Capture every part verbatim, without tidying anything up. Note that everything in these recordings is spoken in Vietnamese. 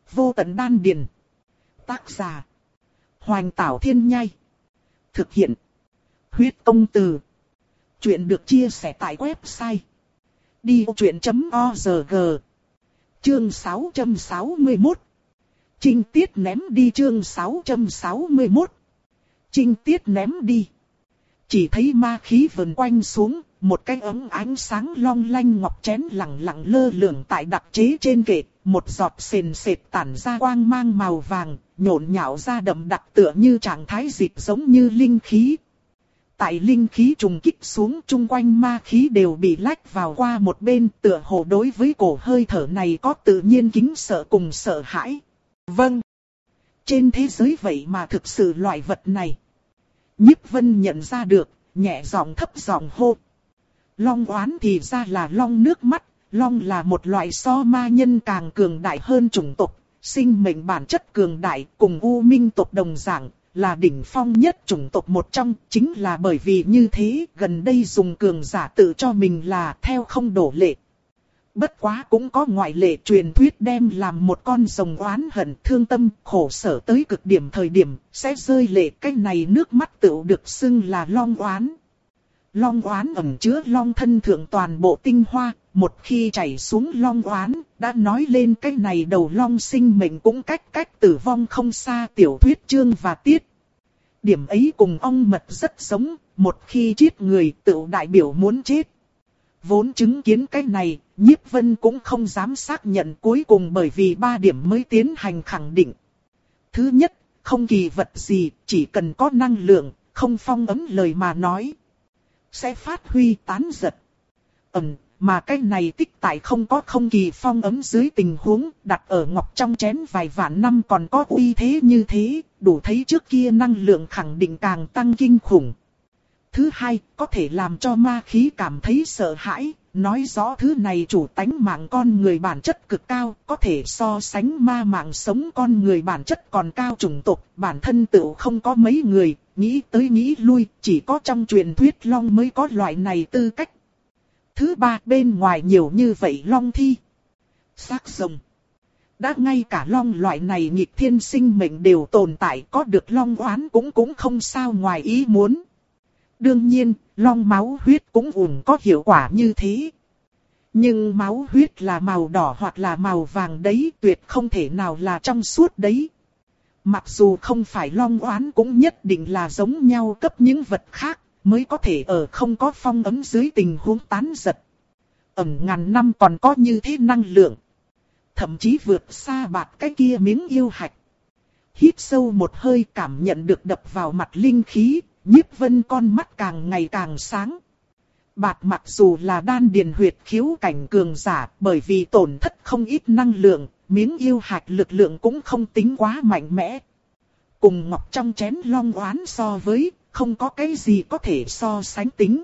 Vô tận đan điền. Tác giả. Hoành Tảo Thiên Nhai. Thực hiện. Huyết Công Từ. Chuyện được chia sẻ tại website đi vô chuyện chấm org. Chương sáu trăm sáu mươi mốt. Trinh tiết ném đi. Chương sáu trăm sáu mươi mốt. Trinh tiết ném đi. Chỉ thấy ma khí vần quanh xuống, một cái ấm ánh sáng long lanh ngọc chén lẳng lặng lơ lửng tại đặc chế trên kệ, một giọt sền sệt tản ra quang mang màu vàng, nhộn nhạo ra đậm đặc tựa như trạng thái dịp giống như linh khí. Tại linh khí trùng kích xuống, chung quanh ma khí đều bị lách vào qua một bên, tựa hồ đối với cổ hơi thở này có tự nhiên kính sợ cùng sợ hãi. Vâng. Trên thế giới vậy mà thực sự loại vật này. Nhiếp Vân nhận ra được, nhẹ giọng thấp giọng hô. Long oán thì ra là long nước mắt, long là một loại so ma nhân càng cường đại hơn chủng tộc, sinh mệnh bản chất cường đại cùng U Minh tộc đồng dạng, là đỉnh phong nhất chủng tộc một trong, chính là bởi vì như thế, gần đây dùng cường giả tự cho mình là theo không đổ lệ. Bất quá cũng có ngoại lệ, truyền thuyết đem làm một con rồng oán hận thương tâm, khổ sở tới cực điểm thời điểm, sẽ rơi lệ. Cái này nước mắt tựu được xưng là long oán. Long oán ẩn chứa long thân thượng toàn bộ tinh hoa, một khi chảy xuống long oán, đã nói lên cái này đầu long sinh mệnh cũng cách cách tử vong không xa. Tiểu thuyết chương và tiết. Điểm ấy cùng ong mật rất giống, một khi giết người tựu đại biểu muốn chết. Vốn chứng kiến cái này, Nhiếp Vân cũng không dám xác nhận, cuối cùng bởi vì ba điểm mới tiến hành khẳng định. Thứ nhất, không kỳ vật gì, chỉ cần có năng lượng, không phong ấm lời mà nói, sẽ phát huy tán giật. Ừm, mà cái này tích tại không có không kỳ phong ấm dưới tình huống, đặt ở ngọc trong chén vài vạn năm còn có uy thế như thế, đủ thấy trước kia năng lượng khẳng định càng tăng kinh khủng. Thứ hai, có thể làm cho ma khí cảm thấy sợ hãi, nói rõ thứ này chủ tánh mạng con người bản chất cực cao, có thể so sánh ma mạng sống con người bản chất còn cao chủng tộc, bản thân tự không có mấy người, nghĩ tới nghĩ lui, chỉ có trong truyền thuyết long mới có loại này tư cách. Thứ ba, bên ngoài nhiều như vậy long thi, xác rồng. Đã ngay cả long loại này nghịch thiên sinh mệnh đều tồn tại, có được long oán cũng cũng không sao ngoài ý muốn. Đương nhiên, long máu huyết cũng ủng có hiệu quả như thế. Nhưng máu huyết là màu đỏ hoặc là màu vàng đấy, tuyệt không thể nào là trong suốt đấy. Mặc dù không phải long oán cũng nhất định là giống nhau cấp những vật khác, mới có thể ở không có phong ấm dưới tình huống tán giật. Ẩn ngàn năm còn có như thế năng lượng. Thậm chí vượt xa bạt cái kia miếng yêu hạch. Hít sâu một hơi, cảm nhận được đập vào mặt linh khí. Nhiếp Vân con mắt càng ngày càng sáng. Bạt mặc dù là đan điền huyệt khiếu cảnh cường giả, bởi vì tổn thất không ít năng lượng, miếng yêu hạch lực lượng cũng không tính quá mạnh mẽ. Cùng ngọc trong chén long oán so với, không có cái gì có thể so sánh tính.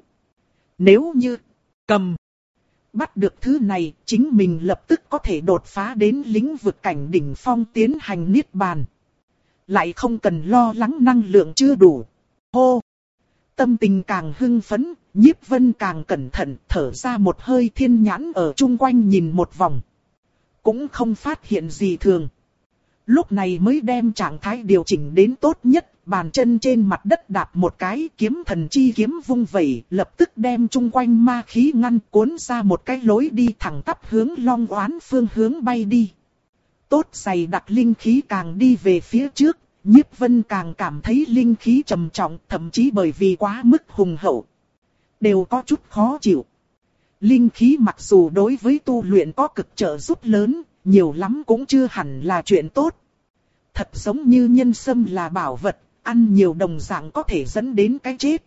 Nếu như cầm bắt được thứ này, chính mình lập tức có thể đột phá đến lĩnh vực cảnh đỉnh phong tiến hành niết bàn. Lại không cần lo lắng năng lượng chưa đủ. Hô! Tâm tình càng hưng phấn, Nhiếp Vân càng cẩn thận, thở ra một hơi, thiên nhãn ở chung quanh nhìn một vòng. Cũng không phát hiện gì thường. Lúc này mới đem trạng thái điều chỉnh đến tốt nhất, bàn chân trên mặt đất đạp một cái, kiếm thần chi kiếm vung vẩy, lập tức đem chung quanh ma khí ngăn, cuốn ra một cái lối đi thẳng tắp hướng long oán phương hướng bay đi. Tốt dày đặc linh khí càng đi về phía trước. Nhiếp Vân càng cảm thấy linh khí trầm trọng, thậm chí bởi vì quá mức hùng hậu, đều có chút khó chịu. Linh khí mặc dù đối với tu luyện có cực trợ giúp lớn, nhiều lắm cũng chưa hẳn là chuyện tốt. Thật giống như nhân sâm là bảo vật, ăn nhiều đồng dạng có thể dẫn đến cái chết.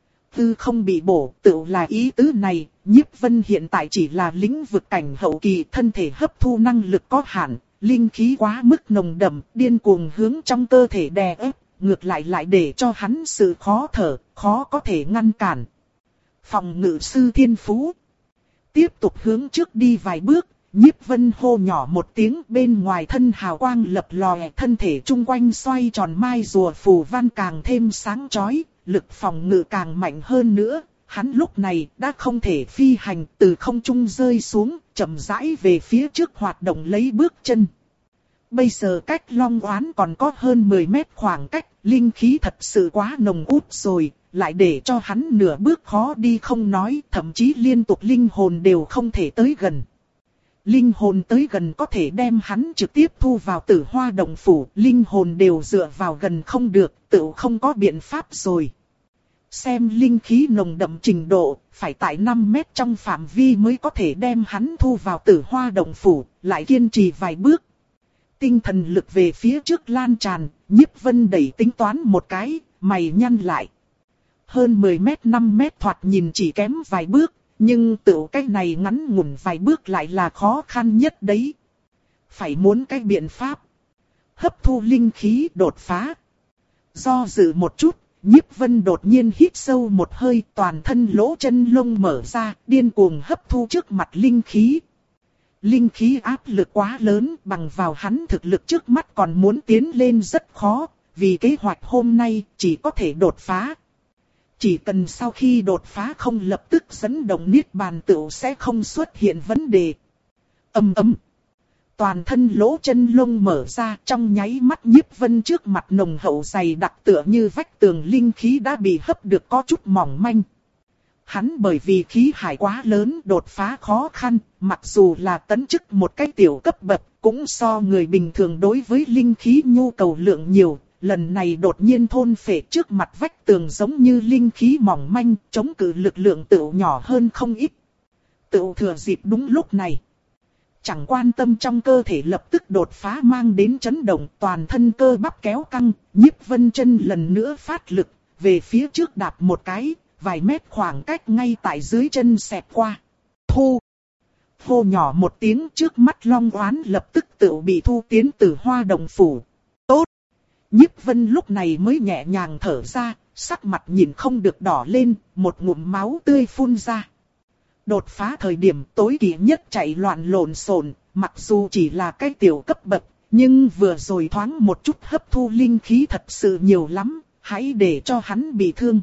Tư không bị bổ, tự là ý tứ này. Nhiếp Vân hiện tại chỉ là lĩnh vực cảnh hậu kỳ, thân thể hấp thu năng lực có hạn. Linh khí quá mức nồng đậm, điên cuồng hướng trong cơ thể đè ép, ngược lại lại để cho hắn sự khó thở, khó có thể ngăn cản. Phòng ngự sư thiên phú. Tiếp tục hướng trước đi vài bước, Nhiếp Vân hô nhỏ một tiếng, bên ngoài thân hào quang lập lòe, thân thể chung quanh xoay tròn mai rùa phù văn càng thêm sáng chói, lực phòng ngự càng mạnh hơn nữa. Hắn lúc này đã không thể phi hành, từ không trung rơi xuống, chậm rãi về phía trước hoạt động lấy bước chân. Bây giờ cách Long Oán còn có hơn mười mét khoảng cách, linh khí thật sự quá nồng út rồi, lại để cho hắn nửa bước khó đi không nói, thậm chí liên tục linh hồn đều không thể tới gần. Linh hồn tới gần có thể đem hắn trực tiếp thu vào Tử Hoa Động Phủ, linh hồn đều dựa vào gần không được, tự không có biện pháp rồi. Xem linh khí nồng đậm trình độ, phải tại năm mét trong phạm vi mới có thể đem hắn thu vào Tử Hoa Động Phủ, lại kiên trì vài bước. Tinh thần lực về phía trước lan tràn, Nhiếp Vân đẩy tính toán một cái, mày nhăn lại. Hơn mười mét năm mét thoạt nhìn chỉ kém vài bước, nhưng tự cái này ngắn ngủn vài bước lại là khó khăn nhất đấy. Phải muốn cái biện pháp. Hấp thu linh khí đột phá. Do dự một chút, Nhiếp Vân đột nhiên hít sâu một hơi, toàn thân lỗ chân lông mở ra, điên cuồng hấp thu trước mặt linh khí. Linh khí áp lực quá lớn, bằng vào hắn thực lực trước mắt còn muốn tiến lên rất khó, vì kế hoạch hôm nay chỉ có thể đột phá. Chỉ cần sau khi đột phá không lập tức dẫn động niết bàn tựu sẽ không xuất hiện vấn đề. Ầm ầm. Toàn thân lỗ chân lông mở ra, trong nháy mắt Nhiếp Vân trước mặt nồng hậu dày đặc tựa như vách tường linh khí đã bị hấp được có chút mỏng manh. Hắn bởi vì khí hải quá lớn đột phá khó khăn, mặc dù là tấn chức một cái tiểu cấp bậc, cũng so người bình thường đối với linh khí nhu cầu lượng nhiều. Lần này đột nhiên thôn phệ trước mặt vách tường giống như linh khí mỏng manh, chống cự lực lượng tựu nhỏ hơn không ít. Tựu thừa dịp đúng lúc này. Chẳng quan tâm trong cơ thể lập tức đột phá mang đến chấn động, toàn thân cơ bắp kéo căng, Nhiếp Vân chân lần nữa phát lực, về phía trước đạp một cái, vài mét khoảng cách ngay tại dưới chân xẹt qua. Thu! Hô nhỏ một tiếng, trước mắt Long Oán lập tức tựu bị thu tiến Tử Hoa Động Phủ. Tốt! Nhiếp Vân lúc này mới nhẹ nhàng thở ra, sắc mặt nhìn không được đỏ lên, một ngụm máu tươi phun ra. Đột phá thời điểm tối kỵ nhất chạy loạn lộn xộn, mặc dù chỉ là cái tiểu cấp bậc, nhưng vừa rồi thoáng một chút hấp thu linh khí thật sự nhiều lắm, hãy để cho hắn bị thương.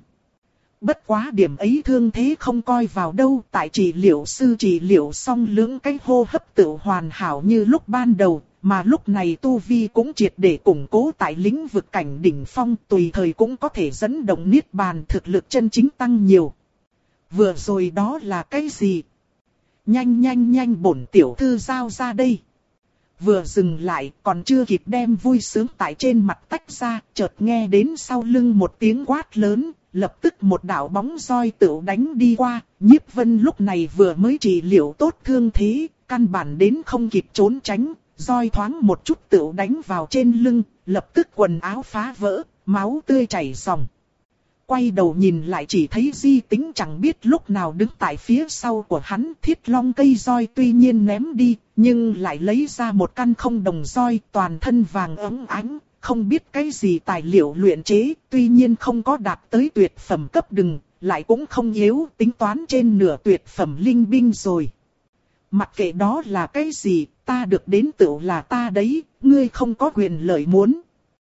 Bất quá điểm ấy thương thế không coi vào đâu, tại trị liệu sư trị liệu xong lưỡng cái hô hấp tự hoàn hảo như lúc ban đầu, mà lúc này tu vi cũng triệt để củng cố tại lĩnh vực cảnh đỉnh phong, tùy thời cũng có thể dẫn động niết bàn, thực lực chân chính tăng nhiều. Vừa rồi đó là cái gì? Nhanh nhanh nhanh bổn tiểu thư giao ra đây. Vừa dừng lại còn chưa kịp đem vui sướng tại trên mặt tách ra, chợt nghe đến sau lưng một tiếng quát lớn, lập tức một đạo bóng roi tựu đánh đi qua. Nhiếp Vân lúc này vừa mới trị liệu tốt thương thế, căn bản đến không kịp trốn tránh, roi thoáng một chút tựu đánh vào trên lưng, lập tức quần áo phá vỡ, máu tươi chảy ròng. Quay đầu nhìn lại chỉ thấy Di Tính chẳng biết lúc nào đứng tại phía sau của hắn, Thiết Long cây roi tuy nhiên ném đi, nhưng lại lấy ra một căn không đồng roi, toàn thân vàng óng ánh, không biết cái gì tài liệu luyện chế, tuy nhiên không có đạt tới tuyệt phẩm cấp đừng, lại cũng không yếu, tính toán trên nửa tuyệt phẩm linh binh rồi. Mặc kệ đó là cái gì, ta được đến tựu là ta đấy, ngươi không có quyền lợi muốn.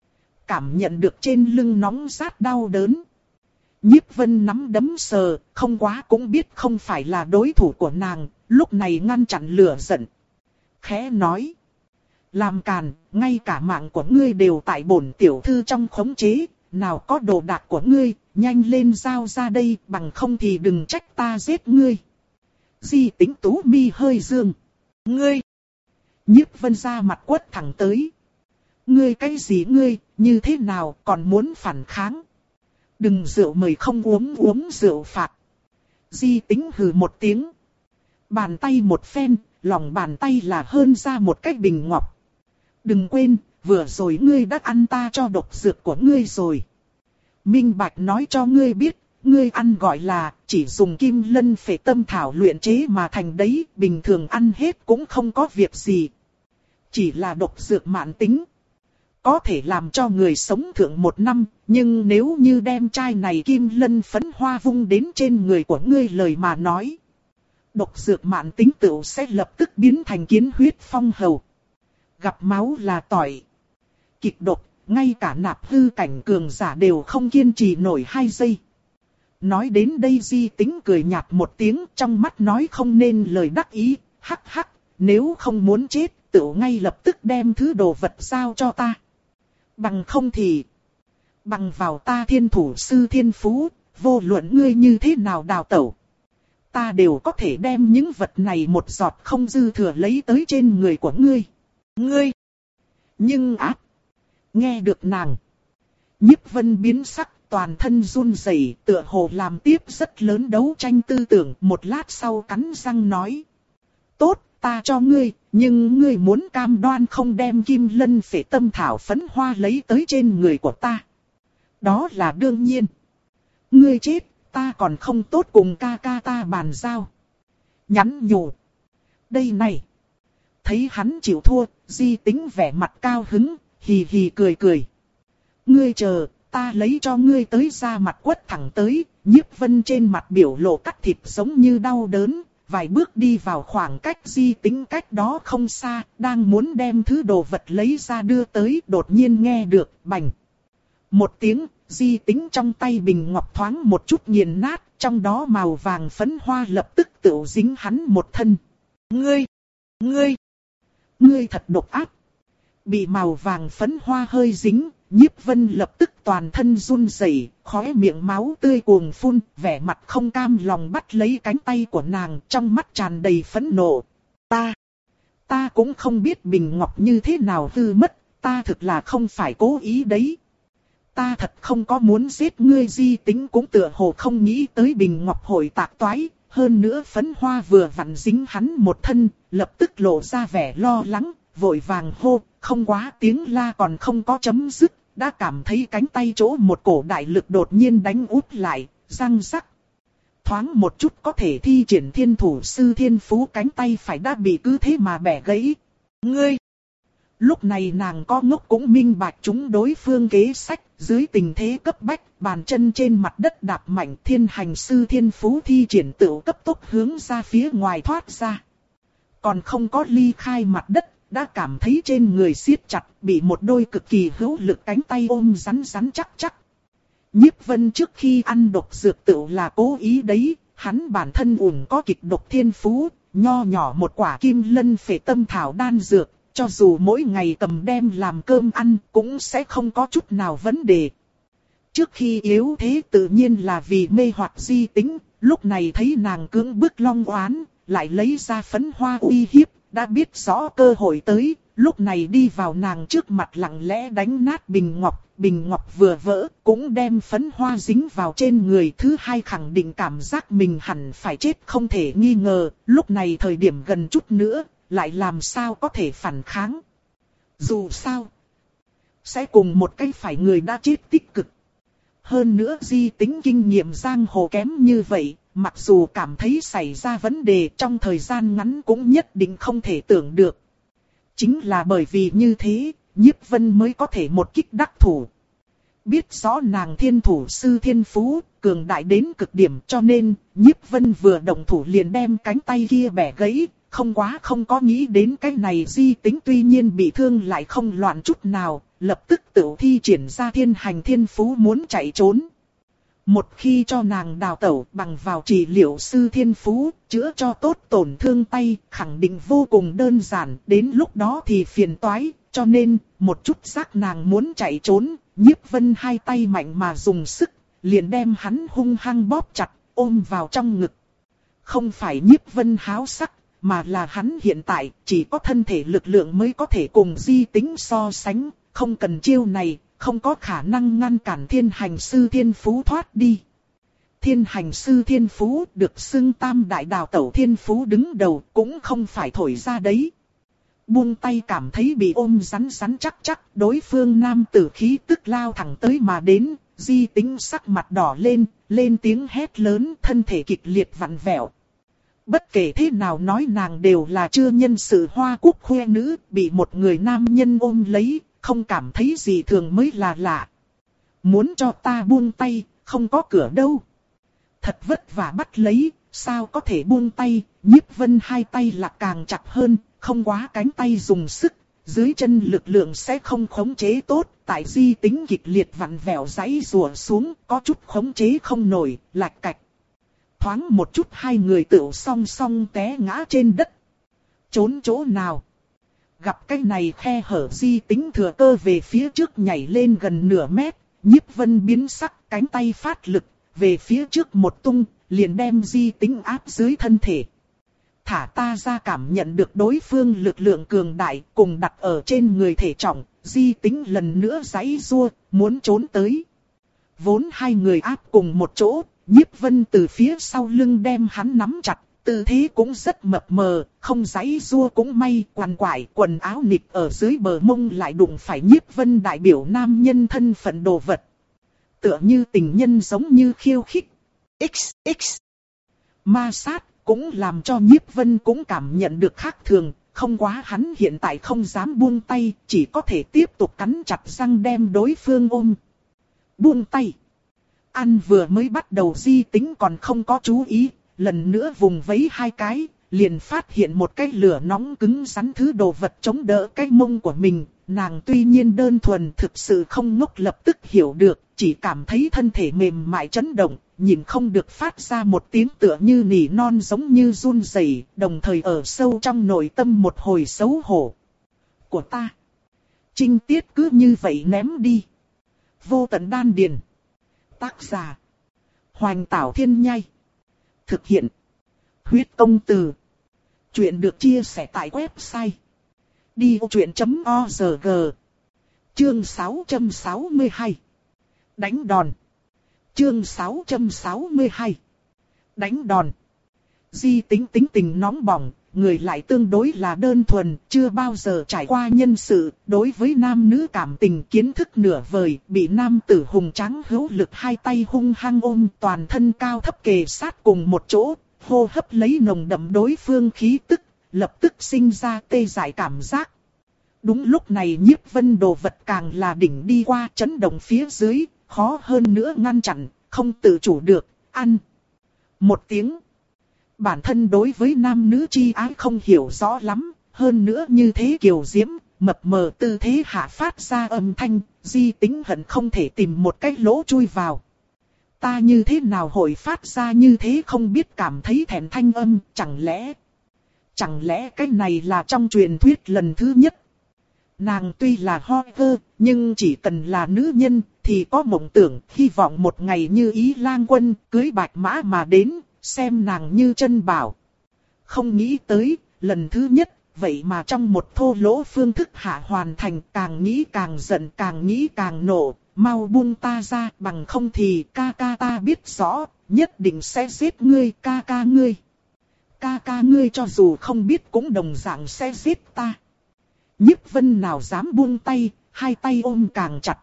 Cảm nhận được trên lưng nóng rát đau đớn. Nhiếp Vân nắm đấm sờ, không quá cũng biết không phải là đối thủ của nàng, lúc này ngăn chặn lửa giận. Khẽ nói. Làm càn, ngay cả mạng của ngươi đều tại bổn tiểu thư trong khống chế, nào có đồ đạc của ngươi, nhanh lên giao ra đây, bằng không thì đừng trách ta giết ngươi. Di Tính tú mi hơi dương. Ngươi! Nhiếp Vân ra mặt quất thẳng tới. Ngươi cái gì ngươi, như thế nào còn muốn phản kháng? Đừng rượu mời không uống uống rượu phạt. Di Tính hừ một tiếng. Bàn tay một phen, lòng bàn tay là hơn ra một cái bình ngọc. Đừng quên, vừa rồi ngươi đã ăn ta cho độc dược của ngươi rồi. Minh Bạch nói cho ngươi biết, ngươi ăn gọi là chỉ dùng kim lân phệ tâm thảo luyện chế mà thành đấy, bình thường ăn hết cũng không có việc gì. Chỉ là độc dược mãn tính. Có thể làm cho người sống thượng một năm, nhưng nếu như đem chai này kim lân phấn hoa vung đến trên người của ngươi lời mà nói. Độc dược mãn tính tựu sẽ lập tức biến thành kiến huyết phong hầu. Gặp máu là tỏi. Kịch độc, ngay cả nạp hư cảnh cường giả đều không kiên trì nổi hai giây. Nói đến đây Di Tính cười nhạt một tiếng, trong mắt nói không nên lời đắc ý, hắc hắc, nếu không muốn chết, tựu ngay lập tức đem thứ đồ vật giao cho ta. Bằng không thì, bằng vào ta thiên thủ sư thiên phú, vô luận ngươi như thế nào đào tẩu, ta đều có thể đem những vật này một giọt không dư thừa lấy tới trên người của ngươi. Ngươi! Nhưng ác! Nghe được nàng, Nhiếp Vân biến sắc, toàn thân run rẩy, tựa hồ làm tiếp rất lớn đấu tranh tư tưởng. Một lát sau cắn răng nói: tốt, ta cho ngươi, nhưng ngươi muốn cam đoan không đem Kim Lân Phệ Tâm Thảo phấn hoa lấy tới trên người của ta. Đó là đương nhiên. Ngươi chết, ta còn không tốt cùng ca ca ta bàn giao. Nhắn nhủ. Đây này. Thấy hắn chịu thua, Di Tính vẻ mặt cao hứng, hì hì cười cười. Ngươi chờ, ta lấy cho ngươi tới ra mặt quất thẳng tới. Nhiếp Vân trên mặt biểu lộ cắt thịt giống như đau đớn. Vài bước đi vào khoảng cách Di Tính cách đó không xa, đang muốn đem thứ đồ vật lấy ra đưa tới, đột nhiên nghe được bành. Một tiếng, Di Tính trong tay bình ngọc thoáng một chút nghiền nát, trong đó màu vàng phấn hoa lập tức tựu dính hắn một thân. Ngươi! Ngươi! Ngươi thật độc ác! Bị màu vàng phấn hoa hơi dính, Nhiếp Vân lập tức toàn thân run rẩy, khóe miệng máu tươi cuồng phun, vẻ mặt không cam lòng bắt lấy cánh tay của nàng, trong mắt tràn đầy phẫn nộ. Ta! Ta cũng không biết bình ngọc như thế nào hư mất, ta thực là không phải cố ý đấy. Ta thật không có muốn giết ngươi. Di Tính cũng tựa hồ không nghĩ tới bình ngọc hội tạc toái, hơn nữa phấn hoa vừa vặn dính hắn một thân, lập tức lộ ra vẻ lo lắng, vội vàng hô, không quá tiếng la còn không có chấm dứt, đã cảm thấy cánh tay chỗ một cổ đại lực đột nhiên đánh úp lại, răng rắc. Thoáng một chút có thể thi triển thiên thủ sư thiên phú cánh tay phải đã bị cứ thế mà bẻ gãy. Ngươi! Lúc này nàng có ngốc cũng minh bạch chúng đối phương kế sách, dưới tình thế cấp bách, bàn chân trên mặt đất đạp mạnh, thiên hành sư thiên phú thi triển tựu cấp tốc hướng ra phía ngoài thoát ra. Còn không có ly khai mặt đất, đã cảm thấy trên người siết chặt, bị một đôi cực kỳ hữu lực cánh tay ôm rắn rắn chắc chắc. Nhiếp Vân trước khi ăn độc dược tựu là cố ý đấy, hắn bản thân ủng có kịch độc thiên phú, nho nhỏ một quả Kim Lân Phệ Tâm Thảo đan dược. Cho dù mỗi ngày cầm đem làm cơm ăn cũng sẽ không có chút nào vấn đề. Trước khi yếu thế tự nhiên là vì mê hoặc Di Tính, lúc này thấy nàng cưỡng bức long oán, lại lấy ra phấn hoa uy hiếp, đã biết rõ cơ hội tới, lúc này đi vào nàng trước mặt lặng lẽ đánh nát bình ngọc, bình ngọc vừa vỡ, cũng đem phấn hoa dính vào trên người. Thứ hai khẳng định cảm giác mình hẳn phải chết không thể nghi ngờ, lúc này thời điểm gần chút nữa. Lại làm sao có thể phản kháng. Dù sao, sẽ cùng một cái phải người đã chết tích cực. Hơn nữa Di Tính kinh nghiệm giang hồ kém như vậy, mặc dù cảm thấy xảy ra vấn đề trong thời gian ngắn cũng nhất định không thể tưởng được. Chính là bởi vì như thế, Nhiếp Vân mới có thể một kích đắc thủ. Biết rõ nàng thiên thủ sư thiên phú, cường đại đến cực điểm, cho nên Nhiếp Vân vừa động thủ liền đem cánh tay kia bẻ gãy. Không quá không có nghĩ đến cái này. Di Tính tuy nhiên bị thương lại không loạn chút nào, lập tức tự thi triển ra thiên hành thiên phú muốn chạy trốn. Một khi cho nàng đào tẩu bằng vào trị liệu sư thiên phú, chữa cho tốt tổn thương tay, khẳng định vô cùng đơn giản, đến lúc đó thì phiền toái, cho nên, một chút giác nàng muốn chạy trốn, Nhiếp Vân hai tay mạnh mà dùng sức, liền đem hắn hung hăng bóp chặt, ôm vào trong ngực. Không phải Nhiếp Vân háo sắc, mà là hắn hiện tại chỉ có thân thể lực lượng mới có thể cùng Di Tính so sánh, không cần chiêu này, không có khả năng ngăn cản thiên hành sư thiên phú thoát đi. Thiên hành sư thiên phú được xưng tam đại đào tẩu thiên phú đứng đầu, cũng không phải thổi ra đấy. Buông tay cảm thấy bị ôm rắn rắn chắc chắc, đối phương nam tử khí tức lao thẳng tới mà đến, Di Tính sắc mặt đỏ lên, lên tiếng hét lớn, thân thể kịch liệt vặn vẹo. Bất kể thế nào nói nàng đều là chưa nhân sự hoa quốc khoe nữ, bị một người nam nhân ôm lấy, không cảm thấy gì thường mới là lạ. Muốn cho ta buông tay, không có cửa đâu. Thật vất vả bắt lấy, sao có thể buông tay. Nhiếp Vân hai tay là càng chặt hơn, không quá cánh tay dùng sức, dưới chân lực lượng sẽ không khống chế tốt. Tại Di Tính kịch liệt vặn vẹo giãy rùa xuống, có chút khống chế không nổi, lạch cạch. Thoáng một chút hai người tựu song song té ngã trên đất. Trốn chỗ nào? Gặp cái này khe hở, Di Tính thừa cơ về phía trước nhảy lên gần nửa mét, Nhiếp Vân biến sắc, cánh tay phát lực, về phía trước một tung, liền đem Di Tính áp dưới thân thể. Thả ta ra, cảm nhận được đối phương lực lượng cường đại cùng đặt ở trên người thể trọng, Di Tính lần nữa giãy giụa, muốn trốn tới. Vốn hai người áp cùng một chỗ, Nhiếp Vân từ phía sau lưng đem hắn nắm chặt, tư thế cũng rất mập mờ, không giãy giụa cũng may, quằn quại quần áo nịt ở dưới bờ mông lại đụng phải Nhiếp Vân đại biểu nam nhân thân phận đồ vật. Tựa như tình nhân giống như khiêu khích. X X ma sát cũng làm cho Nhiếp Vân cũng cảm nhận được khác thường, không quá hắn hiện tại không dám buông tay, chỉ có thể tiếp tục cắn chặt răng đem đối phương ôm. Buông tay. Ăn vừa mới bắt đầu Di Tính còn không có chú ý, lần nữa vùng vẫy hai cái, liền phát hiện một cái lửa nóng cứng rắn thứ đồ vật chống đỡ cái mông của mình. Nàng tuy nhiên đơn thuần thực sự không ngốc lập tức hiểu được, chỉ cảm thấy thân thể mềm mại chấn động, nhìn không được phát ra một tiếng tựa như nỉ non giống như run rẩy, đồng thời ở sâu trong nội tâm một hồi xấu hổ. Của ta. Trinh tiết cứ như vậy ném đi. Vô tận đan điền. Tác giả. Hoành Tảo Thiên Nhai. Thực hiện. Huyết Công Từ. Chuyện được chia sẻ tại website đi ô chuyện chấm org. Chương sáu trăm sáu mươi hai. Đánh đòn. Chương sáu trăm sáu mươi hai. Đánh đòn. Di Tính tính tình nóng bỏng, người lại tương đối là đơn thuần, chưa bao giờ trải qua nhân sự, đối với nam nữ cảm tình kiến thức nửa vời, bị nam tử hùng tráng hữu lực hai tay hung hăng ôm, toàn thân cao thấp kề sát cùng một chỗ, hô hấp lấy nồng đậm đối phương khí tức, lập tức sinh ra tê dại cảm giác. Đúng lúc này Nhiếp Vân đồ vật càng là đỉnh đi qua, chấn động phía dưới, khó hơn nữa ngăn chặn, không tự chủ được, ăn. Một tiếng. Bản thân đối với nam nữ chi ái không hiểu rõ lắm, hơn nữa như thế kiều diễm, mập mờ tư thế hạ phát ra âm thanh, Di Tính hận không thể tìm một cái lỗ chui vào. Ta như thế nào hội phát ra như thế không biết cảm thấy thẹn thanh âm, chẳng lẽ... Chẳng lẽ cái này là trong truyền thuyết lần thứ nhất? Nàng tuy là ho cơ, nhưng chỉ cần là nữ nhân, thì có mộng tưởng, hy vọng một ngày như Ý Lang Quân, cưới bạch mã mà đến, xem nàng như chân bảo. Không nghĩ tới, lần thứ nhất, vậy mà trong một thô lỗ phương thức hạ hoàn thành, càng nghĩ càng giận, càng nghĩ càng nộ, mau buông ta ra, bằng không thì ca ca ta biết rõ, nhất định sẽ giết ngươi, ca ca ngươi. Ca ca ngươi cho dù không biết cũng đồng dạng sẽ giết ta. Nhiếp Vân nào dám buông tay, hai tay ôm càng chặt.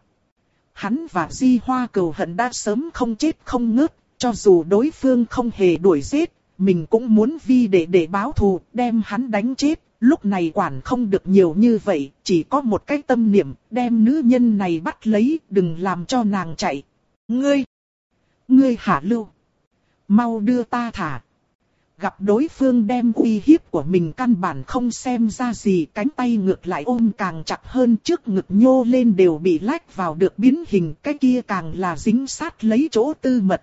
Hắn và Di Hoa cừu hận đã sớm không chết không ngớt, cho dù đối phương không hề đuổi giết, mình cũng muốn vi để để báo thù, đem hắn đánh chết. Lúc này quản không được nhiều như vậy, chỉ có một cái tâm niệm, đem nữ nhân này bắt lấy, đừng làm cho nàng chạy. Ngươi! Ngươi hạ lưu! Mau đưa ta thả! Gặp đối phương đem uy hiếp của mình căn bản không xem ra gì, cánh tay ngược lại ôm càng chặt hơn, trước ngực nhô lên đều bị lách vào được biến hình, cái kia càng là dính sát lấy chỗ tư mật.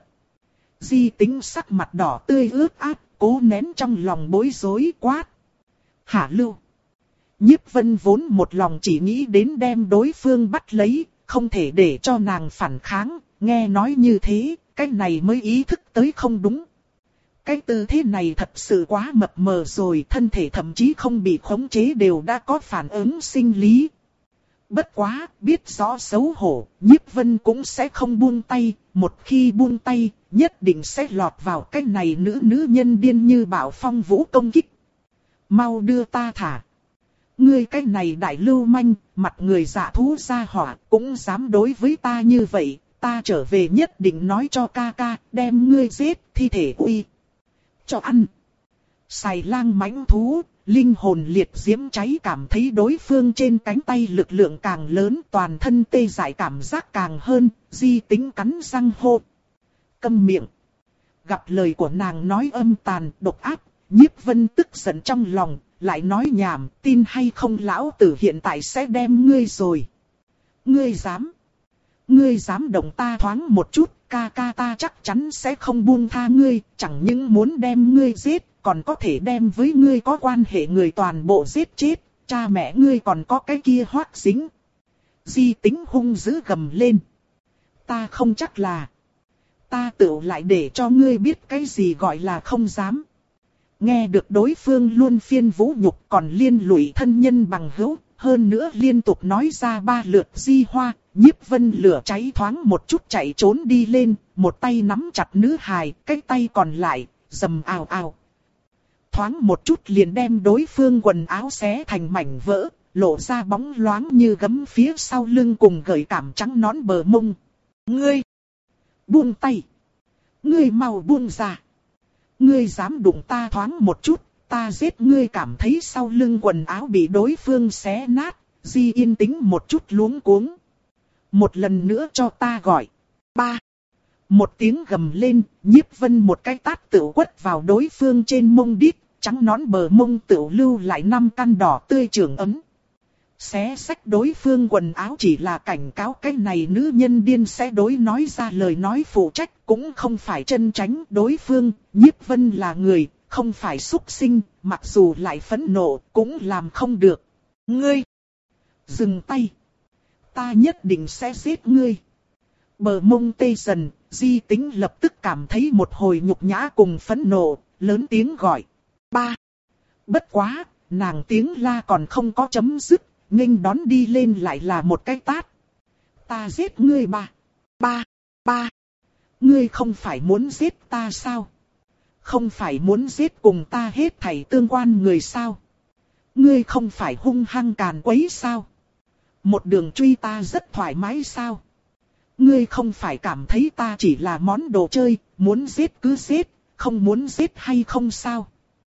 Di Tính sắc mặt đỏ tươi ướt át, cố nén trong lòng bối rối quát. Hạ lưu! Nhiếp Vân vốn một lòng chỉ nghĩ đến đem đối phương bắt lấy, không thể để cho nàng phản kháng, nghe nói như thế, cái này mới ý thức tới không đúng. Cái tư thế này thật sự quá mập mờ rồi, thân thể thậm chí không bị khống chế đều đã có phản ứng sinh lý. Bất quá, biết rõ xấu hổ, Nhiếp Vân cũng sẽ không buông tay, một khi buông tay, nhất định sẽ lọt vào cái này nữ nữ nhân điên như bạo phong vũ công kích. Mau đưa ta thả. Ngươi cái này đại lưu manh, mặt người dạ thú ra hỏa, cũng dám đối với ta như vậy, ta trở về nhất định nói cho ca ca, đem ngươi giết, thi thể uy. Cho ăn. Xài lang mãnh thú, linh hồn liệt diễm cháy, cảm thấy đối phương trên cánh tay lực lượng càng lớn, toàn thân tê dại cảm giác càng hơn, Di Tính cắn răng hô. Câm miệng. Gặp lời của nàng nói âm tàn, độc ác, Nhiếp Vân tức giận trong lòng, lại nói nhảm, tin hay không lão tử hiện tại sẽ đem ngươi rồi. Ngươi dám. Ngươi dám động ta thoáng một chút, ca ca ta chắc chắn sẽ không buông tha ngươi, chẳng những muốn đem ngươi giết, còn có thể đem với ngươi có quan hệ người toàn bộ giết chết, cha mẹ ngươi còn có cái kia Hoắc Dính. Di Tính hung dữ gầm lên. Ta không chắc là. Ta tự lại để cho ngươi biết cái gì gọi là không dám. Nghe được đối phương luôn phiên vũ nhục còn liên lụy thân nhân bằng hữu, hơn nữa liên tục nói ra ba lượt Di Hoa, Nhiếp Vân lửa cháy thoáng một chút chạy trốn đi lên, một tay nắm chặt nữ hài, cái tay còn lại, dầm ào ào. Thoáng một chút liền đem đối phương quần áo xé thành mảnh vỡ, lộ ra bóng loáng như gấm phía sau lưng cùng gợi cảm trắng nõn bờ mông. Ngươi! Buông tay! Ngươi mau buông ra! Ngươi dám đụng ta thoáng một chút, ta giết ngươi. Cảm thấy sau lưng quần áo bị đối phương xé nát, Di yên tĩnh một chút luống cuống. Một lần nữa cho ta gọi. Ba! Một tiếng gầm lên, Nhiếp Vân một cái tát tựu quất vào đối phương trên mông đít, trắng nõn bờ mông tựu lưu lại năm căn đỏ tươi trưởng ấm. Xé xách đối phương quần áo chỉ là cảnh cáo cái này nữ nhân điên sẽ đối nói ra lời nói phụ trách, cũng không phải chân tránh đối phương. Nhiếp Vân là người, không phải súc sinh, mặc dù lại phẫn nộ, cũng làm không được. Ngươi! Dừng tay! Ta nhất định sẽ giết ngươi! Bờ mông tê dần, Di Tính lập tức cảm thấy một hồi nhục nhã cùng phẫn nộ, lớn tiếng gọi. Ba! Bất quá, nàng tiếng la còn không có chấm dứt, nghênh đón đi lên lại là một cái tát. Ta giết ngươi ba! Ba! Ba! Ngươi không phải muốn giết ta sao? Không phải muốn giết cùng ta hết thảy tương quan người sao? Ngươi không phải hung hăng càn quấy sao? Một đường truy ta rất thoải mái sao? Ngươi không phải cảm thấy ta chỉ là món đồ chơi, muốn giết cứ giết, không muốn giết hay không sao?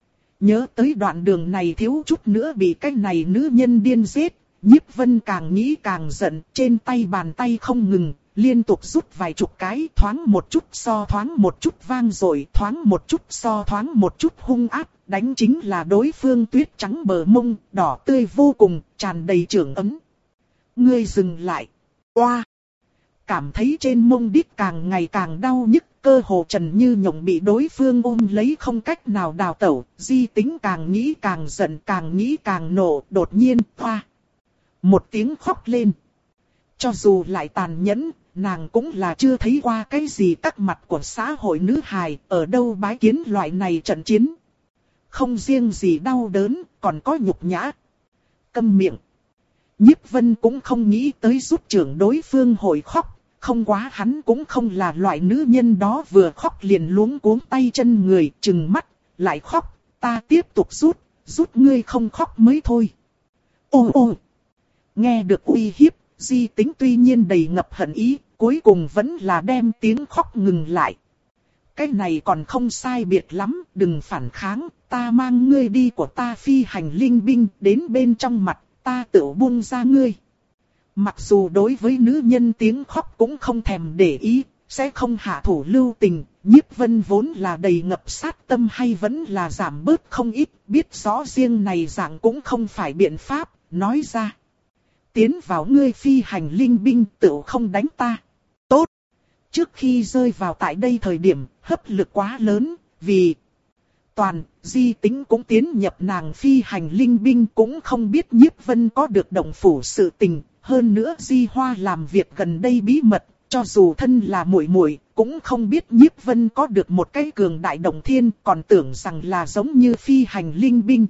Nhớ tới đoạn đường này thiếu chút nữa bị cái này nữ nhân điên giết, Nhiếp Vân càng nghĩ càng giận, trên tay bàn tay không ngừng, liên tục rút vài chục cái, thoáng một chút so thoáng một chút vang rồi, thoáng một chút so thoáng một chút hung ác, đánh chính là đối phương tuyết trắng bờ mông, đỏ tươi vô cùng, tràn đầy trưởng ấm. Ngươi dừng lại. Oa! Cảm thấy trên mông đít càng ngày càng đau nhức, cơ hồ Trần Như Nhộng bị đối phương ôm lấy không cách nào đào tẩu, Di Tính càng nghĩ càng giận, càng nghĩ càng nộ, đột nhiên, oa! Một tiếng khóc lên. Cho dù lại tàn nhẫn, nàng cũng là chưa thấy qua cái gì các mặt của xã hội nữ hài, ở đâu bái kiến loại này trận chiến. Không riêng gì đau đớn, còn có nhục nhã. Câm miệng. Nhiếp Vân cũng không nghĩ tới rút trưởng đối phương hồi khóc, không quá hắn cũng không là loại nữ nhân đó vừa khóc liền luống cuống tay chân người, trừng mắt, lại khóc, ta tiếp tục rút, rút ngươi không khóc mới thôi. Ô ô! Nghe được uy hiếp, Di Tính tuy nhiên đầy ngập hận ý, cuối cùng vẫn là đem tiếng khóc ngừng lại. Cái này còn không sai biệt lắm, đừng phản kháng, ta mang ngươi đi của ta phi hành linh binh đến bên trong mặt, ta tự buông ra ngươi. Mặc dù đối với nữ nhân tiếng khóc cũng không thèm để ý, sẽ không hạ thủ lưu tình, Nhiếp Vân vốn là đầy ngập sát tâm hay vẫn là giảm bớt không ít, biết rõ riêng này dạng cũng không phải biện pháp, nói ra. Tiến vào ngươi phi hành linh binh tự không đánh ta. Tốt. Trước khi rơi vào tại đây thời điểm, hấp lực quá lớn, vì toàn, Di Tính cũng tiến nhập nàng phi hành linh binh cũng không biết Nhiếp Vân có được động phủ sự tình. Hơn nữa Di Hoa làm việc gần đây bí mật, cho dù thân là muội muội cũng không biết Nhiếp Vân có được một cái cường đại động thiên, còn tưởng rằng là giống như phi hành linh binh.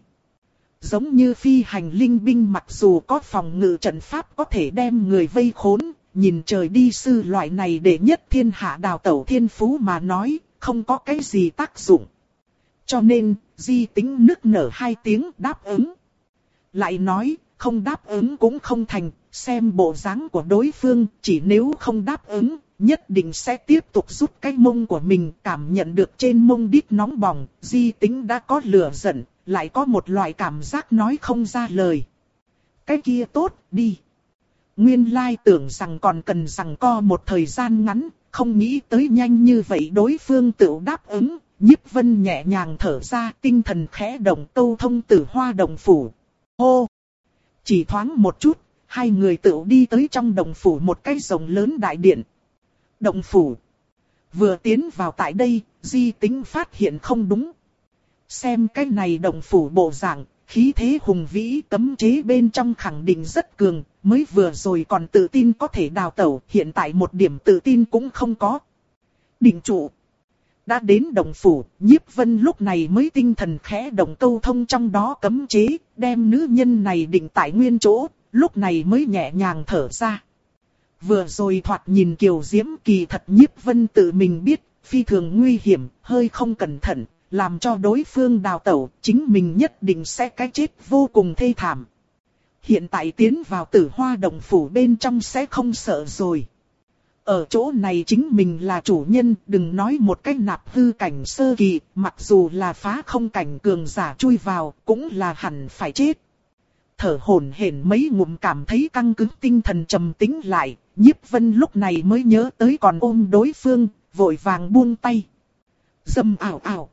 Giống như phi hành linh binh mặc dù có phòng ngự trận pháp có thể đem người vây khốn, nhìn trời đi sư loại này để nhất thiên hạ đào tẩu thiên phú mà nói, không có cái gì tác dụng. Cho nên, Di Tính nức nở hai tiếng đáp ứng. Lại nói, không đáp ứng cũng không thành, xem bộ dáng của đối phương, chỉ nếu không đáp ứng, nhất định sẽ tiếp tục rút cái mông của mình. Cảm nhận được trên mông đít nóng bỏng, Di Tính đã có lửa giận, lại có một loại cảm giác nói không ra lời. Cái kia tốt, đi. Nguyên lai tưởng rằng còn cần rằng co một thời gian ngắn, không nghĩ tới nhanh như vậy đối phương tự đáp ứng. Nhiếp Vân nhẹ nhàng thở ra, tinh thần khẽ động, câu thông Tử Hoa động phủ. Hô! Chỉ thoáng một chút, hai người tự đi tới trong động phủ một cái rộng lớn đại điện. Động phủ. Vừa tiến vào tại đây, Di Tính phát hiện không đúng. Xem cái này động phủ bộ dạng, khí thế hùng vĩ, cấm chế bên trong khẳng định rất cường, mới vừa rồi còn tự tin có thể đào tẩu, hiện tại một điểm tự tin cũng không có. Định trụ. Đã đến động phủ, Nhiếp Vân lúc này mới tinh thần khẽ động câu thông trong đó cấm chế, đem nữ nhân này định tại nguyên chỗ, lúc này mới nhẹ nhàng thở ra. Vừa rồi thoạt nhìn kiều diễm kỳ thật Nhiếp Vân tự mình biết, phi thường nguy hiểm, hơi không cẩn thận, làm cho đối phương đào tẩu, chính mình nhất định sẽ cái chết vô cùng thê thảm. Hiện tại tiến vào Tử Hoa động phủ bên trong sẽ không sợ rồi. Ở chỗ này chính mình là chủ nhân, đừng nói một cách nạp hư cảnh sơ kỳ, mặc dù là phá không cảnh cường giả chui vào, cũng là hẳn phải chết. Thở hổn hển mấy ngụm cảm thấy căng cứng tinh thần trầm tĩnh lại, Nhiếp Vân lúc này mới nhớ tới còn ôm đối phương, vội vàng buông tay. Dầm ảo ảo.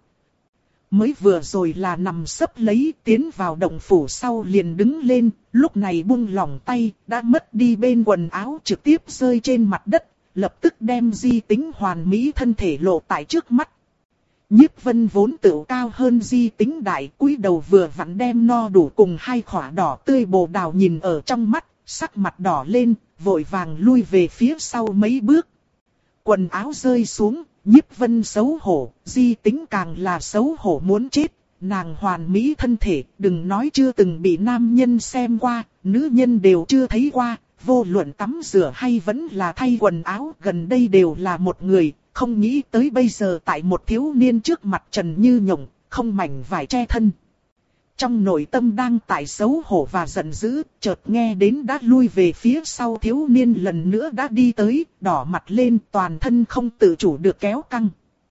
Mới vừa rồi là nằm sấp lấy, tiến vào động phủ sau liền đứng lên, lúc này buông lỏng tay, đã mất đi bên quần áo trực tiếp rơi trên mặt đất, lập tức đem Di Tính hoàn mỹ thân thể lộ tại trước mắt. Nhiếp Vân vốn tự cao hơn Di Tính đại, cúi đầu vừa vặn đem no đủ cùng hai khỏa đỏ tươi bồ đào nhìn ở trong mắt, sắc mặt đỏ lên, vội vàng lui về phía sau mấy bước. Quần áo rơi xuống, Nhiếp Vân xấu hổ, Di Tính càng là xấu hổ muốn chết, nàng hoàn mỹ thân thể, đừng nói chưa từng bị nam nhân xem qua, nữ nhân đều chưa thấy qua, vô luận tắm rửa hay vẫn là thay quần áo, gần đây đều là một người, không nghĩ tới bây giờ tại một thiếu niên trước mặt trần như nhộng, không mảnh vải che thân. Trong nội tâm đang tại xấu hổ và giận dữ, chợt nghe đến đã lui về phía sau thiếu niên lần nữa đã đi tới, đỏ mặt lên toàn thân không tự chủ được kéo căng.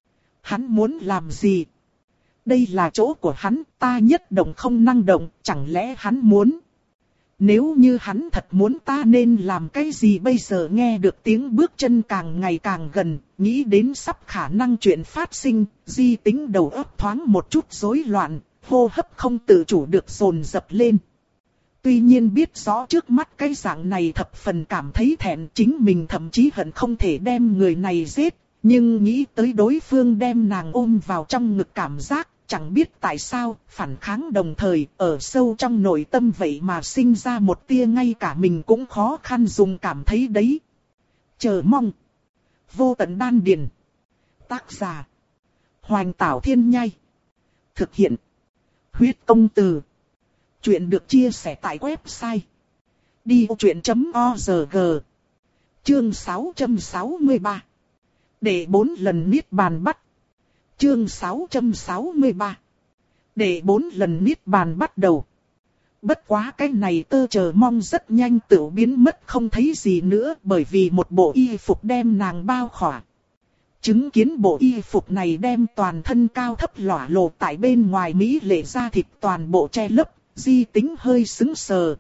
Hắn muốn làm gì? Đây là chỗ của hắn, ta nhất động không năng động, chẳng lẽ hắn muốn? Nếu như hắn thật muốn ta nên làm cái gì bây giờ nghe được tiếng bước chân càng ngày càng gần, nghĩ đến sắp khả năng chuyện phát sinh, Di Tính đầu óc thoáng một chút rối loạn, hô hấp không tự chủ được dồn dập lên. Tuy nhiên biết rõ trước mắt cái dạng này thập phần cảm thấy thẹn, chính mình thậm chí hận không thể đem người này giết, nhưng nghĩ tới đối phương đem nàng ôm vào trong ngực cảm giác, chẳng biết tại sao, phản kháng đồng thời, ở sâu trong nội tâm vậy mà sinh ra một tia ngay cả mình cũng khó khăn dùng cảm thấy đấy. Chờ mong. Vô tận đan điền. Tác giả. Hoành Tảo Thiên Nhai. Thực hiện. Huyết Công Từ. Chuyện được chia sẻ tại website. đi vô chuyện chấm org. Chương sáu trăm sáu mươi ba. Để bốn lần niết bàn bắt. Chương sáu trăm sáu mươi ba. Để bốn lần niết bàn bắt đầu. Bất quá cái này tơ chờ mong rất nhanh tự biến mất không thấy gì nữa, bởi vì một bộ y phục đem nàng bao khỏa. Chứng kiến bộ y phục này đem toàn thân cao thấp lỏa lộ tại bên ngoài mỹ lệ da thịt toàn bộ che lấp, Di Tính hơi sững sờ.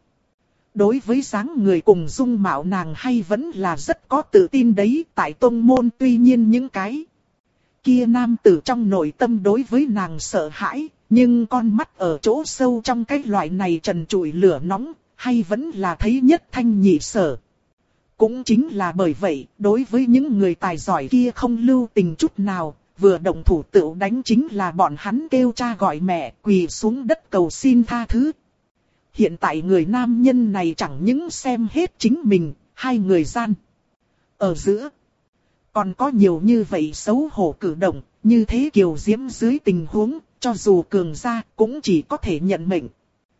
Đối với dáng người cùng dung mạo nàng hay vẫn là rất có tự tin đấy, tại tông môn tuy nhiên những cái kia nam tử trong nội tâm đối với nàng sợ hãi, nhưng con mắt ở chỗ sâu trong cái loại này trần trụi lửa nóng, hay vẫn là thấy nhất thanh nhị sở. Cũng chính là bởi vậy, đối với những người tài giỏi kia không lưu tình chút nào, vừa động thủ tựu đánh chính là bọn hắn kêu cha gọi mẹ, quỳ xuống đất cầu xin tha thứ. Hiện tại người nam nhân này chẳng những xem hết chính mình, hai người gian ở giữa còn có nhiều như vậy xấu hổ cử động, như thế kiều diễm dưới tình huống, cho dù cường gia cũng chỉ có thể nhận mệnh.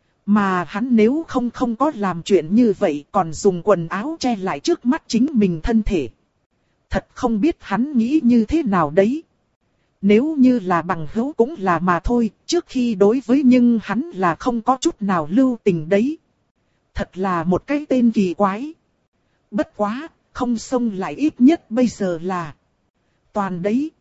Mà hắn nếu không không có làm chuyện như vậy còn dùng quần áo che lại trước mắt chính mình thân thể. Thật không biết hắn nghĩ như thế nào đấy. Nếu như là bằng hữu cũng là mà thôi, trước khi đối với nhưng hắn là không có chút nào lưu tình đấy. Thật là một cái tên kỳ quái. Bất quá, không xông lại ít nhất bây giờ là toàn đấy.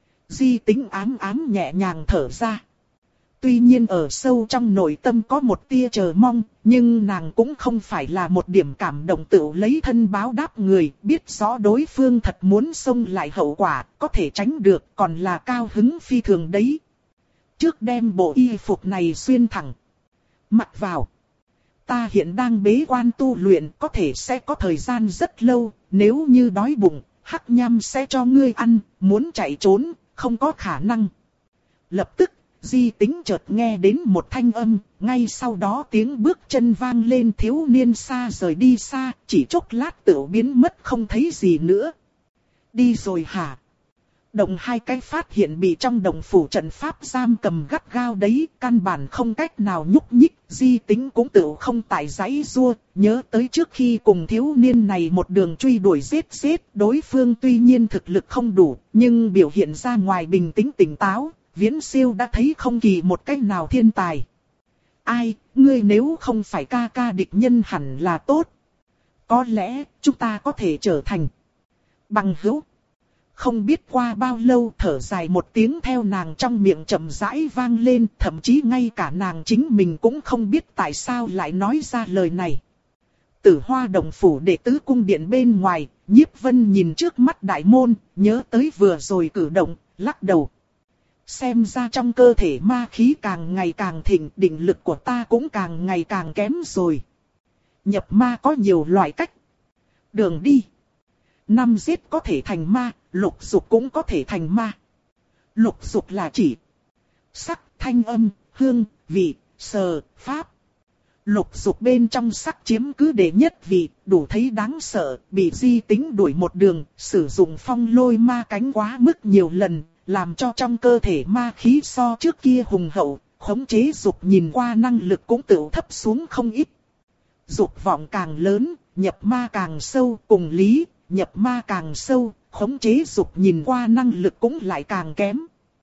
Di Tính ám ám nhẹ nhàng thở ra. Tuy nhiên ở sâu trong nội tâm có một tia chờ mong, nhưng nàng cũng không phải là một điểm cảm động tự lấy thân báo đáp người, biết rõ đối phương thật muốn xông lại hậu quả, có thể tránh được, còn là cao hứng phi thường đấy. Trước đem bộ y phục này xuyên thẳng mặc vào. Ta hiện đang bế quan tu luyện, có thể sẽ có thời gian rất lâu, nếu như đói bụng, hắc nham sẽ cho ngươi ăn, muốn chạy trốn, không có khả năng. Lập tức, Di Tính chợt nghe đến một thanh âm, ngay sau đó tiếng bước chân vang lên, thiếu niên xa rời đi xa, chỉ chốc lát tựu biến mất không thấy gì nữa. Đi rồi hả? Đồng hai cái phát hiện bị trong đồng phủ trận pháp giam cầm gắt gao đấy, căn bản không cách nào nhúc nhích. Di Tính cũng tự không tại giãy giụa, nhớ tới trước khi cùng thiếu niên này một đường truy đuổi giết giết, đối phương tuy nhiên thực lực không đủ, nhưng biểu hiện ra ngoài bình tĩnh tỉnh táo, viễn siêu đã thấy không kỳ một cách nào thiên tài. Ai, ngươi nếu không phải ca ca địch nhân hẳn là tốt. Có lẽ, chúng ta có thể trở thành bằng hữu. Không biết qua bao lâu thở dài một tiếng theo nàng trong miệng chậm rãi vang lên, thậm chí ngay cả nàng chính mình cũng không biết tại sao lại nói ra lời này. Tử Hoa Đồng phủ đệ tứ cung điện bên ngoài, Nhiếp Vân nhìn trước mắt đại môn, nhớ tới vừa rồi cử động, lắc đầu. Xem ra trong cơ thể ma khí càng ngày càng thịnh, định lực của ta cũng càng ngày càng kém rồi. Nhập ma có nhiều loại cách. Đường đi. Năm giết có thể thành ma, lục dục cũng có thể thành ma. Lục dục là chỉ sắc, thanh âm, hương, vị, sờ, pháp. Lục dục bên trong sắc chiếm cứ đệ nhất vị, đủ thấy đáng sợ, bị Di Tính đuổi một đường, sử dụng phong lôi ma cánh quá mức nhiều lần, làm cho trong cơ thể ma khí so trước kia hùng hậu, khống chế dục nhìn qua năng lực cũng tự thấp xuống không ít. Dục vọng càng lớn, nhập ma càng sâu, cùng lý, nhập ma càng sâu, khống chế dục nhìn qua năng lực cũng lại càng kém.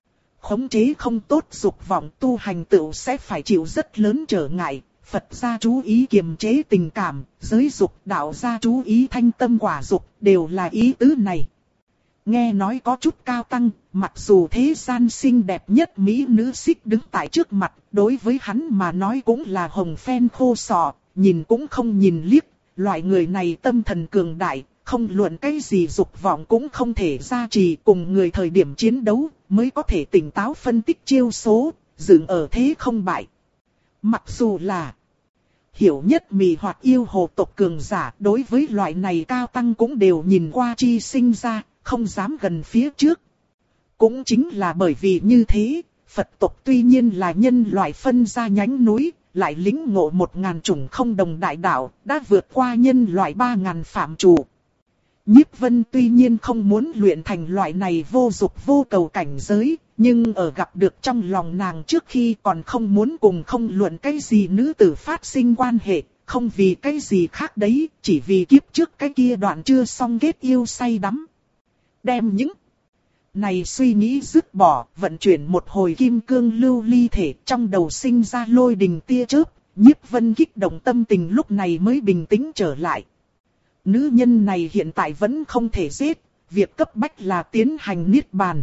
Khống chế không tốt dục vọng tu hành tựu sẽ phải chịu rất lớn trở ngại. Phật gia chú ý kiềm chế tình cảm, giới dục, đạo gia chú ý thanh tâm quả dục, đều là ý tứ này. Nghe nói có chút cao tăng, mặc dù thế gian xinh đẹp nhất mỹ nữ xích đứng tại trước mặt, đối với hắn mà nói cũng là hồng phen khô sọ, nhìn cũng không nhìn liếc. Loại người này tâm thần cường đại, không luận cái gì dục vọng cũng không thể gia trì, cùng người thời điểm chiến đấu mới có thể tỉnh táo phân tích chiêu số, dừng ở thế không bại. Mặc dù là hiểu nhất mì hoặc yêu hồ tộc cường giả, đối với loại này cao tăng cũng đều nhìn qua chi sinh ra, không dám gần phía trước. Cũng chính là bởi vì như thế, Phật tộc tuy nhiên là nhân loại phân ra nhánh núi, lại lĩnh ngộ một ngàn chủng không đồng đại đạo, đã vượt qua nhân loại ba ngàn phạm trù. Nhiếp Vân tuy nhiên không muốn luyện thành loại này vô dục vô cầu cảnh giới, nhưng ở gặp được trong lòng nàng trước khi còn không muốn cùng không luận cái gì nữ tử phát sinh quan hệ, không vì cái gì khác đấy, chỉ vì kiếp trước cái kia đoạn chưa xong kết yêu say đắm. Đem những này suy nghĩ dứt bỏ, vận chuyển một hồi kim cương lưu ly thể, trong đầu sinh ra lôi đình tia chớp, Nhiếp Vân kích động tâm tình lúc này mới bình tĩnh trở lại. Nữ nhân này hiện tại vẫn không thể giết, việc cấp bách là tiến hành niết bàn.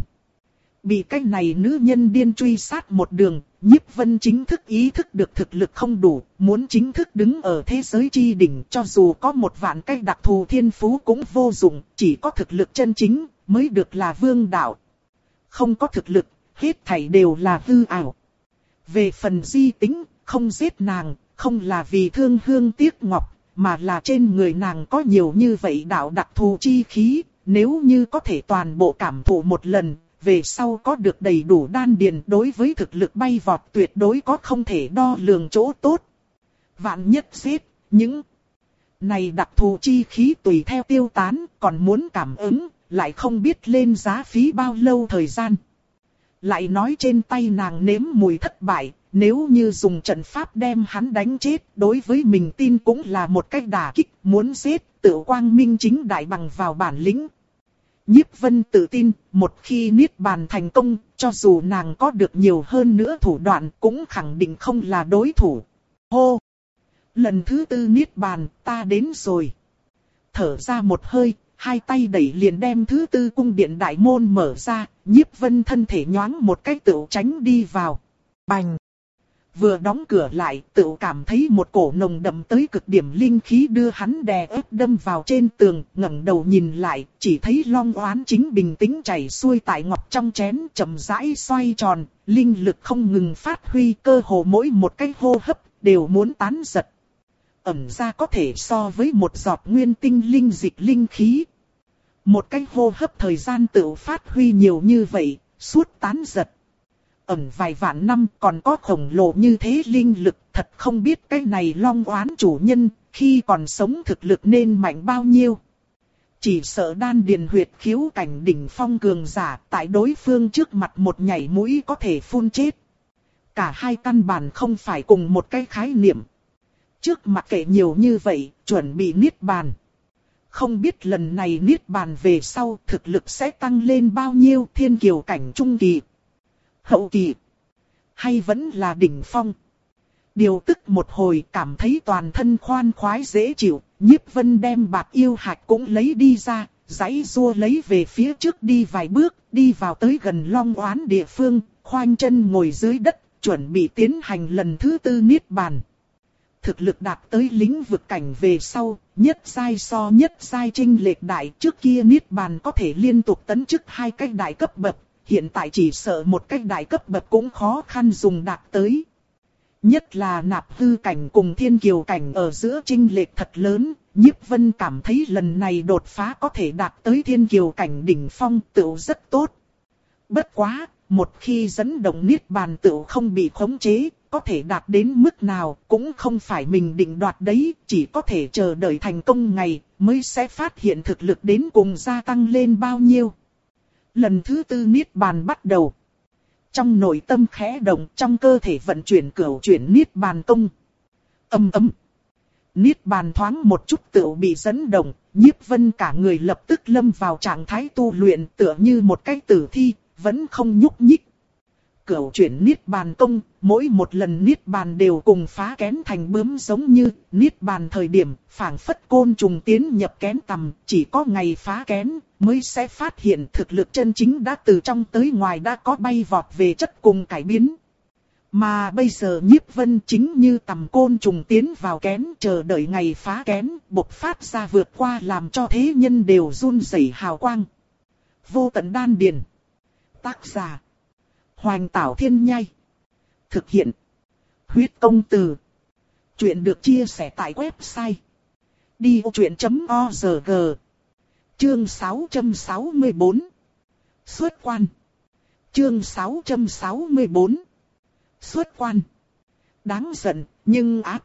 Bị cái này nữ nhân điên truy sát một đường, Nhiếp Vân chính thức ý thức được thực lực không đủ, muốn chính thức đứng ở thế giới chi đỉnh, cho dù có một vạn cái đặc thù thiên phú cũng vô dụng, chỉ có thực lực chân chính mới được là vương đạo. Không có thực lực, hết thảy đều là hư ảo. Về phần Di Tính, không giết nàng, không là vì thương hương tiếc ngọc, mà là trên người nàng có nhiều như vậy đạo đặc thù chi khí, nếu như có thể toàn bộ cảm thụ một lần, về sau có được đầy đủ đan điền, đối với thực lực bay vọt tuyệt đối có không thể đo lường chỗ tốt. Vạn nhất giết, những này đặc thù chi khí tùy theo tiêu tán, còn muốn cảm ứng, lại không biết lên giá phí bao lâu thời gian. Lại nói trên tay nàng nếm mùi thất bại, nếu như dùng trận pháp đem hắn đánh chết, đối với mình tin cũng là một cách đả kích, muốn giết, tự quang minh chính đại bằng vào bản lĩnh. Nhiếp Vân tự tin, một khi niết bàn thành công, cho dù nàng có được nhiều hơn nữa thủ đoạn, cũng khẳng định không là đối thủ. Hô! Lần thứ tư niết bàn, ta đến rồi. Thở ra một hơi, hai tay đẩy liền đem thứ tư cung điện đại môn mở ra, Nhiếp Vân thân thể nhoáng một cái tựu tránh đi vào. Bành! Vừa đóng cửa lại, tựu cảm thấy một cổ nồng đậm tới cực điểm linh khí đưa hắn đè ép đâm vào trên tường, ngẩng đầu nhìn lại, chỉ thấy long oán chính bình tĩnh chảy xuôi tại ngọc trong chén, chậm rãi xoay tròn, linh lực không ngừng phát huy, cơ hồ mỗi một cái hô hấp đều muốn tán giật. Ẩn ra có thể so với một giọt nguyên tinh linh dịch linh khí. Một cái hô hấp thời gian tự phát huy nhiều như vậy, suốt tán giật. ẩn vài vạn năm còn có khổng lồ như thế linh lực, thật không biết cái này long oán chủ nhân, khi còn sống thực lực nên mạnh bao nhiêu. Chỉ sợ đan điền huyệt khiếu cảnh đỉnh phong cường giả, tại đối phương trước mặt một nhảy mũi có thể phun chết. Cả hai căn bản không phải cùng một cái khái niệm. Trước mặt kệ nhiều như vậy, chuẩn bị niết bàn. Không biết lần này niết bàn về sau thực lực sẽ tăng lên bao nhiêu, thiên kiều cảnh trung kỳ, hậu kỳ, hay vẫn là đỉnh phong. Điều tức một hồi cảm thấy toàn thân khoan khoái dễ chịu, Nhiếp Vân đem bạc yêu hạch cũng lấy đi ra, giãy giụa lấy về phía trước đi vài bước, đi vào tới gần long oán địa phương, khoanh chân ngồi dưới đất, chuẩn bị tiến hành lần thứ tư niết bàn. Thực lực đạt tới lĩnh vực cảnh về sau, nhất giai so nhất giai chênh lệch đại, trước kia niết bàn có thể liên tục tấn chức hai cái đại cấp bậc, hiện tại chỉ sợ một cái đại cấp bậc cũng khó khăn dùng đạt tới. Nhất là nạp hư cảnh cùng thiên kiều cảnh ở giữa chênh lệch thật lớn, Nhiếp Vân cảm thấy lần này đột phá có thể đạt tới thiên kiều cảnh đỉnh phong tựu rất tốt. Bất quá, một khi dẫn động niết bàn tựu không bị khống chế, có thể đạt đến mức nào cũng không phải mình định đoạt đấy, chỉ có thể chờ đợi thành công ngày mới sẽ phát hiện thực lực đến cùng gia tăng lên bao nhiêu. Lần thứ tư niết bàn bắt đầu. Trong nội tâm khẽ động, trong cơ thể vận chuyển cửu chuyển niết bàn công. Âm ầm. Niết bàn thoáng một chút tựu bị dẫn động, Nhiếp Vân cả người lập tức lâm vào trạng thái tu luyện tựa như một cái tử thi, vẫn không nhúc nhích. Cửu chuyển niết bàn công, mỗi một lần niết bàn đều cùng phá kén thành bướm giống như, niết bàn thời điểm, phảng phất côn trùng tiến nhập kén tầm, chỉ có ngày phá kén, mới sẽ phát hiện thực lực chân chính đã từ trong tới ngoài đã có bay vọt về chất cùng cải biến. Mà bây giờ Nhiếp Vân chính như tầm côn trùng tiến vào kén, chờ đợi ngày phá kén, bộc phát ra vượt qua làm cho thế nhân đều run rẩy hào quang. Vô tận đan điền. Tác giả Hoành Tảo Thiên Nhai. Thực hiện Huyết Công Từ. Chuyện được chia sẻ tại website đi ô chuyện chấm org. Chương sáu trăm sáu mươi tư. Xuất quan. Chương sáu trăm sáu mươi tư. Xuất quan. Đáng giận, nhưng ác.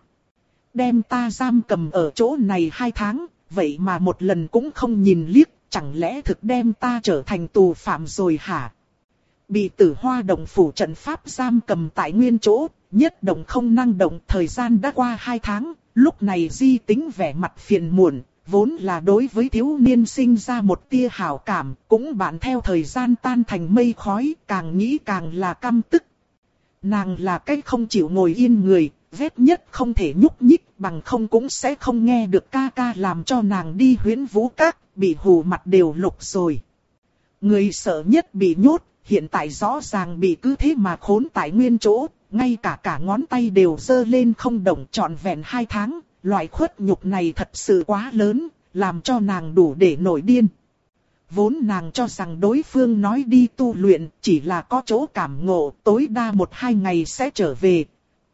Đem ta giam cầm ở chỗ này hai tháng, vậy mà một lần cũng không nhìn liếc, chẳng lẽ thực đem ta trở thành tù phạm rồi hả? Bị Tử Hoa Động phủ trận pháp giam cầm tại nguyên chỗ, nhất động không năng động. Thời gian đã qua hai tháng, lúc này Di Tính vẻ mặt phiền muộn, vốn là đối với thiếu niên sinh ra một tia hảo cảm, cũng bạn theo thời gian tan thành mây khói, càng nghĩ càng là căm tức. Nàng là cái không chịu ngồi yên người, ghét nhất không thể nhúc nhích, bằng không cũng sẽ không nghe được ca ca làm cho nàng đi Huyễn Vũ Các, bị hù mặt đều lục rồi. Người sợ nhất bị nhốt, hiện tại rõ ràng bị cứ thế mà khốn tại nguyên chỗ, ngay cả cả ngón tay đều giơ lên không động trọn vẹn hai tháng, loại khuất nhục này thật sự quá lớn, làm cho nàng đủ để nổi điên. Vốn nàng cho rằng đối phương nói đi tu luyện chỉ là có chỗ cảm ngộ, tối đa một hai ngày sẽ trở về.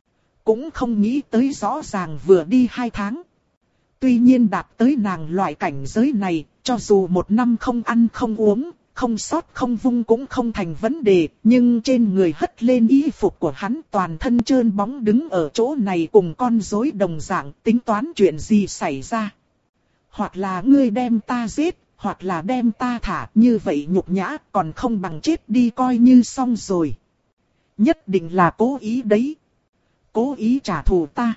Cũng không nghĩ tới rõ ràng vừa đi hai tháng. Tuy nhiên đạt tới nàng loại cảnh giới này, cho dù một năm không ăn không uống, không sót không vung cũng không thành vấn đề, nhưng trên người hất lên y phục của hắn toàn thân trơn bóng đứng ở chỗ này cùng con rối đồng dạng, tính toán chuyện gì xảy ra. Hoặc là ngươi đem ta giết, hoặc là đem ta thả, như vậy nhục nhã còn không bằng chết đi coi như xong rồi. Nhất định là cố ý đấy. Cố ý trả thù ta.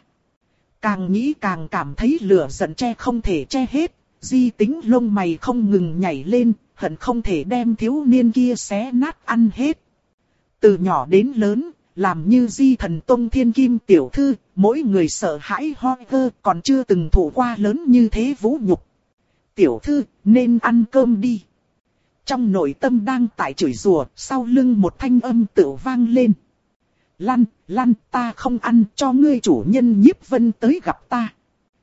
Càng nghĩ càng cảm thấy lửa giận che không thể che hết, Di Tính lông mày không ngừng nhảy lên, hận không thể đem thiếu niên kia xé nát ăn hết. Từ nhỏ đến lớn, làm như Di Thần Tông Thiên Kim tiểu thư, mỗi người sợ hãi ho gơ, còn chưa từng thụ qua lớn như thế vũ nhục. Tiểu thư, nên ăn cơm đi. Trong nội tâm đang tại chửi rủa, sau lưng một thanh âm tự vang lên. Lăn, lăn, ta không ăn, cho ngươi chủ nhân Nhiếp Vân tới gặp ta.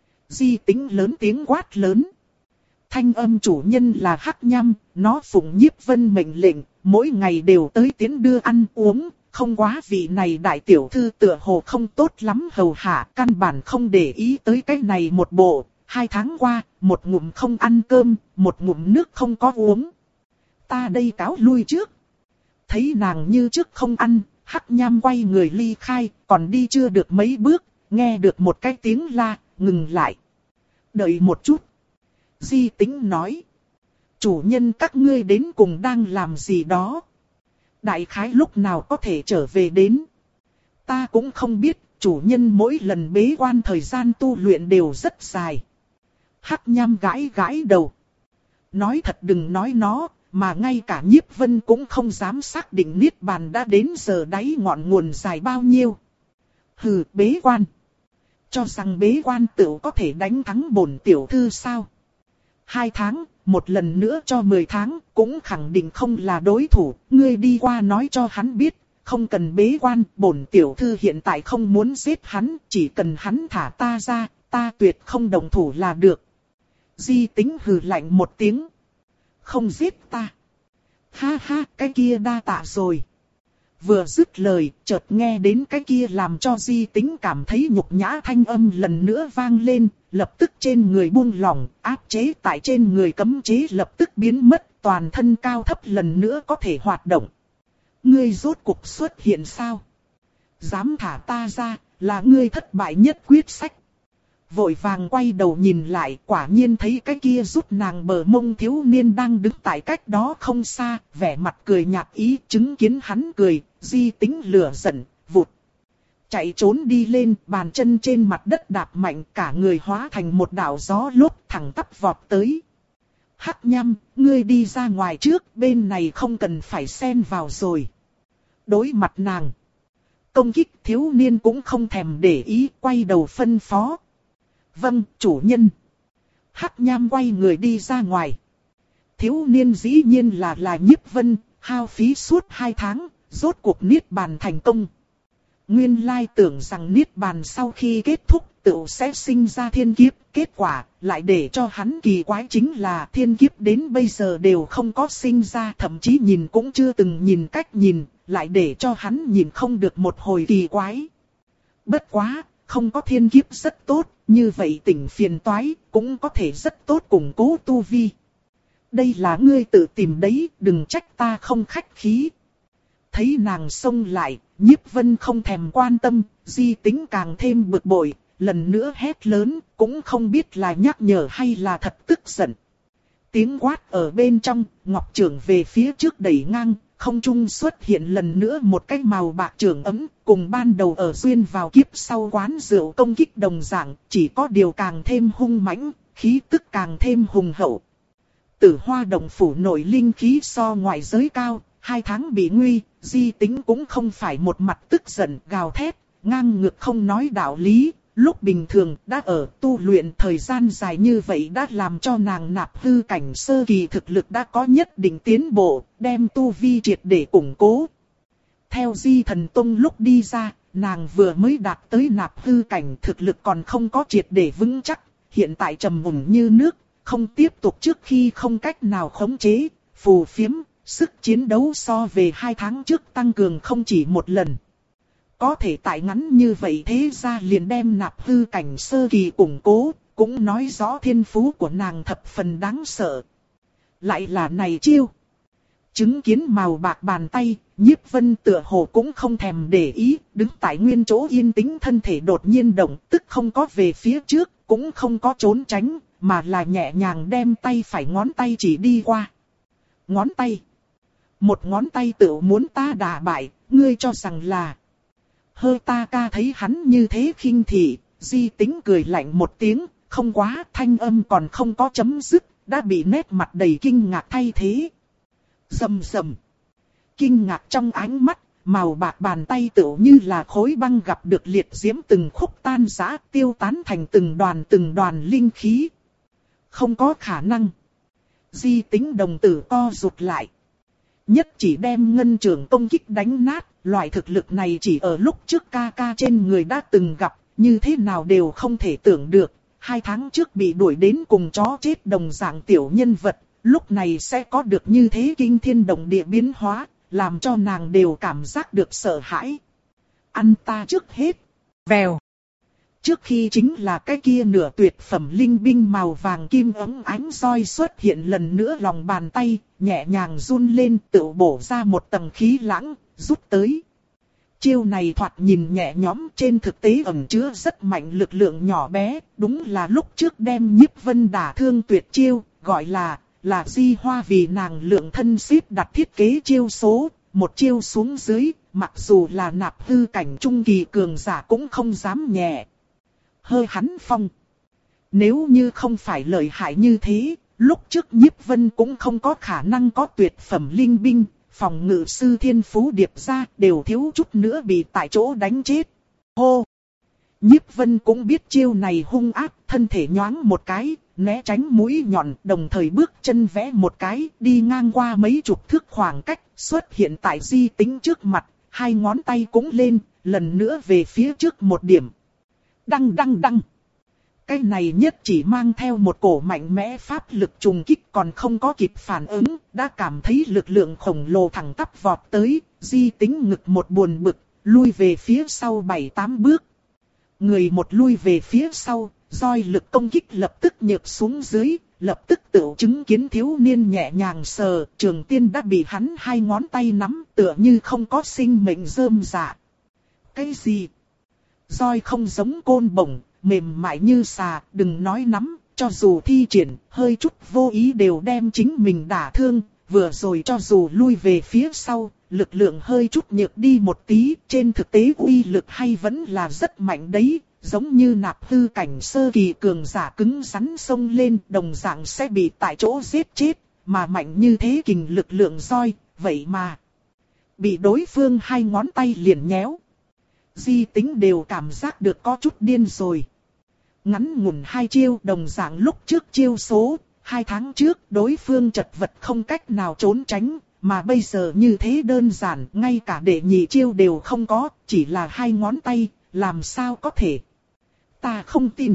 Di Tính lớn tiếng quát lớn. Thanh âm chủ nhân là Hắc Nham, nó phụng Nhiếp Vân mệnh lệnh, mỗi ngày đều tới tiến đưa ăn uống, không quá vị này đại tiểu thư tựa hồ không tốt lắm hầu hạ, căn bản không để ý tới cái này một bộ. Hai tháng qua, một ngụm không ăn cơm, một ngụm nước không có uống. Ta đây cáo lui trước. Thấy nàng như trước không ăn, Hắc Nham quay người ly khai, còn đi chưa được mấy bước, nghe được một cái tiếng la, ngừng lại. Đợi một chút. Di Tính nói. Chủ nhân các ngươi đến cùng đang làm gì đó? Đại khái lúc nào có thể trở về đến? Ta cũng không biết, chủ nhân mỗi lần bế quan thời gian tu luyện đều rất dài. Hắc Nham gãi gãi đầu. Nói thật đừng nói nó, mà ngay cả Nhiếp Vân cũng không dám xác định Niết Bàn đã đến giờ đáy ngọn nguồn dài bao nhiêu. Hừ, bế quan. Cho rằng bế quan tựu có thể đánh thắng bổn tiểu thư sao? Hai tháng, một lần nữa cho mười tháng, cũng khẳng định không là đối thủ. Ngươi đi qua nói cho hắn biết, không cần bế quan, bổn tiểu thư hiện tại không muốn giết hắn, chỉ cần hắn thả ta ra, ta tuyệt không động thủ là được. Di Tính hừ lạnh một tiếng. Không giết ta. Ha ha, cái kia đa tạ rồi. Vừa dứt lời, chợt nghe đến cái kia làm cho Di Tính cảm thấy nhục nhã thanh âm lần nữa vang lên, lập tức trên người buông lỏng, áp chế tại trên người cấm chế lập tức biến mất, toàn thân cao thấp lần nữa có thể hoạt động. Ngươi rốt cuộc xuất hiện sao? Dám thả ta ra, là ngươi thất bại nhất quyết sách. Vội vàng quay đầu nhìn lại, quả nhiên thấy cái kia rút nàng bờ mông thiếu niên đang đứng tại cách đó không xa, vẻ mặt cười nhạt ý, chứng kiến hắn cười, Di Tính lửa giận, vụt. Chạy trốn đi lên, bàn chân trên mặt đất đạp mạnh, cả người hóa thành một đạo gió lốc thẳng tắp vọt tới. Hắc Nham, ngươi đi ra ngoài trước, bên này không cần phải xen vào rồi. Đối mặt nàng. Công kích thiếu niên cũng không thèm để ý, quay đầu phân phó. Vâng, chủ nhân. Hắc Nham quay người đi ra ngoài. Thiếu niên dĩ nhiên là là Nhiếp Vân, hao phí suốt hai tháng, rốt cuộc Niết Bàn thành công. Nguyên lai tưởng rằng Niết Bàn sau khi kết thúc, tự sẽ sinh ra thiên kiếp, kết quả, lại để cho hắn kỳ quái chính là thiên kiếp đến bây giờ đều không có sinh ra, thậm chí nhìn cũng chưa từng nhìn cách nhìn, lại để cho hắn nhìn không được một hồi kỳ quái. Bất quá, không có thiên kiếp rất tốt, như vậy tỉnh phiền toái, cũng có thể rất tốt củng cố tu vi. Đây là ngươi tự tìm đấy, đừng trách ta không khách khí. Thấy nàng xông lại, Nhiếp Vân không thèm quan tâm, Di Tính càng thêm bực bội, lần nữa hét lớn, cũng không biết là nhắc nhở hay là thật tức giận. Tiếng quát ở bên trong, ngọc trưởng về phía trước đẩy ngang, không trung xuất hiện lần nữa một cái màu bạc trưởng ấm, cùng ban đầu ở xuyên vào kiếp sau quán rượu công kích đồng dạng, chỉ có điều càng thêm hung mãnh, khí tức càng thêm hùng hậu. Tử Hoa Động phủ nội linh khí so ngoại giới cao, hai tháng bị nguy, Di Tính cũng không phải một mặt tức giận gào thét, ngang ngược không nói đạo lý. Lúc bình thường đã ở tu luyện thời gian dài như vậy đã làm cho nàng nạp hư cảnh sơ kỳ thực lực đã có nhất định tiến bộ, đem tu vi triệt để củng cố. Theo Di Thần Tông lúc đi ra, nàng vừa mới đạt tới nạp hư cảnh thực lực còn không có triệt để vững chắc, hiện tại trầm mùng như nước, không tiếp tục trước khi không cách nào khống chế, phù phiếm, sức chiến đấu so về hai tháng trước tăng cường không chỉ một lần. Có thể tại ngắn như vậy thế ra liền đem nạp hư cảnh sơ kỳ củng cố, cũng nói rõ thiên phú của nàng thập phần đáng sợ. Lại là này chiêu. Chứng kiến màu bạc bàn tay, Nhiếp Vân tựa hồ cũng không thèm để ý, đứng tại nguyên chỗ yên tĩnh, thân thể đột nhiên động, tức không có về phía trước, cũng không có trốn tránh, mà là nhẹ nhàng đem tay phải ngón tay chỉ đi qua. Ngón tay. Một ngón tay tự muốn ta đả bại, ngươi cho rằng là... Hơ ta ca thấy hắn như thế khinh thị, Di Tính cười lạnh một tiếng, không quá, thanh âm còn không có chấm dứt, đã bị nét mặt đầy kinh ngạc thay thế. Rầm rầm. Kinh ngạc trong ánh mắt, màu bạc bàn tay tựu như là khối băng gặp được liệt diễm từng khúc tan rã, tiêu tán thành từng đoàn từng đoàn linh khí. Không có khả năng. Di Tính đồng tử co rụt lại. Nhất chỉ đem ngân trường công kích đánh nát, loại thực lực này chỉ ở lúc trước ca ca trên người đã từng gặp, như thế nào đều không thể tưởng được. Hai tháng trước bị đuổi đến cùng chó chết đồng dạng tiểu nhân vật, lúc này sẽ có được như thế kinh thiên động địa biến hóa, làm cho nàng đều cảm giác được sợ hãi. Ăn ta trước hết. Vèo. Trước khi chính là cái kia nửa tuyệt phẩm linh binh màu vàng kim ấm ánh roi xuất hiện lần nữa lòng bàn tay, nhẹ nhàng run lên tự bổ ra một tầng khí lãng, rút tới. Chiêu này thoạt nhìn nhẹ nhõm, trên thực tế ẩn chứa rất mạnh lực lượng nhỏ bé, đúng là lúc trước đem Nhiếp Vân đả thương tuyệt chiêu, gọi là, là Di Hoa vì nàng lượng thân xếp đặt thiết kế chiêu số, một chiêu xuống dưới, mặc dù là nạp hư cảnh trung kỳ cường giả cũng không dám nhẹ. Hơi hắn phong. Nếu như không phải lợi hại như thế, lúc trước Nhiếp Vân cũng không có khả năng có tuyệt phẩm linh binh, phòng ngự sư thiên phú điệp ra đều thiếu chút nữa bị tại chỗ đánh chết. Hô! Nhiếp Vân cũng biết chiêu này hung ác, thân thể nhoáng một cái, né tránh mũi nhọn, đồng thời bước chân vẽ một cái, đi ngang qua mấy chục thước khoảng cách, xuất hiện tại Di Tính trước mặt, hai ngón tay cũng lên, lần nữa về phía trước một điểm. Đăng đăng đăng! Cái này nhất chỉ mang theo một cổ mạnh mẽ pháp lực trùng kích, còn không có kịp phản ứng, đã cảm thấy lực lượng khổng lồ thẳng tắp vọt tới, Di Tính ngực một buồn bực, lui về phía sau bảy tám bước. Người một lui về phía sau, roi lực công kích lập tức nhược xuống dưới, lập tức tự chứng kiến thiếu niên nhẹ nhàng sờ, Trường Tiên đã bị hắn hai ngón tay nắm, tựa như không có sinh mệnh rơm rạ. Cái gì? Roi không giống côn bổng, mềm mại như xà, đừng nói nắm, cho dù thi triển, hơi chút vô ý đều đem chính mình đả thương, vừa rồi cho dù lui về phía sau, lực lượng hơi chút nhược đi một tí, trên thực tế uy lực hay vẫn là rất mạnh đấy, giống như nạp hư cảnh sơ kỳ cường giả cứng rắn xông lên, đồng dạng sẽ bị tại chỗ giết chết, mà mạnh như thế kình lực lượng roi, vậy mà bị đối phương hai ngón tay liền nhéo. Di Tính đều cảm giác được có chút điên rồi. Ngắn ngủn hai chiêu đồng dạng lúc trước chiêu số, hai tháng trước đối phương chật vật không cách nào trốn tránh, mà bây giờ như thế đơn giản, ngay cả đệ nhị chiêu đều không có, chỉ là hai ngón tay, làm sao có thể. Ta không tin.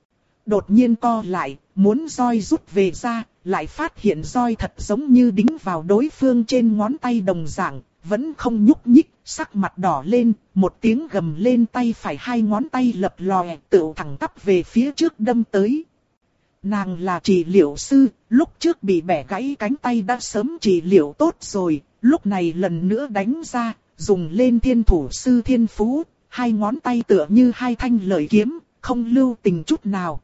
Đột nhiên co lại, muốn roi rút về ra, lại phát hiện roi thật giống như đính vào đối phương trên ngón tay đồng dạng, vẫn không nhúc nhích, sắc mặt đỏ lên, một tiếng gầm lên, tay phải hai ngón tay lập lòe, tựu thẳng tắp về phía trước đâm tới. Nàng là trị liệu sư, lúc trước bị bẻ gãy cánh tay đã sớm trị liệu tốt rồi, lúc này lần nữa đánh ra, dùng lên thiên thủ sư thiên phú, hai ngón tay tựa như hai thanh lợi kiếm, không lưu tình chút nào.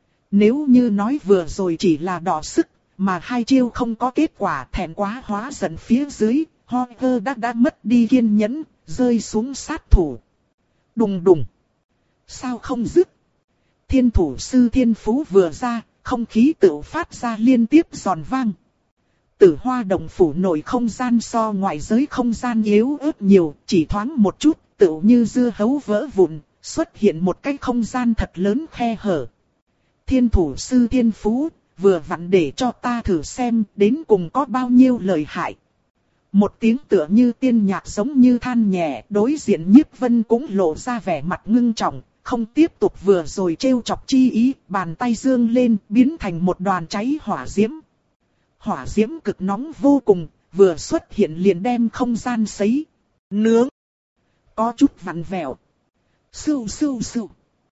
Nếu như nói vừa rồi chỉ là đỏ sức, mà hai chiêu không có kết quả, thẹn quá hóa giận phía dưới, Hoyer đã đã mất đi kiên nhẫn, rơi xuống sát thủ. Đùng đùng. Sao không dứt? Thiên thủ sư thiên phú vừa ra, không khí tự phát ra liên tiếp giòn vang. Tử Hoa Đồng phủ nội không gian so ngoại giới không gian yếu ớt nhiều, chỉ thoáng một chút, tựu như dưa hấu vỡ vụn, xuất hiện một cái không gian thật lớn khe hở. Thiên thủ sư thiên phú, vừa vặn để cho ta thử xem đến cùng có bao nhiêu lợi hại. Một tiếng tựa như tiên nhạc giống như than nhẹ, đối diện Nhiếp Vân cũng lộ ra vẻ mặt ngưng trọng, không tiếp tục vừa rồi trêu chọc chi ý, bàn tay dương lên, biến thành một đoàn cháy hỏa diễm. Hỏa diễm cực nóng vô cùng, vừa xuất hiện liền đem không gian sấy, nướng, có chút vặn vẹo. Sưu sưu sưu.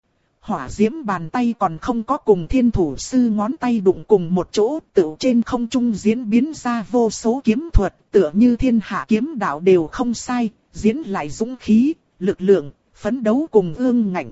Hỏa diễm bàn tay còn không có cùng thiên thủ sư ngón tay đụng cùng một chỗ, tựu trên không trung diễn biến ra vô số kiếm thuật, tựa như thiên hạ kiếm đạo đều không sai, diễn lại dũng khí, lực lượng, phấn đấu cùng ương ngạnh.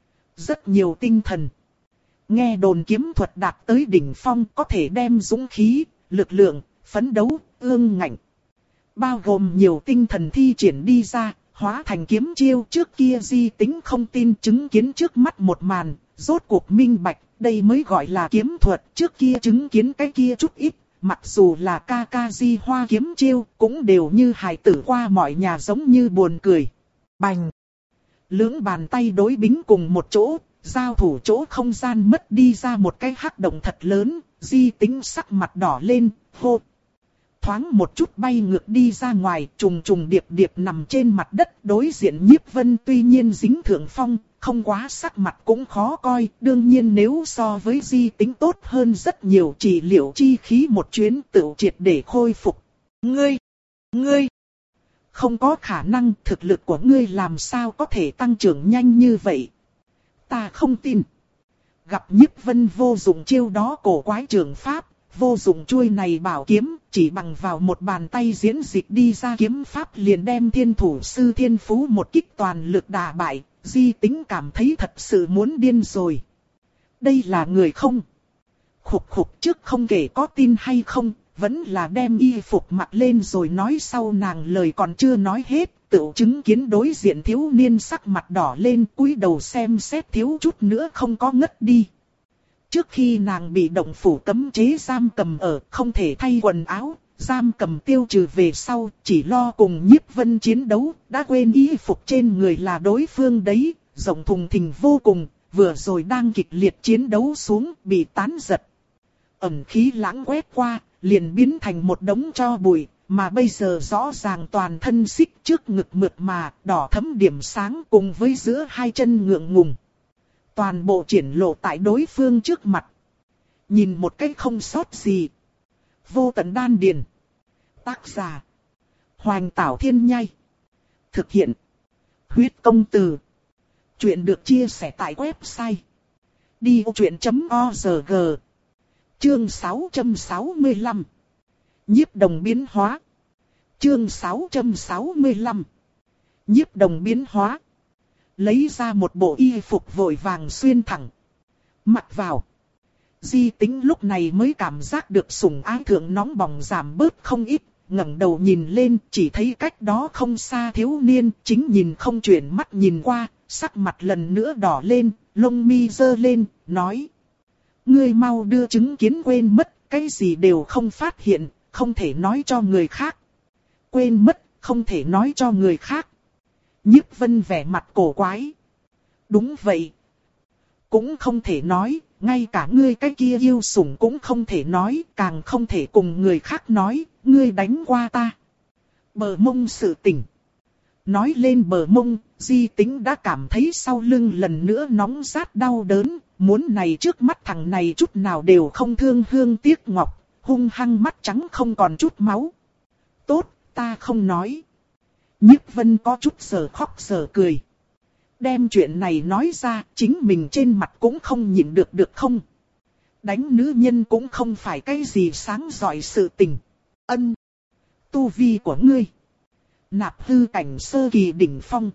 Rất nhiều tinh thần. Nghe đồn kiếm thuật đạt tới đỉnh phong có thể đem dũng khí, lực lượng, phấn đấu, ương ngạnh, bao gồm nhiều tinh thần thi triển đi ra, hóa thành kiếm chiêu. Trước kia Di Tính không tin, chứng kiến trước mắt một màn, rốt cuộc minh bạch, đây mới gọi là kiếm thuật. Trước kia chứng kiến cái kia chút ít, mặc dù là ca ca Di Hoa kiếm chiêu, cũng đều như hài tử qua mọi nhà giống như buồn cười. Bành! Lưỡng bàn tay đối bính cùng một chỗ, giao thủ chỗ không gian mất đi ra một cái hắc động thật lớn, Di Tính sắc mặt đỏ lên, hô. Thoáng một chút bay ngược đi ra ngoài, trùng trùng điệp điệp nằm trên mặt đất. Đối diện Nhiếp Vân tuy nhiên dính thượng phong, không quá sắc mặt cũng khó coi. Đương nhiên nếu so với Di Tính tốt hơn rất nhiều, trị liệu chi khí một chuyến tự triệt để khôi phục. Ngươi! Ngươi! Không có khả năng, thực lực của ngươi làm sao có thể tăng trưởng nhanh như vậy? Ta không tin. Gặp Nhiếp Vân vô dụng chiêu đó cổ quái trường pháp, vô dụng chuôi này bảo kiếm, chỉ bằng vào một bàn tay diễn dịch đi ra kiếm pháp liền đem thiên thủ sư thiên phú một kích toàn lực đả bại, Di Tính cảm thấy thật sự muốn điên rồi. Đây là người không? Khục khục trước không kể có tin hay không, vẫn là đem y phục mặc lên rồi nói sau nàng lời còn chưa nói hết, tự chứng kiến đối diện thiếu niên sắc mặt đỏ lên cúi đầu xem xét thiếu chút nữa không có ngất đi. Trước khi nàng bị động phủ cấm chế giam cầm ở không thể thay quần áo, giam cầm tiêu trừ về sau chỉ lo cùng Nhiếp Vân chiến đấu, đã quên y phục trên người là đối phương đấy, rộng thùng thình vô cùng, vừa rồi đang kịch liệt chiến đấu xuống bị tán giật. Ẩm khí lãng quét qua, liền biến thành một đống tro bụi, mà bây giờ rõ ràng toàn thân xích trước ngực mượt mà, đỏ thẫm điểm sáng cùng với giữa hai chân ngượng ngùng. Toàn bộ triển lộ tại đối phương trước mặt. Nhìn một cách không sót gì. Vô tận đan điền. Tác giả. Hoành Tảo Thiên Nhai. Thực hiện. Huyết công từ. Chuyện được chia sẻ tại website. đi ô chuyện chấm org. Chương sáu trăm sáu mươi lăm. Nhiếp đồng biến hóa. Chương sáu trăm sáu mươi lăm. Nhiếp đồng biến hóa. Lấy ra một bộ y phục vội vàng xuyên thẳng. Mặc vào. Di Tính lúc này mới cảm giác được sủng ái thượng nóng bỏng giảm bớt không ít. ngẩng đầu nhìn lên chỉ thấy cách đó không xa thiếu niên chính nhìn không chuyển mắt nhìn qua. Sắc mặt lần nữa đỏ lên, lông mi giơ lên, nói. Ngươi mau đưa chứng kiến quên mất, cái gì đều không phát hiện, không thể nói cho người khác. Quên mất, không thể nói cho người khác. Nhiếp Vân vẻ mặt cổ quái. Đúng vậy. Cũng không thể nói, ngay cả ngươi cái kia yêu sủng cũng không thể nói, càng không thể cùng người khác nói, ngươi đánh qua ta. Bờ mông sự tình. Nói lên bờ mông, Di Tính đã cảm thấy sau lưng lần nữa nóng rát đau đớn, muốn này trước mắt thằng này chút nào đều không thương hương tiếc ngọc, hung hăng mắt trắng không còn chút máu. Tốt, ta không nói. Nhiếp Vân có chút giờ khóc giờ cười. Đem chuyện này nói ra, chính mình trên mặt cũng không nhịn được được không? Đánh nữ nhân cũng không phải cái gì sáng giỏi sự tình. Ân. Tu vi của ngươi. Nạp hư cảnh sơ kỳ đỉnh phong.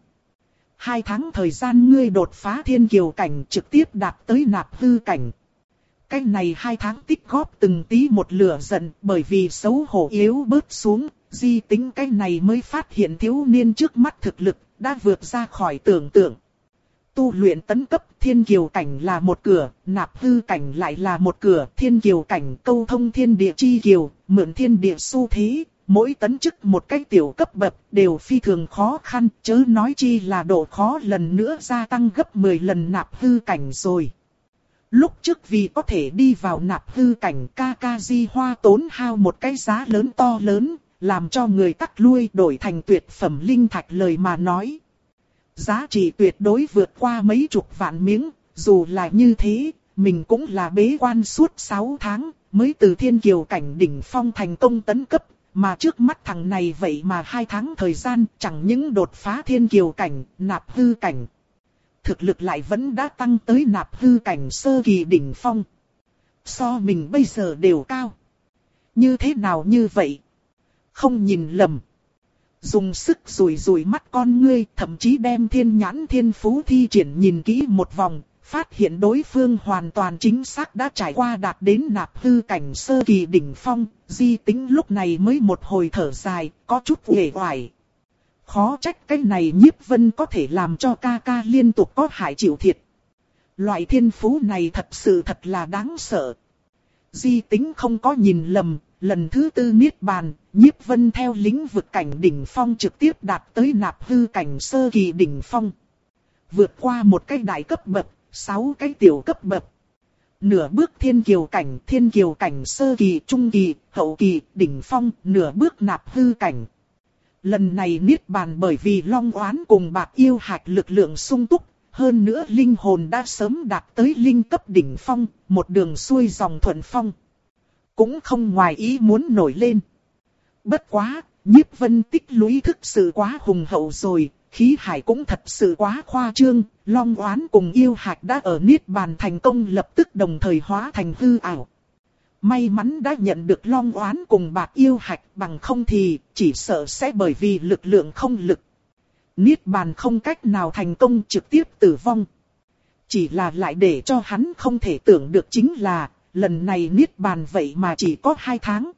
Hai tháng thời gian ngươi đột phá thiên kiều cảnh trực tiếp đạt tới nạp hư cảnh. Cái này hai tháng tích góp từng tí một lửa giận bởi vì xấu hổ yếu bớt xuống. Di Tính cái này mới phát hiện thiếu niên trước mắt thực lực đã vượt ra khỏi tưởng tượng. Tu luyện tấn cấp thiên kiều cảnh là một cửa, nạp hư cảnh lại là một cửa. Thiên kiều cảnh câu thông thiên địa chi kiều, mượn thiên địa xu thế. Mỗi tấn chức một cách tiểu cấp bậc đều phi thường khó khăn, chớ nói chi là độ khó lần nữa gia tăng gấp mười lần nạp hư cảnh rồi. Lúc trước vì có thể đi vào nạp hư cảnh ca ca Di Hoa tốn hao một cái giá lớn to lớn, làm cho người tắc lui đổi thành tuyệt phẩm linh thạch lời mà nói. Giá trị tuyệt đối vượt qua mấy chục vạn miếng, dù là như thế, mình cũng là bế quan suốt sáu tháng, mới từ thiên kiều cảnh đỉnh phong thành công tấn cấp. Mà trước mắt thằng này vậy mà hai tháng thời gian chẳng những đột phá thiên kiều cảnh, nạp hư cảnh. Thực lực lại vẫn đã tăng tới nạp hư cảnh sơ kỳ đỉnh phong. So mình bây giờ đều cao. Như thế nào như vậy? Không nhìn lầm. Dùng sức rủi rủi mắt con ngươi, thậm chí đem thiên nhãn thiên phú thi triển nhìn kỹ một vòng. Phát hiện đối phương hoàn toàn chính xác đã trải qua đạt đến nạp hư cảnh sơ kỳ đỉnh phong, Di Tính lúc này mới một hồi thở dài, có chút uể oải. Khó trách cái này Nhiếp Vân có thể làm cho ca ca liên tục có hại chịu thiệt. Loại thiên phú này thật sự thật là đáng sợ. Di Tính không có nhìn lầm, lần thứ tư niết bàn, Nhiếp Vân theo lĩnh vực cảnh đỉnh phong trực tiếp đạt tới nạp hư cảnh sơ kỳ đỉnh phong. Vượt qua một cái đại cấp bậc. Sáu cái tiểu cấp bậc. Nửa bước thiên kiều cảnh, thiên kiều cảnh sơ kỳ, trung kỳ, hậu kỳ, đỉnh phong, nửa bước nạp hư cảnh. Lần này niết bàn bởi vì long oán cùng bạc yêu hạch lực lượng sung túc, hơn nữa linh hồn đã sớm đạt tới linh cấp đỉnh phong, một đường xuôi dòng thuận phong. Cũng không ngoài ý muốn nổi lên. Bất quá, Nhiếp Vân tích lũy thức sự quá hùng hậu rồi. Khí hải cũng thật sự quá khoa trương, long oán cùng yêu hạch đã ở niết bàn thành công lập tức đồng thời hóa thành hư ảo. May mắn đã nhận được Long Oán cùng Bạc Yêu Hạch, bằng không thì chỉ sợ sẽ bởi vì lực lượng không lực. Niết bàn không cách nào thành công, trực tiếp tử vong. Chỉ là lại để cho hắn không thể tưởng được chính là, lần này Niết bàn vậy mà chỉ có hai tháng.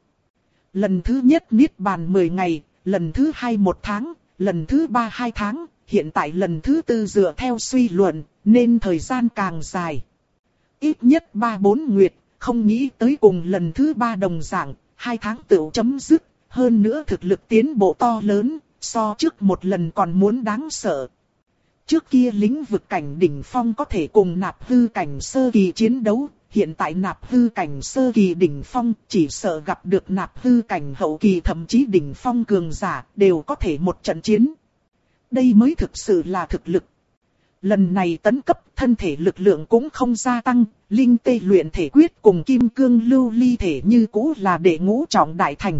Lần thứ nhất Niết bàn mười ngày, lần thứ hai một tháng, lần thứ ba hai tháng, hiện tại lần thứ tư dựa theo suy luận, nên thời gian càng dài. Ít nhất ba bốn nguyệt, không nghĩ tới cùng lần thứ ba đồng dạng, hai tháng tựu chấm dứt, hơn nữa thực lực tiến bộ to lớn, so trước một lần còn muốn đáng sợ. Trước kia lĩnh vực cảnh đỉnh phong có thể cùng nạp hư cảnh sơ kỳ chiến đấu, hiện tại nạp hư cảnh sơ kỳ đỉnh phong chỉ sợ gặp được nạp hư cảnh hậu kỳ thậm chí đỉnh phong cường giả đều có thể một trận chiến. Đây mới thực sự là thực lực. Lần này tấn cấp thân thể lực lượng cũng không gia tăng, linh tê luyện thể quyết cùng kim cương lưu ly thể như cũ là đệ ngũ trọng đại thành.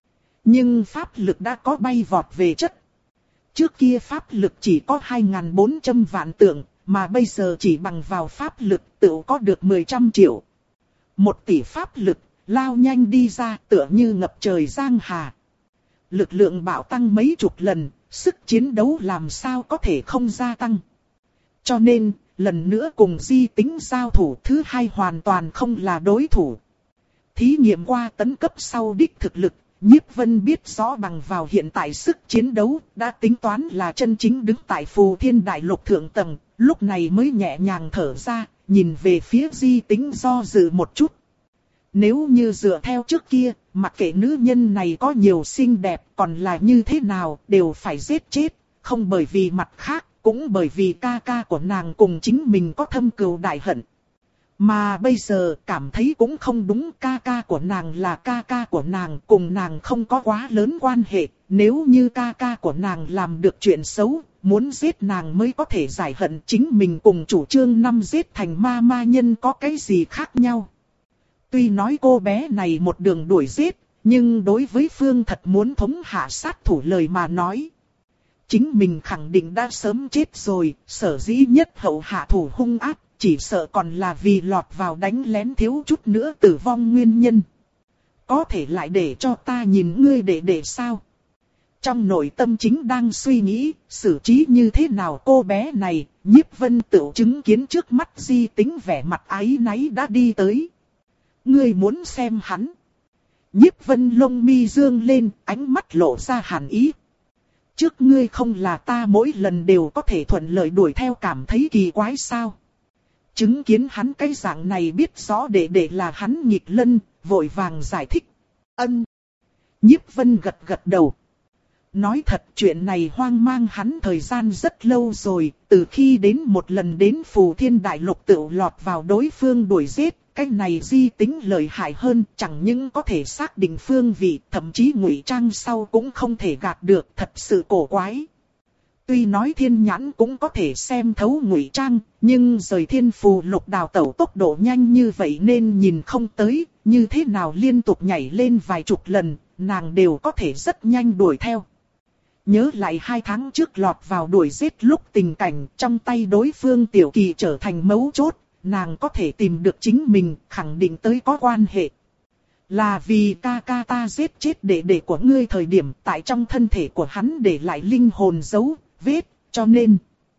Nhưng pháp lực đã có bay vọt về chất. Trước kia pháp lực chỉ có hai nghìn bốn trăm vạn tượng, mà bây giờ chỉ bằng vào pháp lực tự có được mười trăm triệu. Một tỷ pháp lực, lao nhanh đi ra tựa như ngập trời giang hà. Lực lượng bạo tăng mấy chục lần, sức chiến đấu làm sao có thể không gia tăng. Cho nên, lần nữa cùng Di Tính giao thủ thứ hai hoàn toàn không là đối thủ. Thí nghiệm qua tấn cấp sau đích thực lực, Nhiếp Vân biết rõ bằng vào hiện tại sức chiến đấu, đã tính toán là chân chính đứng tại Phù Thiên Đại Lục thượng tầng, lúc này mới nhẹ nhàng thở ra, nhìn về phía Di Tính do dự một chút. Nếu như dựa theo trước kia, mặc kệ nữ nhân này có nhiều xinh đẹp còn là như thế nào, đều phải giết chết, không bởi vì mặt khác, cũng bởi vì ca ca của nàng cùng chính mình có thâm cừu đại hận. Mà bây giờ cảm thấy cũng không đúng, ca ca của nàng là ca ca của nàng, cùng nàng không có quá lớn quan hệ. Nếu như ca ca của nàng làm được chuyện xấu, muốn giết nàng mới có thể giải hận, chính mình cùng chủ trương năm giết thành ma ma nhân có cái gì khác nhau. Tuy nói cô bé này một đường đuổi giết, nhưng đối với Phương Thật muốn thống hạ sát thủ lời mà nói. Chính mình khẳng định đã sớm chết rồi, sở dĩ nhất hậu hạ thủ hung ác, chỉ sợ còn là vì lọt vào đánh lén thiếu chút nữa tử vong nguyên nhân. Có thể lại để cho ta nhìn ngươi để để sao? Trong nội tâm chính đang suy nghĩ, xử trí như thế nào cô bé này, Nhiếp Vân tự chứng kiến trước mắt Di Tính vẻ mặt áy náy đã đi tới. Ngươi muốn xem hắn? Nhiếp Vân lông mi dương lên, ánh mắt lộ ra hàn ý. Trước ngươi không là ta mỗi lần đều có thể thuận lợi đuổi theo cảm thấy kỳ quái sao? Chứng kiến hắn cái dạng này biết rõ để để là hắn nghịch lân, vội vàng giải thích. Ân. Nhiếp Vân gật gật đầu. Nói thật chuyện này hoang mang hắn thời gian rất lâu rồi, từ khi đến một lần đến Phù Thiên Đại Lục tự lọt vào đối phương đuổi giết, cái này Di Tính lợi hại hơn, chẳng những có thể xác định phương vị, thậm chí ngụy trang sau cũng không thể gạt được, thật sự cổ quái. Tuy nói thiên nhãn cũng có thể xem thấu ngụy trang, nhưng rời thiên phù lục đào tẩu tốc độ nhanh như vậy nên nhìn không tới, như thế nào liên tục nhảy lên vài chục lần, nàng đều có thể rất nhanh đuổi theo. Nhớ lại hai tháng trước lọt vào đuổi giết lúc tình cảnh trong tay đối phương tiểu kỳ trở thành mấu chốt, nàng có thể tìm được chính mình, khẳng định tới có quan hệ. Là vì ca ca ta giết chết đệ đệ của ngươi thời điểm tại trong thân thể của hắn để lại linh hồn dấu, vết, cho nên.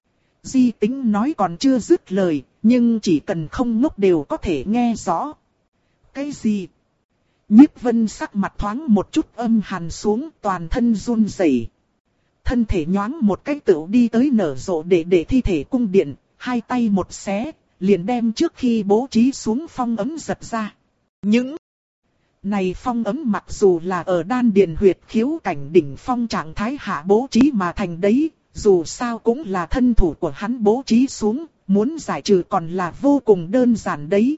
Di Tính nói còn chưa dứt lời, nhưng chỉ cần không ngốc đều có thể nghe rõ. Cái gì? Nhiếp Vân sắc mặt thoáng một chút âm hàn xuống, toàn thân run rẩy. Thân thể nhoáng một cái tựu đi tới nở rộ để để thi thể cung điện, hai tay một xé, liền đem trước khi bố trí xuống phong ấm giật ra. Những này phong ấm mặc dù là ở đan điền huyệt khiếu cảnh đỉnh phong trạng thái hạ bố trí mà thành đấy, dù sao cũng là thân thủ của hắn bố trí xuống, muốn giải trừ còn là vô cùng đơn giản đấy.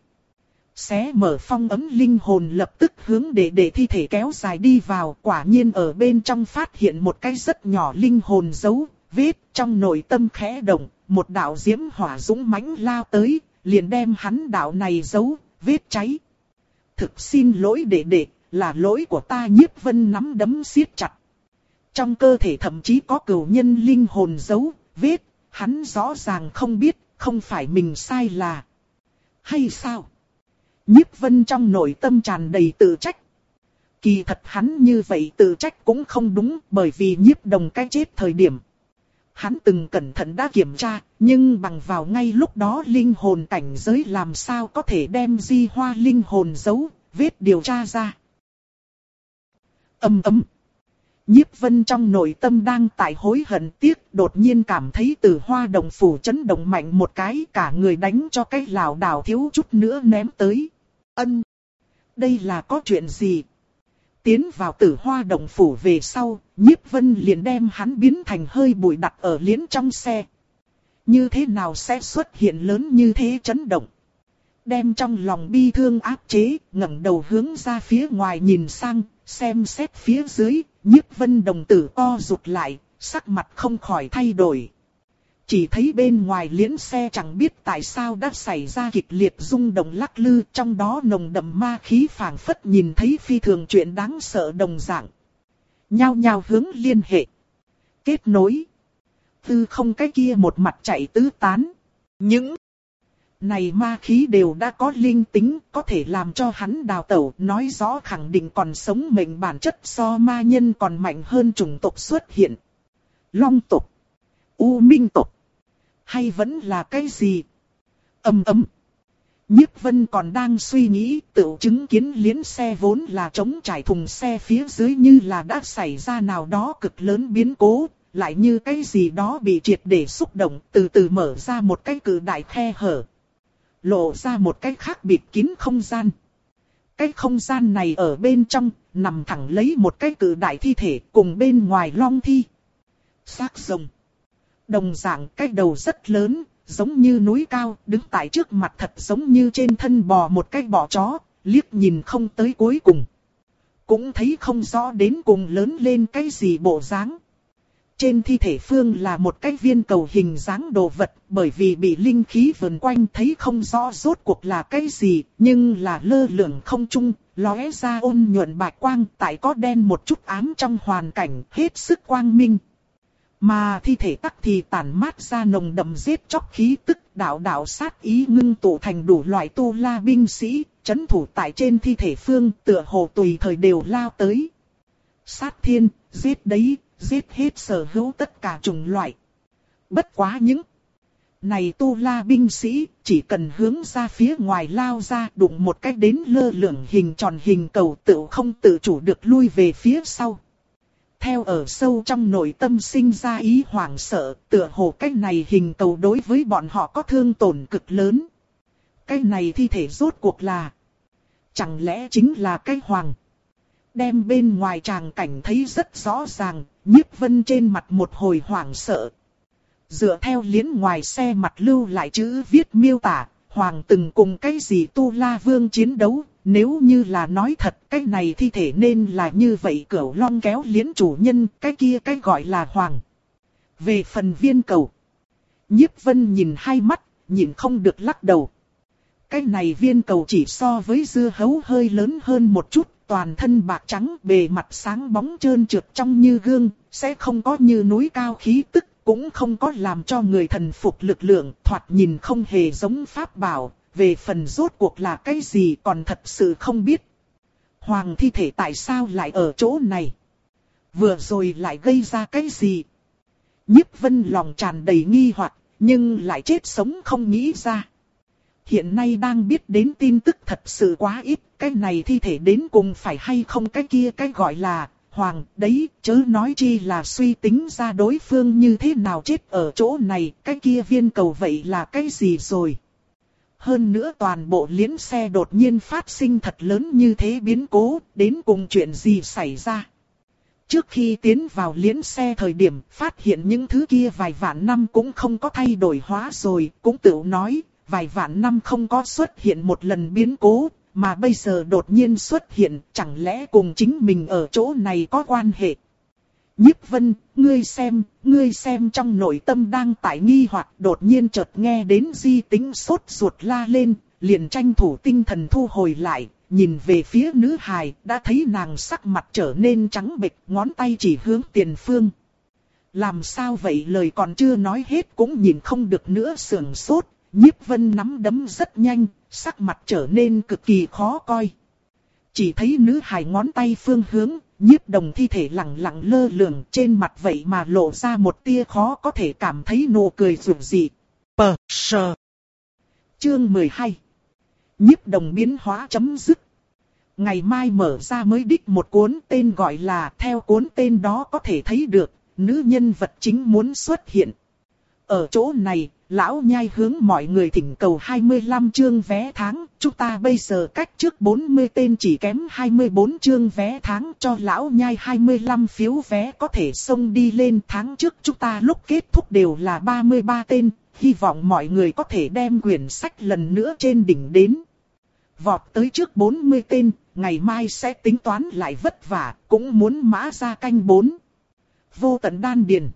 Xé mở phong ấm linh hồn lập tức hướng để để thi thể kéo dài đi vào, quả nhiên ở bên trong phát hiện một cái rất nhỏ linh hồn dấu, vết, trong nội tâm khẽ động, một đạo diễm hỏa dũng mãnh lao tới, liền đem hắn đạo này dấu, vết cháy. Thực xin lỗi đệ đệ, là lỗi của ta. Nhiếp Vân nắm đấm siết chặt. Trong cơ thể thậm chí có cửu nhân linh hồn dấu, vết, hắn rõ ràng không biết, không phải mình sai là. Hay sao? Nhiếp Vân trong nội tâm tràn đầy tự trách. Kỳ thật hắn như vậy tự trách cũng không đúng, bởi vì Nhiếp Đồng cái chết thời điểm. Hắn từng cẩn thận đã kiểm tra, nhưng bằng vào ngay lúc đó linh hồn cảnh giới làm sao có thể đem Di Hoa linh hồn giấu, vết điều tra ra. Ầm ầm. Nhiếp Vân trong nội tâm đang tại hối hận tiếc, đột nhiên cảm thấy Tử Hoa Đồng phủ chấn động mạnh một cái, cả người đánh cho cái lảo đảo thiếu chút nữa ném tới. Ân, đây là có chuyện gì? Tiến vào Tử Hoa Đồng phủ về sau, Nhiếp Vân liền đem hắn biến thành hơi bụi đặt ở liễn trong xe. Như thế nào sẽ xuất hiện lớn như thế chấn động? Đem trong lòng bi thương áp chế, ngẩng đầu hướng ra phía ngoài nhìn sang, xem xét phía dưới, Nhiếp Vân đồng tử co rụt lại, sắc mặt không khỏi thay đổi. Chỉ thấy bên ngoài liễn xe chẳng biết tại sao đã xảy ra kịch liệt rung động lắc lư, trong đó nồng đậm ma khí phảng phất nhìn thấy phi thường chuyện đáng sợ đồng dạng. Nhao nhao hướng liên hệ. Kết nối. Tư không cái kia một mặt chạy tứ tán. Những này ma khí đều đã có linh tính, có thể làm cho hắn đào tẩu, nói rõ khẳng định còn sống mệnh bản chất so ma nhân còn mạnh hơn chủng tộc xuất hiện. Long tộc, U Minh tộc, hay vẫn là cái gì? Ầm ầm. Nhiếp Vân còn đang suy nghĩ, tự chứng kiến liễn xe vốn là trống trải thùng xe phía dưới như là đã xảy ra nào đó cực lớn biến cố, lại như cái gì đó bị triệt để xúc động, từ từ mở ra một cái cự đại khe hở. Lộ ra một cái khác bịt kín không gian. Cái không gian này ở bên trong, nằm thẳng lấy một cái cự đại thi thể cùng bên ngoài long thi. Xác rồng. Đồng dạng cái đầu rất lớn, giống như núi cao, đứng tại trước mặt thật giống như trên thân bò một cái bọ chó, liếc nhìn không tới cuối cùng. Cũng thấy không rõ đến cùng lớn lên cái gì bộ dáng. Trên thi thể phương là một cái viên cầu hình dáng đồ vật, bởi vì bị linh khí vần quanh thấy không rõ rốt cuộc là cái gì, nhưng là lơ lửng không trung, lóe ra ôn nhuận bạch quang, tại có đen một chút ám trong hoàn cảnh, hết sức quang minh. Mà thi thể tắc thì tản mát ra nồng đậm giết chóc khí tức, đạo đạo sát ý ngưng tụ thành đủ loại tu la binh sĩ, chấn thủ tại trên thi thể phương, tựa hồ tùy thời đều lao tới. Sát thiên, giết đấy, giết hết sở hữu tất cả chủng loại. Bất quá những này tu la binh sĩ, chỉ cần hướng ra phía ngoài lao ra, đụng một cách đến lơ lửng hình tròn hình cầu, tự không tự chủ được lui về phía sau. Theo ở sâu trong nội tâm sinh ra ý hoảng sợ, tựa hồ cái này hình cầu đối với bọn họ có thương tổn cực lớn. Cái này thi thể rốt cuộc là, chẳng lẽ chính là cái hoàng? Đem bên ngoài tràng cảnh thấy rất rõ ràng, Nhiếp Vân trên mặt một hồi hoảng sợ. Dựa theo liễn ngoài xe mặt lưu lại chữ viết miêu tả, hoàng từng cùng cái gì tu la vương chiến đấu, nếu như là nói thật cái này thi thể nên là như vậy, cửu long kéo liễn chủ nhân, cái kia cái gọi là hoàng. Về phần viên cầu, Nhiếp Vân nhìn hai mắt, nhìn không được lắc đầu. Cái này viên cầu chỉ so với dưa hấu hơi lớn hơn một chút, toàn thân bạc trắng, bề mặt sáng bóng trơn trượt trong như gương, sẽ không có như núi cao khí tức, cũng không có làm cho người thần phục lực lượng, thoạt nhìn không hề giống pháp bảo, về phần rốt cuộc là cái gì còn thật sự không biết. Hoàng thi thể tại sao lại ở chỗ này? Vừa rồi lại gây ra cái gì? Nhiếp Vân lòng tràn đầy nghi hoặc, nhưng lại chết sống không nghĩ ra. Hiện nay đang biết đến tin tức thật sự quá ít, cái này thi thể đến cùng phải hay không cái kia cái gọi là hoàng đấy, chớ nói chi là suy tính ra đối phương như thế nào chết ở chỗ này, cái kia viên cầu vậy là cái gì rồi. Hơn nữa toàn bộ liễn xe đột nhiên phát sinh thật lớn như thế biến cố, đến cùng chuyện gì xảy ra. Trước khi tiến vào liễn xe thời điểm phát hiện những thứ kia vài vạn năm cũng không có thay đổi hóa rồi, cũng tự nói, vài vạn năm không có xuất hiện một lần biến cố, mà bây giờ đột nhiên xuất hiện, chẳng lẽ cùng chính mình ở chỗ này có quan hệ. Nhiếp Vân, ngươi xem, ngươi xem, trong nội tâm đang tại nghi hoặc, đột nhiên chợt nghe đến Di Tính sốt ruột la lên, liền tranh thủ tinh thần thu hồi lại, nhìn về phía nữ hài, đã thấy nàng sắc mặt trở nên trắng bệch, ngón tay chỉ hướng tiền phương. Làm sao vậy, lời còn chưa nói hết cũng nhìn không được nữa, sườn sốt. Nhiếp Vân nắm đấm rất nhanh, sắc mặt trở nên cực kỳ khó coi. Chỉ thấy nữ hài ngón tay phương hướng, Nhiếp Đồng thi thể lẳng lặng lơ lửng trên mặt vậy mà lộ ra một tia khó có thể cảm thấy nụ cười rực dị. Pờ sờ. Chương mười hai. Nhiếp Đồng biến hóa chấm dứt. Ngày mai mở ra mới đích một cuốn tên gọi là theo cuốn tên đó có thể thấy được, nữ nhân vật chính muốn xuất hiện. Ở chỗ này, lão nhai hướng mọi người thỉnh cầu hai mươi lăm chương vé tháng, chúng ta bây giờ cách trước bốn mươi tên chỉ kém hai mươi bốn chương vé tháng, cho lão nhai hai mươi lăm phiếu vé có thể xông đi lên. Tháng trước chúng ta lúc kết thúc đều là ba mươi ba tên, hy vọng mọi người có thể đem quyển sách lần nữa trên đỉnh đến. Vọt tới trước bốn mươi tên, ngày mai sẽ tính toán lại vất vả, cũng muốn mã ra canh bốn. Vô tận đan điền.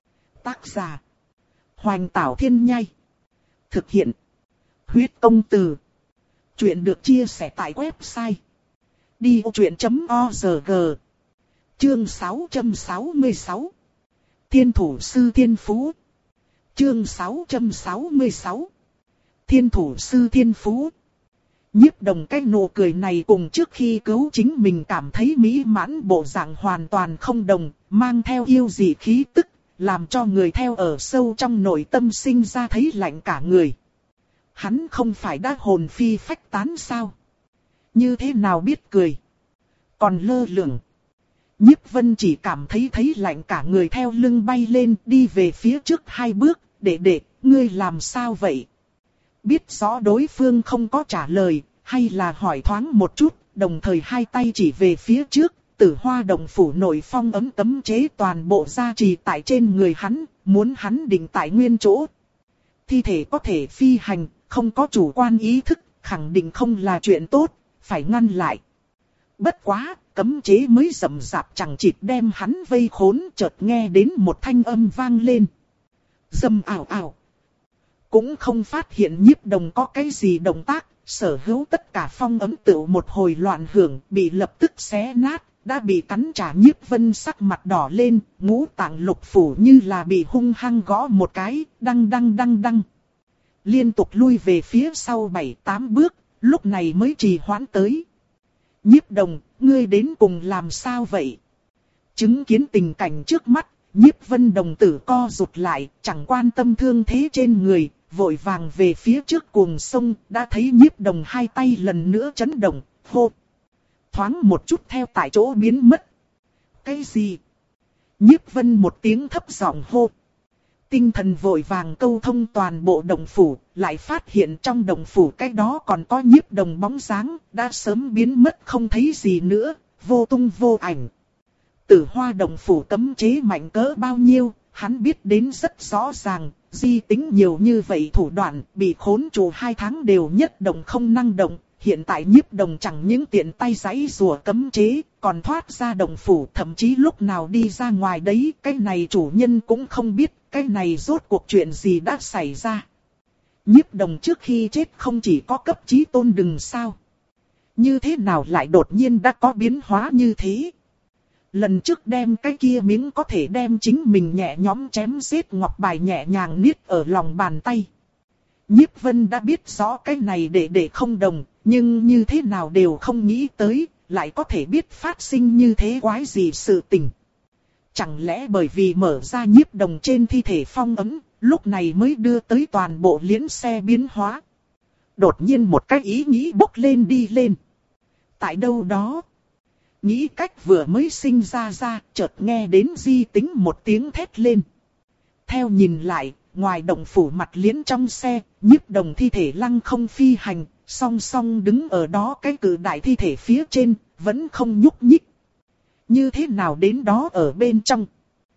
Tác giả Hoành Tảo Thiên Nhai. Thực hiện Huyết Công Từ. Chuyện được chia sẻ tại website đi ô truyện chấm org. Chương sáu trăm sáu mươi sáu. Thiên thủ sư thiên phú. Chương sáu trăm sáu mươi sáu. Thiên thủ sư thiên phú. Nhiếp Đồng cái nụ cười này cùng trước khi cứu chính mình cảm thấy mỹ mãn bộ dạng hoàn toàn không đồng, mang theo yêu dị khí tức, làm cho người theo ở sâu trong nội tâm sinh ra thấy lạnh cả người. Hắn không phải đã hồn phi phách tán sao? Như thế nào biết cười? Còn lơ lửng. Nhiếp Vân chỉ cảm thấy thấy lạnh cả người theo lưng bay lên, đi về phía trước hai bước. Đệ đệ, ngươi làm sao vậy? Biết rõ đối phương không có trả lời, hay là hỏi thoáng một chút, đồng thời hai tay chỉ về phía trước. Tử Hoa Động phủ nội phong ấm cấm chế toàn bộ gia trì tại trên người hắn, muốn hắn định tại nguyên chỗ. Thi thể có thể phi hành, không có chủ quan ý thức, khẳng định không là chuyện tốt, phải ngăn lại. Bất quá, cấm chế mới rậm rạp chẳng chịt đem hắn vây khốn, chợt nghe đến một thanh âm vang lên. Rầm ảo ảo. Cũng không phát hiện Nhiếp Đồng có cái gì động tác, sở hữu tất cả phong ấm tựu một hồi loạn hưởng, bị lập tức xé nát. Đã bị cắn trả. Nhiếp Vân sắc mặt đỏ lên, ngũ tạng lục phủ như là bị hung hăng gõ một cái, đăng đăng đăng đăng. Liên tục lui về phía sau bảy tám bước, lúc này mới trì hoãn tới. Nhiếp Đồng, ngươi đến cùng làm sao vậy? Chứng kiến tình cảnh trước mắt, Nhiếp Vân đồng tử co rụt lại, chẳng quan tâm thương thế trên người, vội vàng về phía trước cuồng sông, đã thấy Nhiếp Đồng hai tay lần nữa chấn động, hô. Thoáng một chút theo tại chỗ biến mất. Cái gì? Nhiếp Vân một tiếng thấp giọng hô. Tinh thần vội vàng câu thông toàn bộ động phủ, lại phát hiện trong động phủ cái đó còn có Nhiếp Đồng bóng dáng, đã sớm biến mất không thấy gì nữa, vô tung vô ảnh. Tử Hoa Động phủ cấm chế mạnh cỡ bao nhiêu, hắn biết đến rất rõ ràng, di tính nhiều như vậy thủ đoạn, bị khốn trụ hai tháng đều nhất động không năng động. Hiện tại Nhiếp Đồng chẳng những tiện tay giãy giụa cấm chế, còn thoát ra động phủ, thậm chí lúc nào đi ra ngoài đấy, cái này chủ nhân cũng không biết, cái này rốt cuộc chuyện gì đã xảy ra. Nhiếp Đồng trước khi chết không chỉ có cấp chí tôn đừng sao. Như thế nào lại đột nhiên đã có biến hóa như thế? Lần trước đem cái kia miếng có thể đem chính mình nhẹ nhõm chém giết ngọc bài nhẹ nhàng niết ở lòng bàn tay. Nhiếp Vân đã biết rõ cái này để để không đồng, nhưng như thế nào đều không nghĩ tới, lại có thể biết phát sinh như thế quái gì sự tình. Chẳng lẽ bởi vì mở ra Nhiếp Đồng trên thi thể phong ấn, lúc này mới đưa tới toàn bộ liễn xe biến hóa. Đột nhiên một cái ý nghĩ bốc lên đi lên. Tại đâu đó, nghĩ cách vừa mới sinh ra ra, chợt nghe đến di tính một tiếng thét lên. Theo nhìn lại, ngoài động phủ mặt liễn trong xe, Nhiếp Đồng thi thể lăng không phi hành, song song đứng ở đó cái cự đại thi thể phía trên, vẫn không nhúc nhích. Như thế nào đến đó ở bên trong?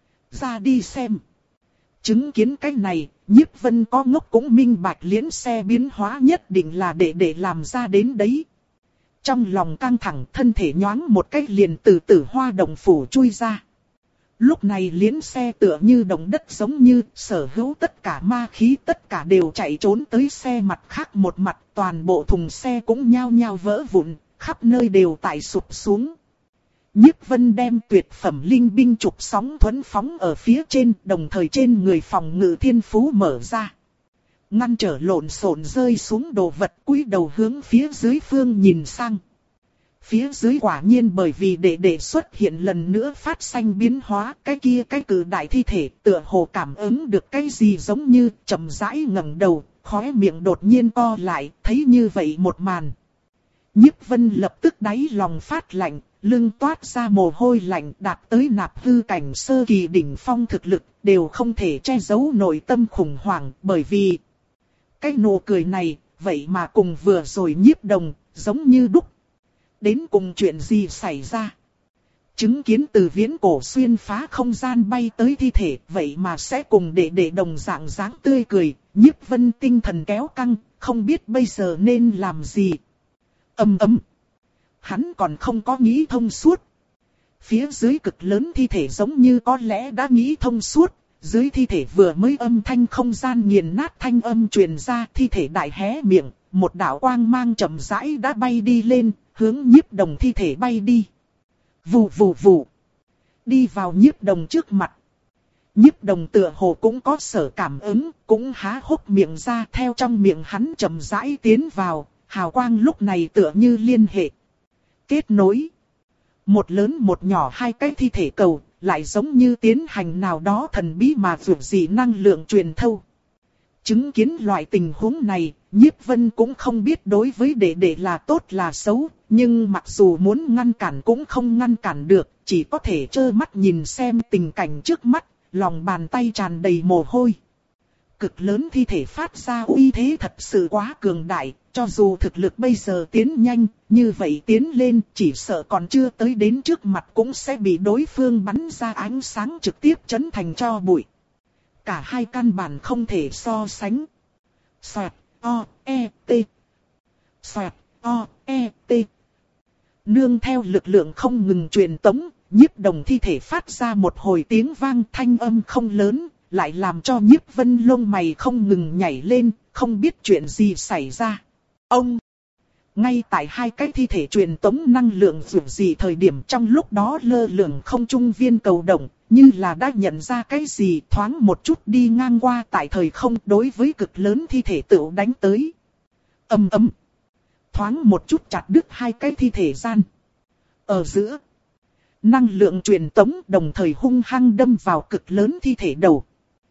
Ra đi xem. Chứng kiến cái này, Nhiếp Vân có ngốc cũng minh bạch liễn xe biến hóa nhất định là để để làm ra đến đấy. Trong lòng căng thẳng, thân thể nhoáng một cái liền từ Tử Hoa Động phủ chui ra. Lúc này liễn xe tựa như động đất giống như sở hữu tất cả ma khí tất cả đều chạy trốn tới xe mặt khác một mặt, toàn bộ thùng xe cũng nhao nhao vỡ vụn, khắp nơi đều tại sụp xuống. Nhiếp Vân đem tuyệt phẩm linh binh trục sóng thuẫn phóng ở phía trên, đồng thời trên người phòng ngự thiên phú mở ra. ngăn trở lộn xộn rơi xuống đồ vật, cúi đầu hướng phía dưới phương nhìn sang. Phía dưới quả nhiên bởi vì đệ đệ xuất hiện lần nữa phát sinh biến hóa, cái kia cái cử đại thi thể tựa hồ cảm ứng được cái gì giống như chậm rãi ngẩng đầu, khóe miệng đột nhiên co lại, thấy như vậy một màn. Nhiếp Vân lập tức đáy lòng phát lạnh, lưng toát ra mồ hôi lạnh, đạt tới nạp hư cảnh sơ kỳ đỉnh phong thực lực, đều không thể che giấu nội tâm khủng hoảng, bởi vì cái nụ cười này, vậy mà cùng vừa rồi Nhiếp Đồng, giống như đúc. Đến cùng chuyện gì xảy ra? Chứng kiến từ viễn cổ xuyên phá không gian bay tới thi thể, vậy mà sẽ cùng đệ đệ đồng dạng dáng tươi cười, Nhiếp Vân tinh thần kéo căng, không biết bây giờ nên làm gì. Ầm ầm. Hắn còn không có nghĩ thông suốt. Phía dưới cực lớn thi thể giống như có lẽ đã nghĩ thông suốt, dưới thi thể vừa mới âm thanh không gian nghiền nát thanh âm truyền ra, thi thể đại hé miệng, một đạo quang mang chậm rãi đã bay đi lên, hướng Nhiếp Đồng thi thể bay đi. Vù vù vù. Đi vào Nhiếp Đồng trước mặt. Nhiếp Đồng tựa hồ cũng có sở cảm ứng, cũng há hốc miệng ra, theo trong miệng hắn chậm rãi tiến vào, hào quang lúc này tựa như liên hệ. Kết nối. Một lớn một nhỏ hai cái thi thể cầu, lại giống như tiến hành nào đó thần bí mà vượt dị năng lượng truyền thâu. Chứng kiến loại tình huống này, Nhiếp Vân cũng không biết đối với đệ đệ là tốt là xấu, nhưng mặc dù muốn ngăn cản cũng không ngăn cản được, chỉ có thể trơ mắt nhìn xem tình cảnh trước mắt, lòng bàn tay tràn đầy mồ hôi. Cực lớn thi thể phát ra uy thế thật sự quá cường đại, cho dù thực lực bây giờ tiến nhanh, như vậy tiến lên chỉ sợ còn chưa tới đến trước mặt cũng sẽ bị đối phương bắn ra ánh sáng trực tiếp chấn thành tro bụi. Cả hai căn bản không thể so sánh. Xoẹt, o, e, t. Xoẹt, o, e, t. Nương theo lực lượng không ngừng truyền tống, Nhiếp Đồng thi thể phát ra một hồi tiếng vang, thanh âm không lớn, lại làm cho Nhiếp Vân lông mày không ngừng nhảy lên, không biết chuyện gì xảy ra. Ông! Ngay tại hai cái thi thể truyền tống năng lượng dù gì thời điểm trong lúc đó lơ lửng không trung viên cầu động, như là đã nhận ra cái gì, thoáng một chút đi ngang qua tại thời không, đối với cực lớn thi thể tựu đánh tới. Ầm ầm. Thoáng một chút chặt đứt hai cái thi thể gian. Ở giữa, năng lượng truyền tống đồng thời hung hăng đâm vào cực lớn thi thể đầu.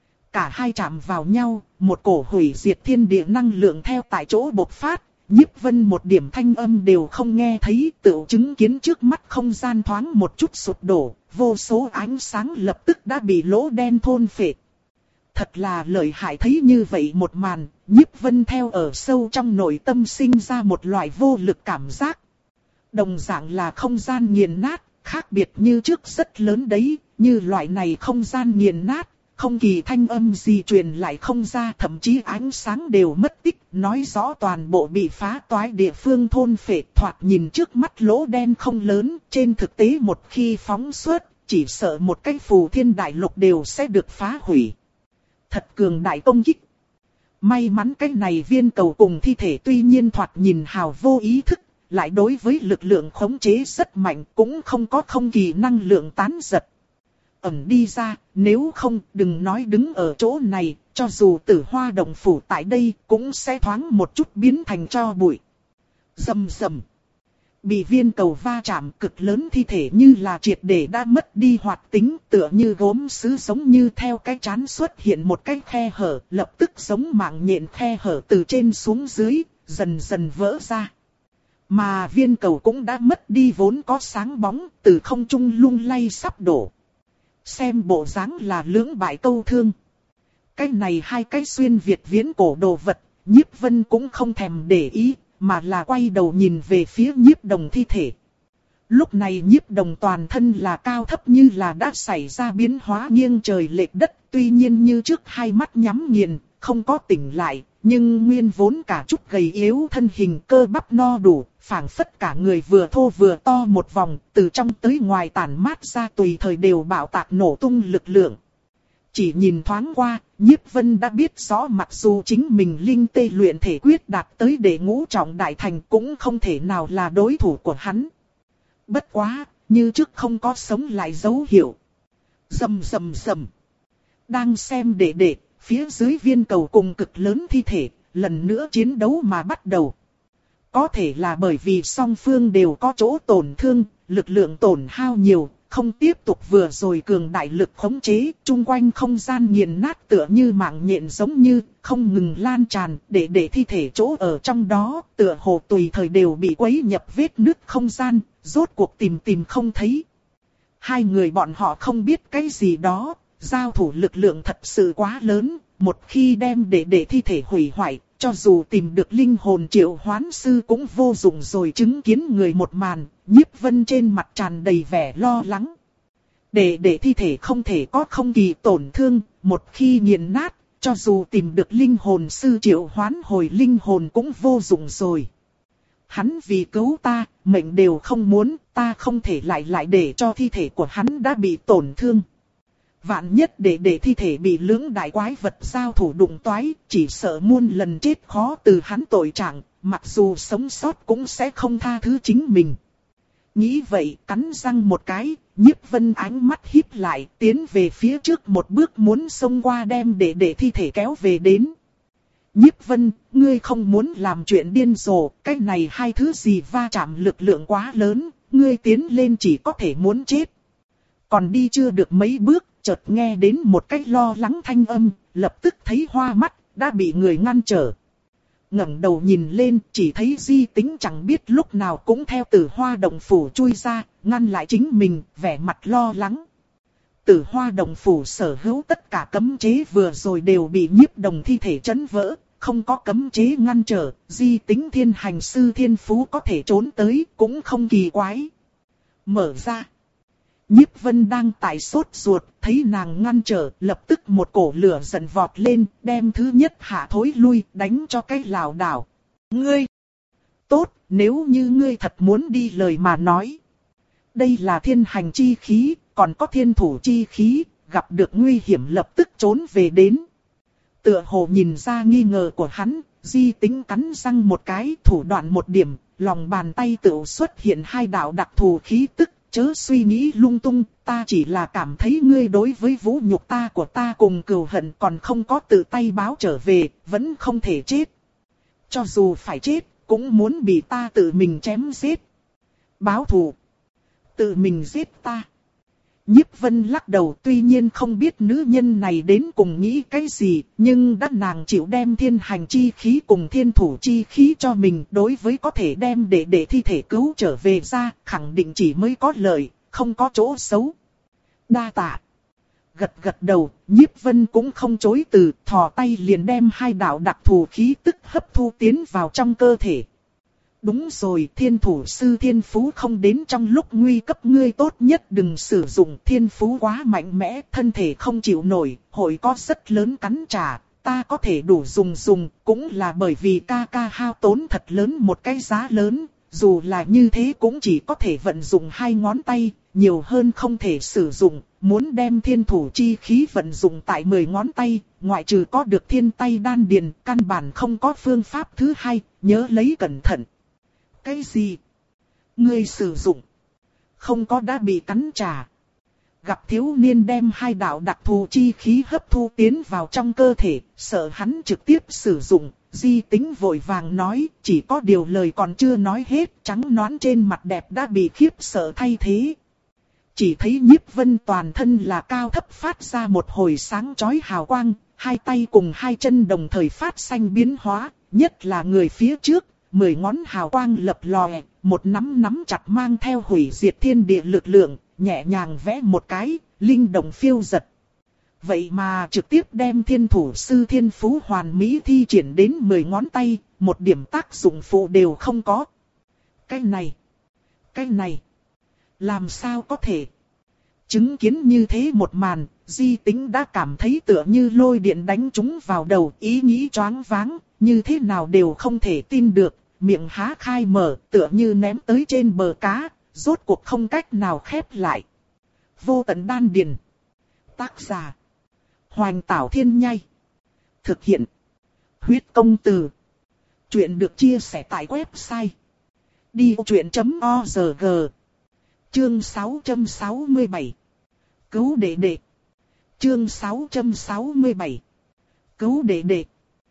Cả hai chạm vào nhau, một cổ hủy diệt thiên địa năng lượng theo tại chỗ bộc phát. Nhiếp Vân một điểm thanh âm đều không nghe thấy, tự chứng kiến trước mắt không gian thoáng một chút sụp đổ, vô số ánh sáng lập tức đã bị lỗ đen thôn phệ. Thật là lợi hại, thấy như vậy một màn, Nhiếp Vân theo ở sâu trong nội tâm sinh ra một loại vô lực cảm giác. Đồng dạng là không gian nghiền nát, khác biệt như trước rất lớn đấy, như loại này không gian nghiền nát. Không kỳ thanh âm gì truyền lại không ra, thậm chí ánh sáng đều mất tích, nói rõ toàn bộ bị phá toái địa phương thôn phệ, thoạt nhìn trước mắt lỗ đen không lớn, trên thực tế một khi phóng xuất, chỉ sợ một cái phù thiên đại lục đều sẽ được phá hủy. Thật cường đại công kích. May mắn cái này viên cầu cùng thi thể tuy nhiên thoạt nhìn hào vô ý thức, lại đối với lực lượng khống chế rất mạnh, cũng không có không kỳ năng lượng tán giật. Ẩn đi ra, nếu không đừng nói đứng ở chỗ này, cho dù Tử Hoa Động Phủ tại đây cũng sẽ thoáng một chút biến thành tro bụi. Rầm rầm. Bị viên cầu va chạm, cực lớn thi thể như là triệt để đã mất đi hoạt tính, tựa như gốm sứ giống như theo cái trán xuất hiện một cái khe hở, lập tức giống mạng nhện khe hở từ trên xuống dưới, dần dần vỡ ra. Mà viên cầu cũng đã mất đi vốn có sáng bóng, từ không trung lung lay sắp đổ. Xem bộ dáng là lưỡng bại câu thương. Cái này hai cái xuyên Việt viễn cổ đồ vật, Nhiếp Vân cũng không thèm để ý, mà là quay đầu nhìn về phía Nhiếp Đồng thi thể. Lúc này Nhiếp Đồng toàn thân là cao thấp như là đã xảy ra biến hóa nghiêng trời lệch đất, tuy nhiên như trước hai mắt nhắm nghiền, không có tỉnh lại, nhưng nguyên vốn cả chút gầy yếu thân hình cơ bắp no đủ, phảng phất cả người vừa thô vừa to một vòng, từ trong tới ngoài tản mát ra tùy thời đều bạo tạc nổ tung lực lượng. Chỉ nhìn thoáng qua, Nhiếp Vân đã biết rõ mặc dù chính mình linh tê luyện thể quyết đạt tới đệ ngũ trọng đại thành cũng không thể nào là đối thủ của hắn. Bất quá, như trước không có sống lại dấu hiệu. Rầm rầm rầm. Đang xem đệ đệ, phía dưới viên cầu cùng cực lớn thi thể, lần nữa chiến đấu mà bắt đầu. Có thể là bởi vì song phương đều có chỗ tổn thương, lực lượng tổn hao nhiều, không tiếp tục vừa rồi cường đại lực khống chế, chung quanh không gian nghiền nát tựa như mạng nhện giống như, không ngừng lan tràn, để để thi thể chỗ ở trong đó, tựa hồ tùy thời đều bị quấy nhập vết nứt không gian, rốt cuộc tìm tìm không thấy. Hai người bọn họ không biết cái gì đó, giao thủ lực lượng thật sự quá lớn, một khi đem để để thi thể hủy hoại, cho dù tìm được linh hồn triệu hoán sư cũng vô dụng rồi. Chứng kiến người một màn, Nhiếp Vân trên mặt tràn đầy vẻ lo lắng. Để để thi thể không thể có không kỳ tổn thương, một khi nghiền nát, cho dù tìm được linh hồn sư triệu hoán hồi linh hồn cũng vô dụng rồi. Hắn vì cứu ta, mệnh đều không muốn, ta không thể lại lại để cho thi thể của hắn đã bị tổn thương. Vạn nhất để để thi thể bị lưỡng đại quái vật giao thủ đụng toái, chỉ sợ muôn lần chết khó từ hắn tội trạng, mặc dù sống sót cũng sẽ không tha thứ chính mình. Nghĩ vậy, cắn răng một cái, Nhiếp Vân ánh mắt híp lại, tiến về phía trước một bước muốn xông qua đem để để thi thể kéo về đến. Nhiếp Vân, ngươi không muốn làm chuyện điên rồ, cái này hai thứ gì va chạm lực lượng quá lớn, ngươi tiến lên chỉ có thể muốn chết. Còn đi chưa được mấy bước, chợt nghe đến một cái lo lắng thanh âm, lập tức thấy hoa mắt, đã bị người ngăn trở. Ngẩng đầu nhìn lên, chỉ thấy Di Tính chẳng biết lúc nào cũng theo Tử Hoa Động Phủ chui ra, ngăn lại chính mình, vẻ mặt lo lắng. Tử Hoa Động Phủ sở hữu tất cả cấm chế vừa rồi đều bị Nhiếp Đồng thi thể chấn vỡ, không có cấm chế ngăn trở, Di Tính thiên hành sư thiên phú có thể trốn tới, cũng không kỳ quái. Mở ra. Nhiếp Vân đang tại sốt ruột, thấy nàng ngăn trở, lập tức một cổ lửa giận vọt lên, đem thứ nhất hạ thối lui, đánh cho cái lảo đảo. Ngươi! Tốt, nếu như ngươi thật muốn đi lời mà nói. Đây là thiên hành chi khí, còn có thiên thủ chi khí, gặp được nguy hiểm lập tức trốn về đến. Tựa hồ nhìn ra nghi ngờ của hắn, Di Tính cắn răng một cái, thủ đoạn một điểm, lòng bàn tay tự xuất hiện hai đạo đặc thù khí tức. Chớ suy nghĩ lung tung, ta chỉ là cảm thấy ngươi đối với vũ nhục ta của ta cùng cừu hận còn không có tự tay báo trở về, vẫn không thể chết. Cho dù phải chết, cũng muốn bị ta tự mình chém giết. Báo thù. Tự mình giết ta. Nhiếp Vân lắc đầu, tuy nhiên không biết nữ nhân này đến cùng nghĩ cái gì, nhưng đã nàng chịu đem thiên hành chi khí cùng thiên thủ chi khí cho mình, đối với có thể đem để để thi thể cứu trở về ra, khẳng định chỉ mới có lợi, không có chỗ xấu. Đa tạ. Gật gật đầu, Nhiếp Vân cũng không chối từ, thò tay liền đem hai đạo đặc thù khí tức hấp thu tiến vào trong cơ thể. Đúng rồi, thiên thủ sư thiên phú không đến trong lúc nguy cấp, ngươi tốt nhất đừng sử dụng, thiên phú quá mạnh mẽ, thân thể không chịu nổi, hội có rất lớn cắn trả, ta có thể đủ dùng dùng, cũng là bởi vì ca ca hao tốn thật lớn một cái giá lớn, dù là như thế cũng chỉ có thể vận dụng hai ngón tay, nhiều hơn không thể sử dụng, muốn đem thiên thủ chi khí vận dụng tại mười ngón tay, ngoại trừ có được thiên tay đan điền, căn bản không có phương pháp thứ hai, nhớ lấy cẩn thận. Cái gì? Ngươi sử dụng? Không có đã bị cắn trả. Gặp thiếu niên đem hai đạo đặc thù chi khí hấp thu tiến vào trong cơ thể, sợ hắn trực tiếp sử dụng, Di Tính vội vàng nói, chỉ có điều lời còn chưa nói hết, trắng nõn trên mặt đẹp đã bị khiếp sợ thay thế. Chỉ thấy Nhiếp Vân toàn thân là cao thấp phát ra một hồi sáng chói hào quang, hai tay cùng hai chân đồng thời phát xanh biến hóa, nhất là người phía trước. Mười ngón hào quang lập lòe, một nắm nắm chặt mang theo hủy diệt thiên địa lực lượng, nhẹ nhàng vẽ một cái, linh động phiêu giật. Vậy mà trực tiếp đem thiên thủ sư thiên phú hoàn mỹ thi triển đến mười ngón tay, một điểm tác dụng phụ đều không có. Cái này, cái này, làm sao có thể? Chứng kiến như thế một màn, Di Tính đã cảm thấy tựa như lôi điện đánh trúng vào đầu, ý nghĩ choáng váng, như thế nào đều không thể tin được, miệng há khai mở, tựa như ném tới trên bờ cá, rốt cuộc không cách nào khép lại. Vô tận đan điền. Tác giả: Hoành Tảo Thiên Nhai. Thực hiện: Huyết Công Từ. Chuyện được chia sẻ tại website đi vô chuyện chấm org. Chương sáu trăm sáu mươi bảy. Cứu đệ đệ. Chương sáu trăm sáu mươi bảy. Cứu đệ đệ.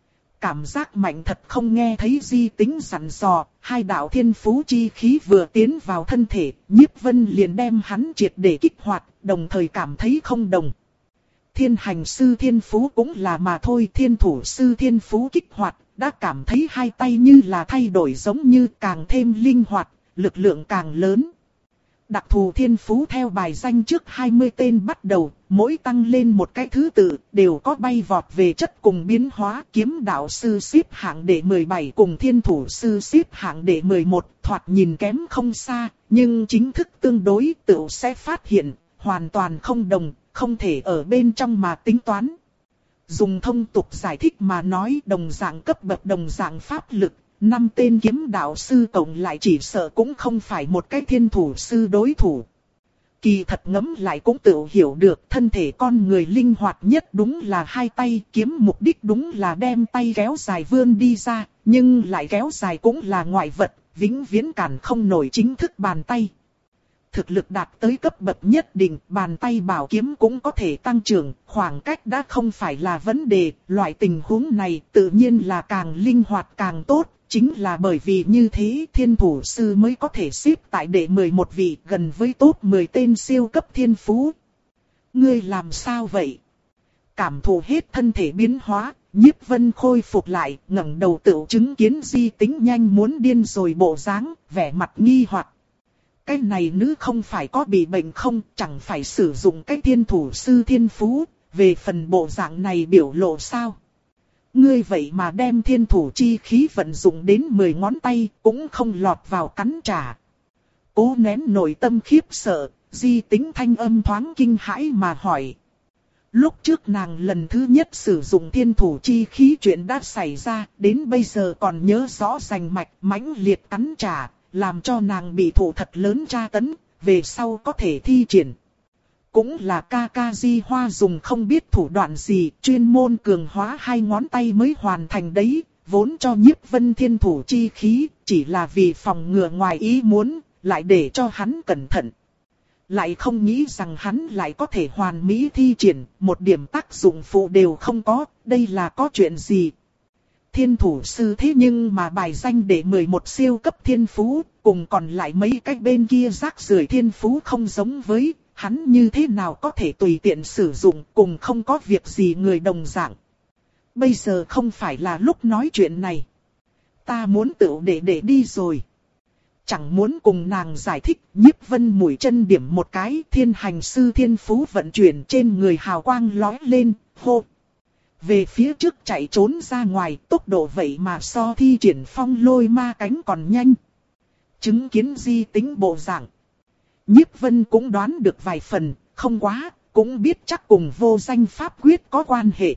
Cảm giác mạnh thật không nghe thấy Di Tính dặn dò, hai đạo thiên phú chi khí vừa tiến vào thân thể, Nhiếp Vân liền đem hắn triệt để kích hoạt, đồng thời cảm thấy không đồng. Thiên hành sư thiên phú cũng là mà thôi, thiên thủ sư thiên phú kích hoạt, đã cảm thấy hai tay như là thay đổi giống như càng thêm linh hoạt, lực lượng càng lớn. Đặc thù thiên phú theo bài danh trước hai mươi tên bắt đầu, mỗi tăng lên một cái thứ tự, đều có bay vọt về chất cùng biến hóa. Kiếm đạo sư xếp hạng đệ mười bảy cùng thiên thủ sư xếp hạng đệ mười một, thoạt nhìn kém không xa, nhưng chính thức tương đối tự sẽ phát hiện, hoàn toàn không đồng, không thể ở bên trong mà tính toán. Dùng thông tục giải thích mà nói, đồng dạng cấp bậc đồng dạng pháp lực, năm tên kiếm đạo sư cộng lại chỉ sợ cũng không phải một cái thiên thủ sư đối thủ. Kỳ thật ngẫm lại cũng tự hiểu được, thân thể con người linh hoạt nhất đúng là hai tay, kiếm mục đích đúng là đem tay kéo dài vươn đi ra, nhưng lại kéo dài cũng là ngoại vật, vĩnh viễn cản không nổi chính thức bàn tay. Thực lực đạt tới cấp bậc nhất định, bàn tay bảo kiếm cũng có thể tăng trưởng, khoảng cách đã không phải là vấn đề, loại tình huống này tự nhiên là càng linh hoạt càng tốt, chính là bởi vì như thế thiên thủ sư mới có thể xếp tại đệ mười một vị gần với top mười tên siêu cấp thiên phú. Ngươi làm sao vậy? Cảm thụ hết thân thể biến hóa, Nhiếp Vân khôi phục lại, ngẩng đầu tự chứng kiến Di Tính nhanh muốn điên rồi bộ dáng, vẻ mặt nghi hoặc. Cái này nữ không phải có bị bệnh không, chẳng phải sử dụng cái thiên thủ sư thiên phú, về phần bộ dạng này biểu lộ sao? Ngươi vậy mà đem thiên thủ chi khí vận dụng đến mười ngón tay, cũng không lọt vào cắn trả. Cố nén nội tâm khiếp sợ, Di Tính thanh âm thoáng kinh hãi mà hỏi. Lúc trước nàng lần thứ nhất sử dụng thiên thủ chi khí chuyện đã xảy ra, đến bây giờ còn nhớ rõ rành mạch, mãnh liệt cắn trả, làm cho nàng bị thụ thật lớn tra tấn, về sau có thể thi triển. Cũng là ca ca Di Hoa dùng không biết thủ đoạn gì, chuyên môn cường hóa hai ngón tay mới hoàn thành đấy, vốn cho Nhiếp Vân thiên thủ chi khí, chỉ là vì phòng ngừa ngoài ý muốn, lại để cho hắn cẩn thận. Lại không nghĩ rằng hắn lại có thể hoàn mỹ thi triển, một điểm tác dụng phụ đều không có, đây là có chuyện gì? Thiên thủ sư thế nhưng mà bài danh để mười một siêu cấp thiên phú, cùng còn lại mấy cái bên kia rác rưởi thiên phú không giống với, hắn như thế nào có thể tùy tiện sử dụng, cùng không có việc gì người đồng dạng. Bây giờ không phải là lúc nói chuyện này. Ta muốn tự để để đi rồi. Chẳng muốn cùng nàng giải thích, Nhiếp Vân mũi chân điểm một cái, thiên hành sư thiên phú vận chuyển trên người hào quang lóe lên, hô. Về phía trước chạy trốn ra ngoài, tốc độ vậy mà so thi triển phong lôi ma cánh còn nhanh. Chứng kiến Di Tính bộ dạng, Nhiếp Vân cũng đoán được vài phần, không quá, cũng biết chắc cùng vô danh pháp quyết có quan hệ.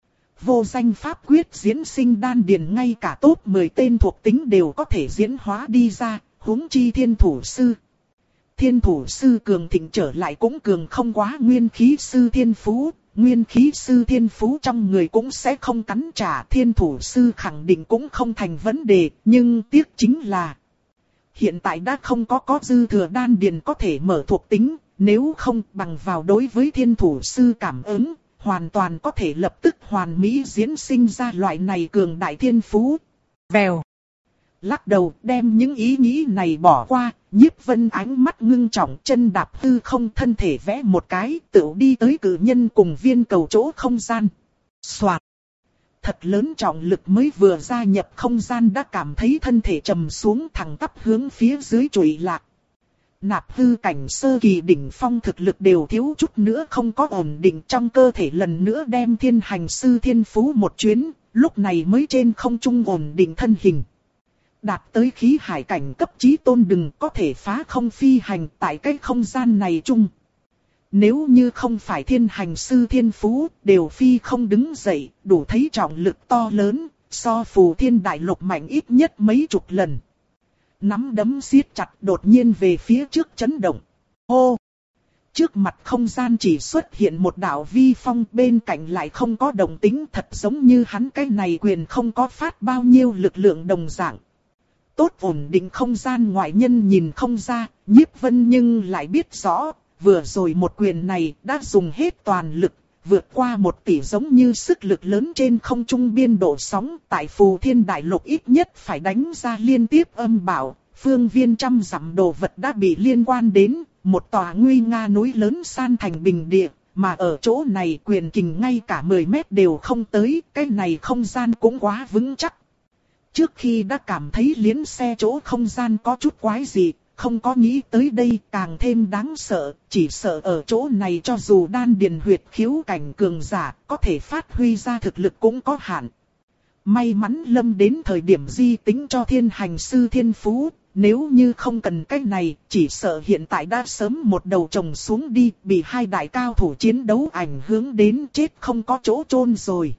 Vô danh pháp quyết diễn sinh đan điền ngay cả top mười tên thuộc tính đều có thể diễn hóa đi ra, huống chi thiên thủ sư. Thiên thủ sư cường thịnh trở lại cũng cường không quá nguyên khí sư thiên phú, nguyên khí sư thiên phú trong người cũng sẽ không cắn trả, thiên thủ sư khẳng định cũng không thành vấn đề, nhưng tiếc chính là hiện tại đã không có có dư thừa đan điền có thể mở thuộc tính, nếu không bằng vào đối với thiên thủ sư cảm ứng, hoàn toàn có thể lập tức hoàn mỹ diễn sinh ra loại này cường đại thiên phú. Vèo. Lắc đầu đem những ý nghĩ này bỏ qua, Nhiếp Vân ánh mắt ngưng trọng, chân đạp hư không, thân thể vẽ một cái, tự đi tới cử nhân cùng viên cầu chỗ không gian. Soạt. Thật lớn trọng lực mới vừa gia nhập không gian đã cảm thấy thân thể trầm xuống, thẳng tắp hướng phía dưới trụy lạc. Nạp hư cảnh sơ kỳ đỉnh phong thực lực đều thiếu chút nữa không có ổn định trong cơ thể, lần nữa đem thiên hành sư thiên phú một chuyến, lúc này mới trên không trung ổn định thân hình. Đạt tới khí hải cảnh cấp chí tôn đừng có thể phá không phi hành tại cái không gian này chung. Nếu như không phải thiên hành sư thiên phú, đều phi không đứng dậy, đủ thấy trọng lực to lớn, so phù thiên đại lục mạnh ít nhất mấy chục lần. Nắm đấm siết chặt, đột nhiên về phía trước chấn động. Hô! Trước mặt không gian chỉ xuất hiện một đạo vi phong, bên cạnh lại không có động tĩnh, thật giống như hắn cái này quyền không có phát bao nhiêu lực lượng đồng dạng. Tốt ổn định không gian ngoại nhân nhìn không ra, Nhiếp Vân nhưng lại biết rõ, vừa rồi một quyền này đã dùng hết toàn lực, vượt qua một tỷ giống như sức lực lớn trên không trung biên độ sóng, tại Phù Thiên Đại Lục ít nhất phải đánh ra liên tiếp âm bảo, phương viên trăm dặm đồ vật đã bị liên quan đến, một tòa nguy nga núi lớn san thành bình địa, mà ở chỗ này quyền kình ngay cả mười mét đều không tới, cái này không gian cũng quá vững chắc. Trước khi đã cảm thấy liễn xe chỗ không gian có chút quái gì, không có nghĩ tới đây càng thêm đáng sợ, chỉ sợ ở chỗ này cho dù đan điền huyệt khiếu cảnh cường giả, có thể phát huy ra thực lực cũng có hạn. May mắn lâm đến thời điểm di tính cho thiên hành sư thiên phú, nếu như không cần cái này, chỉ sợ hiện tại đã sớm một đầu trồng xuống đi, bị hai đại cao thủ chiến đấu ảnh hưởng đến chết không có chỗ chôn rồi.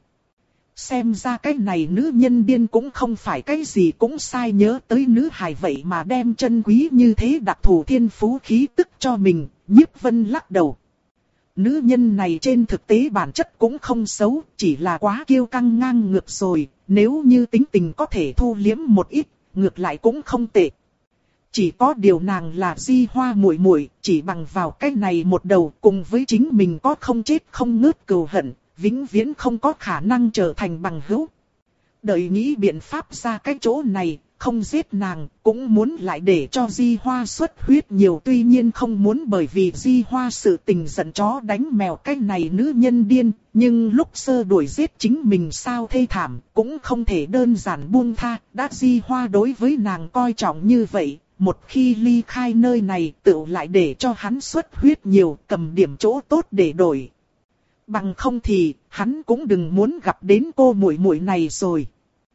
Xem ra cái này nữ nhân điên cũng không phải cái gì cũng sai, nhớ tới nữ hài vậy mà đem chân quý như thế đặc thù thiên phú khí tức cho mình, Nhiếp Vân lắc đầu. Nữ nhân này trên thực tế bản chất cũng không xấu, chỉ là quá kiêu căng ngang ngược rồi, nếu như tính tình có thể thu liếm một ít, ngược lại cũng không tệ. Chỉ có điều nàng là Di Hoa muội muội, chỉ bằng vào cái này một đầu cùng với chính mình có không chết không ngớt cừu hận, vĩnh viễn không có khả năng trở thành bằng hữu. Đợi nghĩ biện pháp ra cái chỗ này, không giết nàng, cũng muốn lại để cho Di Hoa xuất huyết nhiều, tuy nhiên không muốn bởi vì Di Hoa sự tình giận chó đánh mèo cái này nữ nhân điên, nhưng lúc sơ đuổi giết chính mình sao thê thảm, cũng không thể đơn giản buông tha, đã Di Hoa đối với nàng coi trọng như vậy. Một khi ly khai nơi này tựu lại để cho hắn xuất huyết nhiều, cầm điểm chỗ tốt để đổi. Bằng không thì hắn cũng đừng muốn gặp đến cô muội muội này rồi.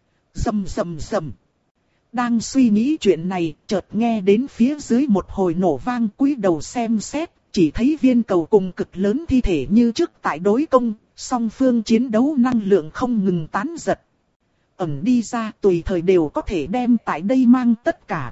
Rầm rầm rầm. Đang suy nghĩ chuyện này, chợt nghe đến phía dưới một hồi nổ vang, cúi đầu xem xét, chỉ thấy viên cầu cùng cực lớn thi thể như trước tại đối công, song phương chiến đấu năng lượng không ngừng tán giật. Ẩn đi ra tùy thời đều có thể đem tại đây mang tất cả.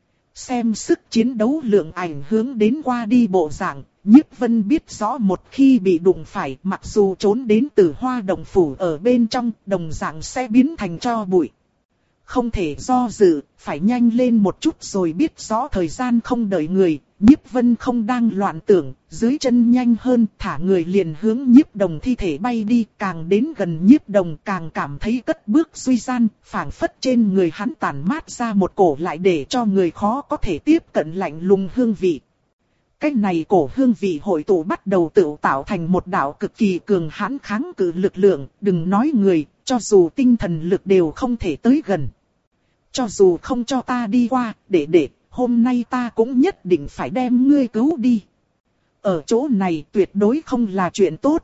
Xem sức chiến đấu lượng ảnh hướng đến qua đi bộ dạng, Nhiếp Vân biết rõ một khi bị đụng phải, mặc dù trốn đến Tử Hoa Đồng Phủ ở bên trong, đồng dạng sẽ biến thành tro bụi. Không thể do dự, phải nhanh lên một chút rồi, biết rõ thời gian không đợi người, Nhiếp Vân không đang loạn tưởng, dưới chân nhanh hơn, thả người liền hướng Nhiếp Đồng thi thể bay đi, càng đến gần Nhiếp Đồng càng cảm thấy cất bước suy gian, phảng phất trên người hắn tản mát ra một cổ lại để cho người khó có thể tiếp cận lạnh lùng hương vị. Cái này cổ hương vị hội tụ bắt đầu tự tạo thành một đạo cực kỳ cường hãn kháng cự lực lượng, đừng nói người, cho dù tinh thần lực đều không thể tới gần. Cho dù không cho ta đi qua, để để, hôm nay ta cũng nhất định phải đem ngươi cứu đi. Ở chỗ này tuyệt đối không là chuyện tốt.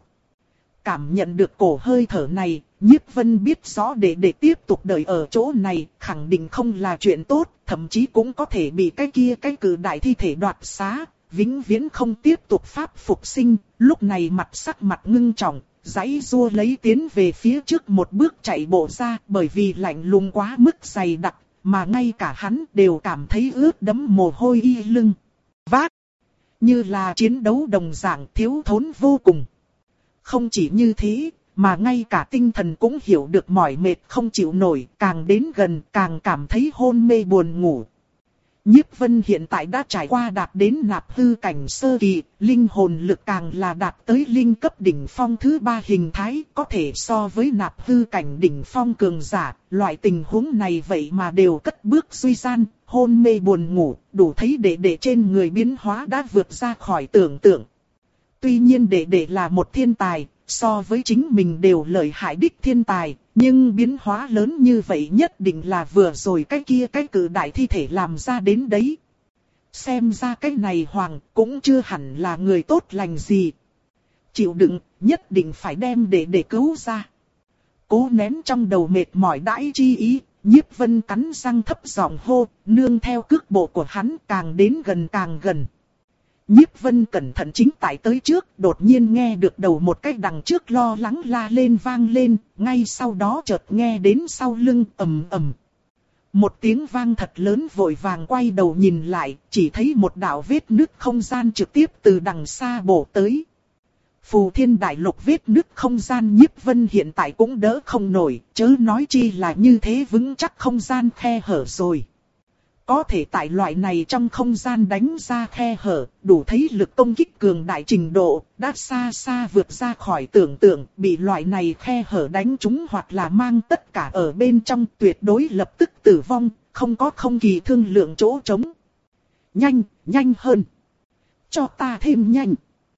Cảm nhận được cổ hơi thở này, Nhiếp Vân biết rõ để để tiếp tục đợi ở chỗ này, khẳng định không là chuyện tốt, thậm chí cũng có thể bị cái kia cái cử đại thi thể đoạt xá, vĩnh viễn không tiếp tục pháp phục sinh. Lúc này mặt sắc mặt ngưng trọng, giãy giụa lấy tiến về phía trước một bước chạy bộ ra, bởi vì lạnh lùng quá mức dày đặc, mà ngay cả hắn đều cảm thấy ướt đẫm mồ hôi y lưng. Vác, như là chiến đấu đồng dạng thiếu thốn vô cùng. Không chỉ như thế, mà ngay cả tinh thần cũng hiểu được mỏi mệt không chịu nổi, càng đến gần càng cảm thấy hôn mê buồn ngủ. Nhiếp Vân hiện tại đã trải qua đạt đến nạp hư cảnh sơ kỳ, linh hồn lực càng là đạt tới linh cấp đỉnh phong thứ ba hình thái, có thể so với nạp hư cảnh đỉnh phong cường giả, loại tình huống này vậy mà đều cất bước suy gian, hôn mê buồn ngủ, đủ thấy đệ đệ trên người biến hóa đã vượt ra khỏi tưởng tượng. Tuy nhiên đệ đệ là một thiên tài, so với chính mình đều lợi hại đích thiên tài, nhưng biến hóa lớn như vậy nhất định là vừa rồi cái kia cái cử đại thi thể làm ra đến đấy. Xem ra cái này hoàng cũng chưa hẳn là người tốt lành gì. Chịu đựng, nhất định phải đem để để cứu ra. Cố nén trong đầu mệt mỏi đãi chi ý, Nhiếp Vân cắn răng thấp giọng hô, nương theo cước bộ của hắn càng đến gần càng gần. Nhiếp Vân cẩn thận chính tại tới trước, đột nhiên nghe được đầu một cái đằng trước lo lắng la lên vang lên, ngay sau đó chợt nghe đến sau lưng ầm ầm. Một tiếng vang thật lớn, vội vàng quay đầu nhìn lại, chỉ thấy một đạo vết nứt không gian trực tiếp từ đằng xa bổ tới. Phù Thiên Đại Lục vết nứt không gian Nhiếp Vân hiện tại cũng đỡ không nổi, chớ nói chi là như thế vững chắc không gian khe hở rồi. có thể tại loại này trong không gian đánh ra khe hở, đủ thấy lực công kích cường đại trình độ, đã xa xa vượt ra khỏi tưởng tượng, bị loại này khe hở đánh trúng hoặc là mang tất cả ở bên trong tuyệt đối lập tức tử vong, không có không kỳ thương lượng chỗ trống. Nhanh, nhanh hơn. Cho ta thêm nhanh.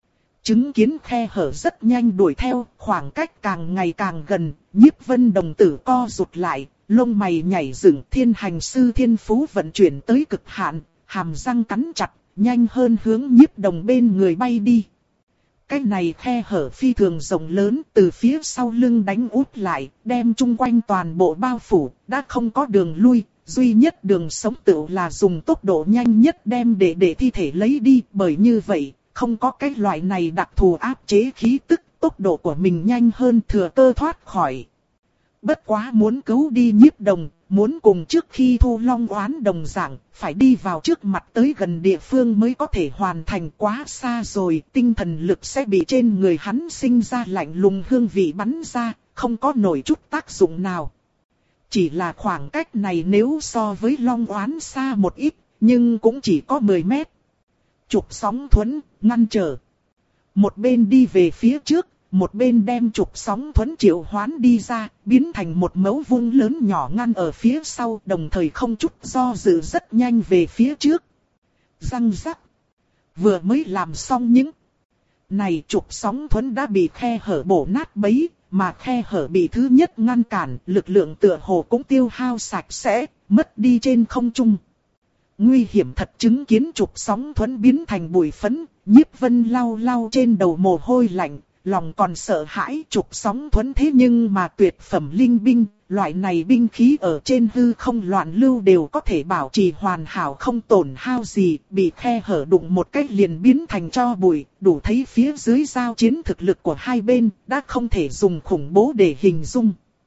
Chứng kiến khe hở rất nhanh đuổi theo, khoảng cách càng ngày càng gần, Nhiếp Vân đồng tử co rụt lại, lông mày nhảy dựng, thiên hành sư thiên phú vận chuyển tới cực hạn, hàm răng cắn chặt, nhanh hơn hướng Nhiếp Đồng bên người bay đi. Cái này khe hở phi thường rộng lớn, từ phía sau lưng đánh úp lại, đem chung quanh toàn bộ bao phủ, đã không có đường lui, duy nhất đường sống tựu là dùng tốc độ nhanh nhất đem để để thi thể lấy đi, bởi như vậy, không có cái loại này đặc thù áp chế khí tức, tốc độ của mình nhanh hơn thừa cơ thoát khỏi. Bất quá muốn cứu đi Nhiếp Đồng, muốn cùng trước khi Thu Long Oán đồng dạng, phải đi vào trước mặt tới gần địa phương mới có thể hoàn thành, quá xa rồi, tinh thần lực sẽ bị trên người hắn sinh ra lạnh lùng hương vị bắn ra, không có nổi chút tác dụng nào. Chỉ là khoảng cách này nếu so với Long Oán xa một ít, nhưng cũng chỉ có mười mét. Trục sóng thuẫn, ngăn trở. Một bên đi về phía trước, một bên đem trục sóng thuẫn triệu hoán đi ra, biến thành một mấu vuông lớn nhỏ ngăn ở phía sau, đồng thời không chút do dự rất nhanh về phía trước. Răng rắc. Vừa mới làm xong những này, trục sóng thuẫn đã bị khe hở bổ nát bấy, mà khe hở bị thứ nhất ngăn cản, lực lượng tựa hồ cũng tiêu hao sạch sẽ, mất đi trên không trung. Nguy hiểm thật, chứng kiến trục sóng thuẫn biến thành bụi phấn, Nhiếp Vân lau lau trên đầu mồ hôi lạnh, lòng còn sợ hãi. Trục sóng thuẫn thế nhưng mà tuyệt phẩm linh binh, loại này binh khí ở trên hư không loạn lưu đều có thể bảo trì hoàn hảo không tổn hao gì, bị khe hở đụng một cách liền biến thành tro bụi, đủ thấy phía dưới giao chiến thực lực của hai bên, đã không thể dùng khủng bố để hình dung.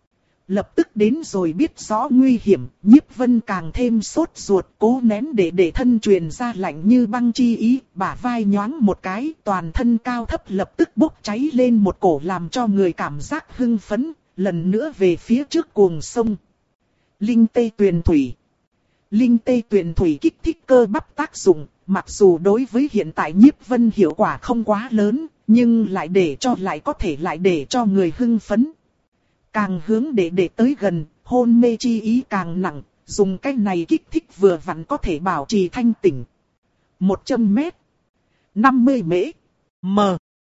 Lập tức đến rồi biết rõ nguy hiểm, Nhiếp Vân càng thêm sốt ruột, cố nén để để thân truyền ra lạnh như băng chi ý, bả vai nhoáng một cái, toàn thân cao thấp lập tức bốc cháy lên một cổ làm cho người cảm giác hưng phấn, lần nữa về phía trước cuồng sông. Linh tê tuyền thủy. Linh tê tuyền thủy kích thích cơ bắp tác dụng, mặc dù đối với hiện tại Nhiếp Vân hiệu quả không quá lớn, nhưng lại để cho lại có thể lại để cho người hưng phấn. Càng hướng để để tới gần, hôn mê chi ý càng nặng, dùng cái này kích thích vừa vặn có thể bảo trì thanh tỉnh. một trăm mét, năm mươi mễ, m,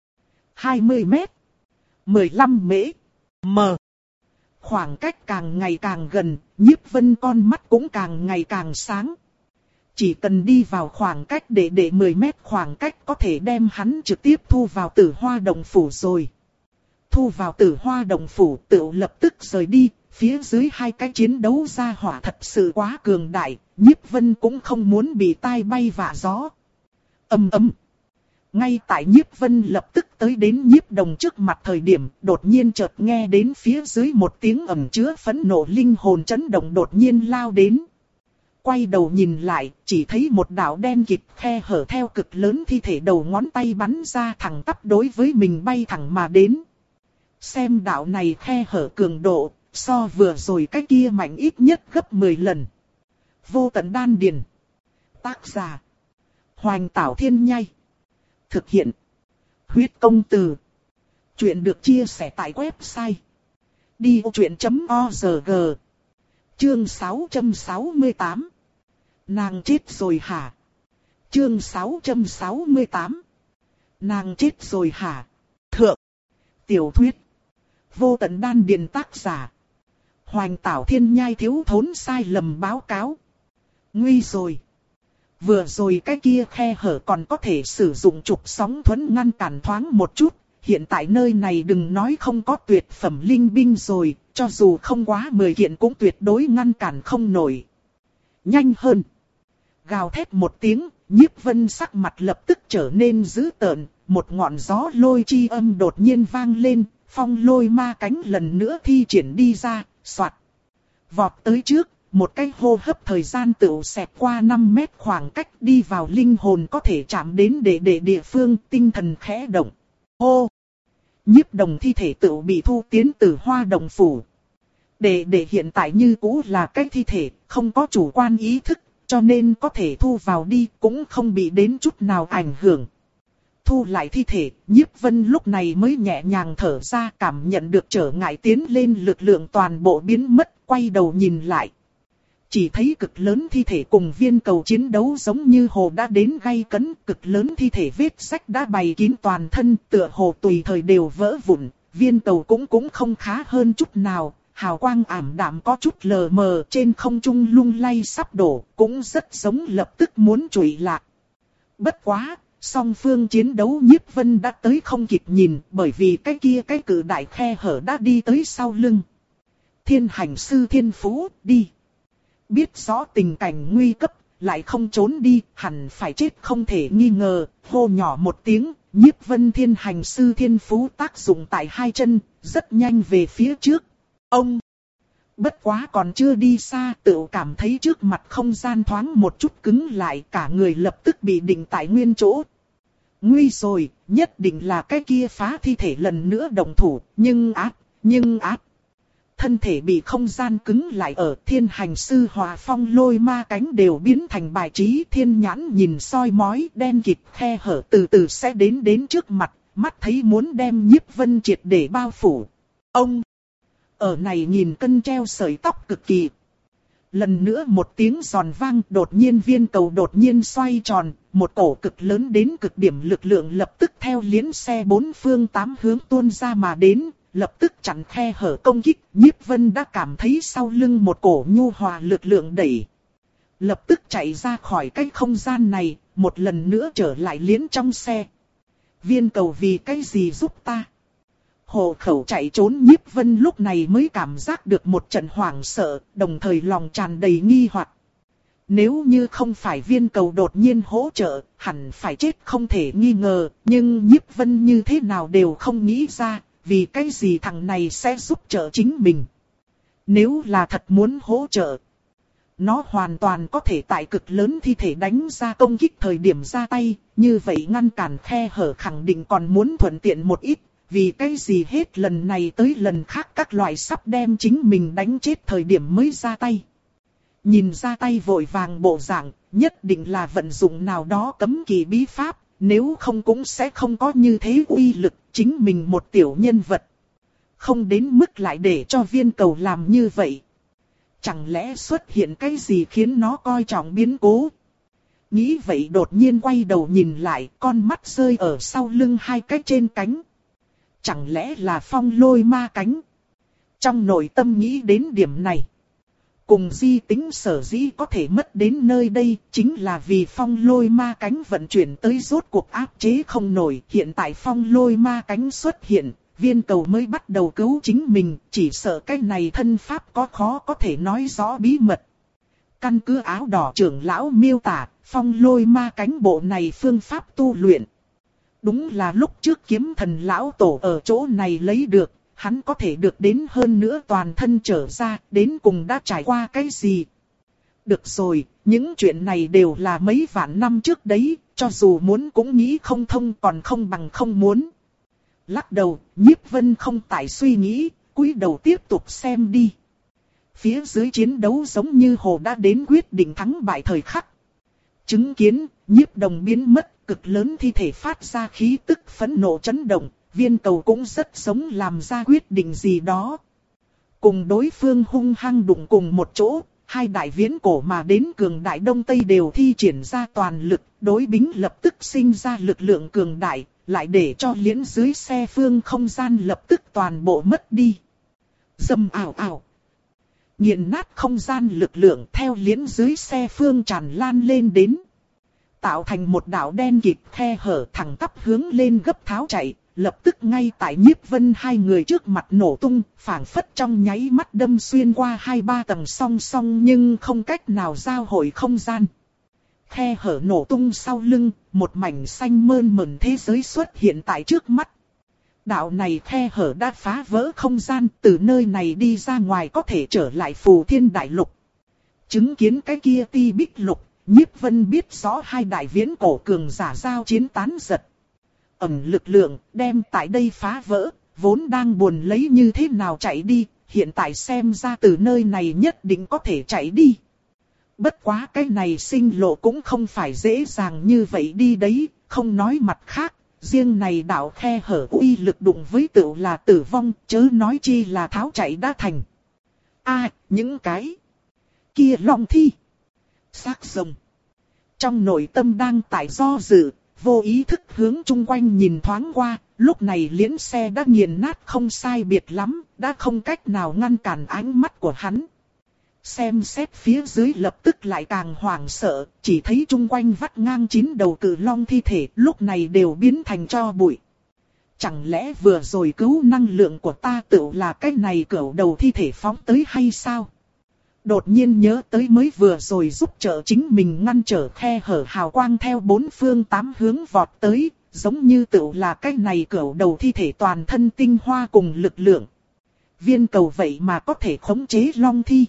hai mươi mét, mười lăm mễ, m. Khoảng cách càng ngày càng gần, Nhiếp Vân con mắt cũng càng ngày càng sáng. Chỉ cần đi vào khoảng cách để để mười mét khoảng cách có thể đem hắn trực tiếp thu vào Tử Hoa Động Phủ rồi. Thu vào Tử Hoa Động Phủ, tự lập tức rời đi, phía dưới hai cái chiến đấu ra hỏa thật sự quá cường đại, Nhiếp Vân cũng không muốn bị tai bay vạ gió. Ầm ầm. Ngay tại Nhiếp Vân lập tức tới đến Nhiếp Đồng trước mặt thời điểm, đột nhiên chợt nghe đến phía dưới một tiếng ầm chứa phẫn nộ linh hồn chấn động đột nhiên lao đến. Quay đầu nhìn lại, chỉ thấy một đạo đen kịt khe hở theo cực lớn thi thể đầu ngón tay bắn ra thẳng tắp đối với mình bay thẳng mà đến. Xem đạo này khe hở cường độ, so vừa rồi cái kia mạnh ít nhất gấp mười lần. Vô tận đan điền. Tác giả: Hoành Tảo Thiên Nhai. Thực hiện: Huyết Công Từ. Chuyện được chia sẻ tại website đi ô chuyện chấm org. Chương sáu trăm sáu mươi tám. Nàng chết rồi hả? Chương sáu trăm sáu mươi tám. Nàng chết rồi hả? Thượng. Tiểu thuyết. Vô tận đan điền, tác giả: Hoành Tảo Thiên Nhai. Thiếu thốn sai lầm báo cáo. Nguy rồi. Vừa rồi cái kia khe hở còn có thể sử dụng trục sóng thuẫn ngăn cản thoáng một chút. Hiện tại nơi này đừng nói không có tuyệt phẩm linh binh rồi, cho dù không quá mười kiện cũng tuyệt đối ngăn cản không nổi. Nhanh hơn. Gào thét một tiếng, Nhiếp Vân sắc mặt lập tức trở nên dữ tợn, một ngọn gió lôi chi âm đột nhiên vang lên, phong lôi ma cánh lần nữa thi triển đi ra, soạt. Vọt tới trước, một cái hô hấp thời gian tựu xẹt qua năm mét khoảng cách đi vào linh hồn có thể chạm đến để để địa phương, tinh thần khẽ động. Hô! Nhiếp Đồng thi thể tựu bị thu tiến Tử Hoa Động Phủ. Để để hiện tại như cũ là cái thi thể, không có chủ quan ý thức, cho nên có thể thu vào đi, cũng không bị đến chút nào ảnh hưởng. Thu lại thi thể, Nhiếp Vân lúc này mới nhẹ nhàng thở ra, cảm nhận được trở ngại tiến lên lực lượng toàn bộ biến mất, quay đầu nhìn lại. Chỉ thấy cực lớn thi thể cùng viên cầu chiến đấu giống như hồ đã đến gay cấn, cực lớn thi thể vết rách đã bày kín toàn thân, tựa hồ tùy thời đều vỡ vụn, viên cầu cũng cũng không khá hơn chút nào, hào quang ảm đạm có chút lờ mờ, trên không trung lung lay sắp đổ, cũng rất giống lập tức muốn trụy lạc. Bất quá, song phương chiến đấu Nhiếp Vân đã tới không kịp nhìn, bởi vì cái kia cái cự đại khe hở đã đi tới sau lưng. Thiên hành sư Thiên Phú, đi. Biết rõ tình cảnh nguy cấp, lại không trốn đi, hẳn phải chết không thể nghi ngờ, hô nhỏ một tiếng, Nhiếp Vân Thiên hành sư Thiên Phú tác dụng tại hai chân, rất nhanh về phía trước. Ông! Bất quá còn chưa đi xa, tự cảm thấy trước mặt không gian thoáng một chút cứng lại, cả người lập tức bị định tại nguyên chỗ. Nguy rồi, nhất định là cái kia phá thi thể lần nữa động thủ, nhưng áp, nhưng áp. Thân thể bị không gian cứng lại ở Thiên hành sư Hòa Phong Lôi Ma cánh đều biến thành bài trí, thiên nhãn nhìn soi mói, đen kịt khe hở từ từ sẽ đến đến trước mặt, mắt thấy muốn đem Nhiếp Vân triệt để bao phủ. Ông! Ở này nhìn cân treo sợi tóc cực kỳ. Lần nữa một tiếng giòn vang, đột nhiên viên cầu đột nhiên xoay tròn, một cổ cực lớn đến cực điểm lực lượng lập tức theo liễn xe bốn phương tám hướng tuôn ra mà đến, lập tức chặn khe hở công kích. Nhiếp Vân đã cảm thấy sau lưng một cổ nhu hòa lực lượng đẩy. Lập tức chạy ra khỏi cái không gian này, một lần nữa trở lại liễn trong xe. Viên cầu vì cái gì giúp ta? Hồ khẩu chạy trốn Nhiếp Vân lúc này mới cảm giác được một trận hoảng sợ, đồng thời lòng tràn đầy nghi hoặc. Nếu như không phải viên cầu đột nhiên hỗ trợ, hẳn phải chết không thể nghi ngờ, nhưng Nhiếp Vân như thế nào đều không nghĩ ra, vì cái gì thằng này sẽ giúp trợ chính mình. Nếu là thật muốn hỗ trợ, nó hoàn toàn có thể tại cực lớn thi thể đánh ra công kích thời điểm ra tay, như vậy ngăn cản khe hở khẳng định còn muốn thuận tiện một ít. Vì cái gì hết lần này tới lần khác các loại sắp đem chính mình đánh chết thời điểm mới ra tay. Nhìn ra tay vội vàng bộ dạng, nhất định là vận dụng nào đó cấm kỵ bí pháp, nếu không cũng sẽ không có như thế uy lực, chính mình một tiểu nhân vật. Không đến mức lại để cho viên cầu làm như vậy. Chẳng lẽ xuất hiện cái gì khiến nó coi trọng biến cố? Nghĩ vậy đột nhiên quay đầu nhìn lại, con mắt rơi ở sau lưng hai cái trên cánh. Chẳng lẽ là Phong Lôi Ma cánh? Trong nội tâm nghĩ đến điểm này. Cùng Di Tính sở dĩ có thể mất đến nơi đây, chính là vì Phong Lôi Ma cánh vận chuyển tới rốt cuộc áp chế không nổi. Hiện tại Phong Lôi Ma cánh xuất hiện, viên cầu mới bắt đầu cứu chính mình, chỉ sợ cái này thân pháp có khó có thể nói rõ bí mật. Căn cứ áo đỏ trưởng lão miêu tả, Phong Lôi Ma cánh bộ này phương pháp tu luyện. Đúng là lúc trước kiếm thần lão tổ ở chỗ này lấy được, hắn có thể được đến hơn nữa toàn thân trở ra, đến cùng đã trải qua cái gì. Được rồi, những chuyện này đều là mấy vạn năm trước đấy, cho dù muốn cũng nghĩ không thông còn không bằng không muốn. Lắc đầu, Nhiếp Vân không tại suy nghĩ, cúi đầu tiếp tục xem đi. Phía dưới chiến đấu giống như hồ đã đến quyết định thắng bại thời khắc. Chứng kiến, Nhiếp Đồng biến mất, cực lớn thi thể phát ra khí tức phẫn nộ chấn động, viên cầu cũng rất giống làm ra quyết định gì đó. Cùng đối phương hung hăng đụng cùng một chỗ, hai đại viễn cổ mà đến cường đại Đông Tây đều thi triển ra toàn lực, đối bính lập tức sinh ra lực lượng cường đại, lại để cho liễn dưới xe phương không gian lập tức toàn bộ mất đi. Dầm ảo ảo. Nghiền nát không gian lực lượng theo liễn dưới xe phương tràn lan lên đến. Tạo thành một đạo đen kịt khe hở thẳng tắp hướng lên gấp tháo chạy, lập tức ngay tại Nhiếp Vân hai người trước mặt nổ tung, phảng phất trong nháy mắt đâm xuyên qua hai ba tầng song song nhưng không cách nào giao hội không gian. Khe hở nổ tung sau lưng, một mảnh xanh mơn mởn thế giới xuất hiện tại trước mắt. Đạo này khe hở đã phá vỡ không gian, từ nơi này đi ra ngoài có thể trở lại Phù Thiên Đại Lục. Chứng kiến cái kia Ti Bích Lục, Nhiếp Vân biết rõ hai đại viễn cổ cường giả giao chiến tán giật. Ẩm lực lượng đem tại đây phá vỡ, vốn đang buồn lấy như thế nào chạy đi, hiện tại xem ra từ nơi này nhất định có thể chạy đi. Bất quá cái này sinh lộ cũng không phải dễ dàng như vậy đi đấy, không nói mặt khác, riêng này đạo khe hở uy lực đụng với tựu là tử vong, chớ nói chi là tháo chạy đã thành. A, à, những cái kia long thi, xác rồng. Trong nội tâm đang tại do dự, vô ý thức hướng chung quanh nhìn thoáng qua, lúc này liễn xe đã nghiền nát không sai biệt lắm, đã không cách nào ngăn cản ánh mắt của hắn. Xem xét phía dưới lập tức lại càng hoảng sợ, chỉ thấy chung quanh vắt ngang chín đầu cự long thi thể lúc này đều biến thành tro bụi. Chẳng lẽ vừa rồi cứu năng lượng của ta tựu là cái này cẩu đầu thi thể phóng tới hay sao? Đột nhiên nhớ tới mới vừa rồi giúp trợ chính mình ngăn trở khe hở hào quang theo bốn phương tám hướng vọt tới, giống như tựu là cái này cẩu đầu thi thể toàn thân tinh hoa cùng lực lượng. Viên cầu vậy mà có thể khống chế long thi.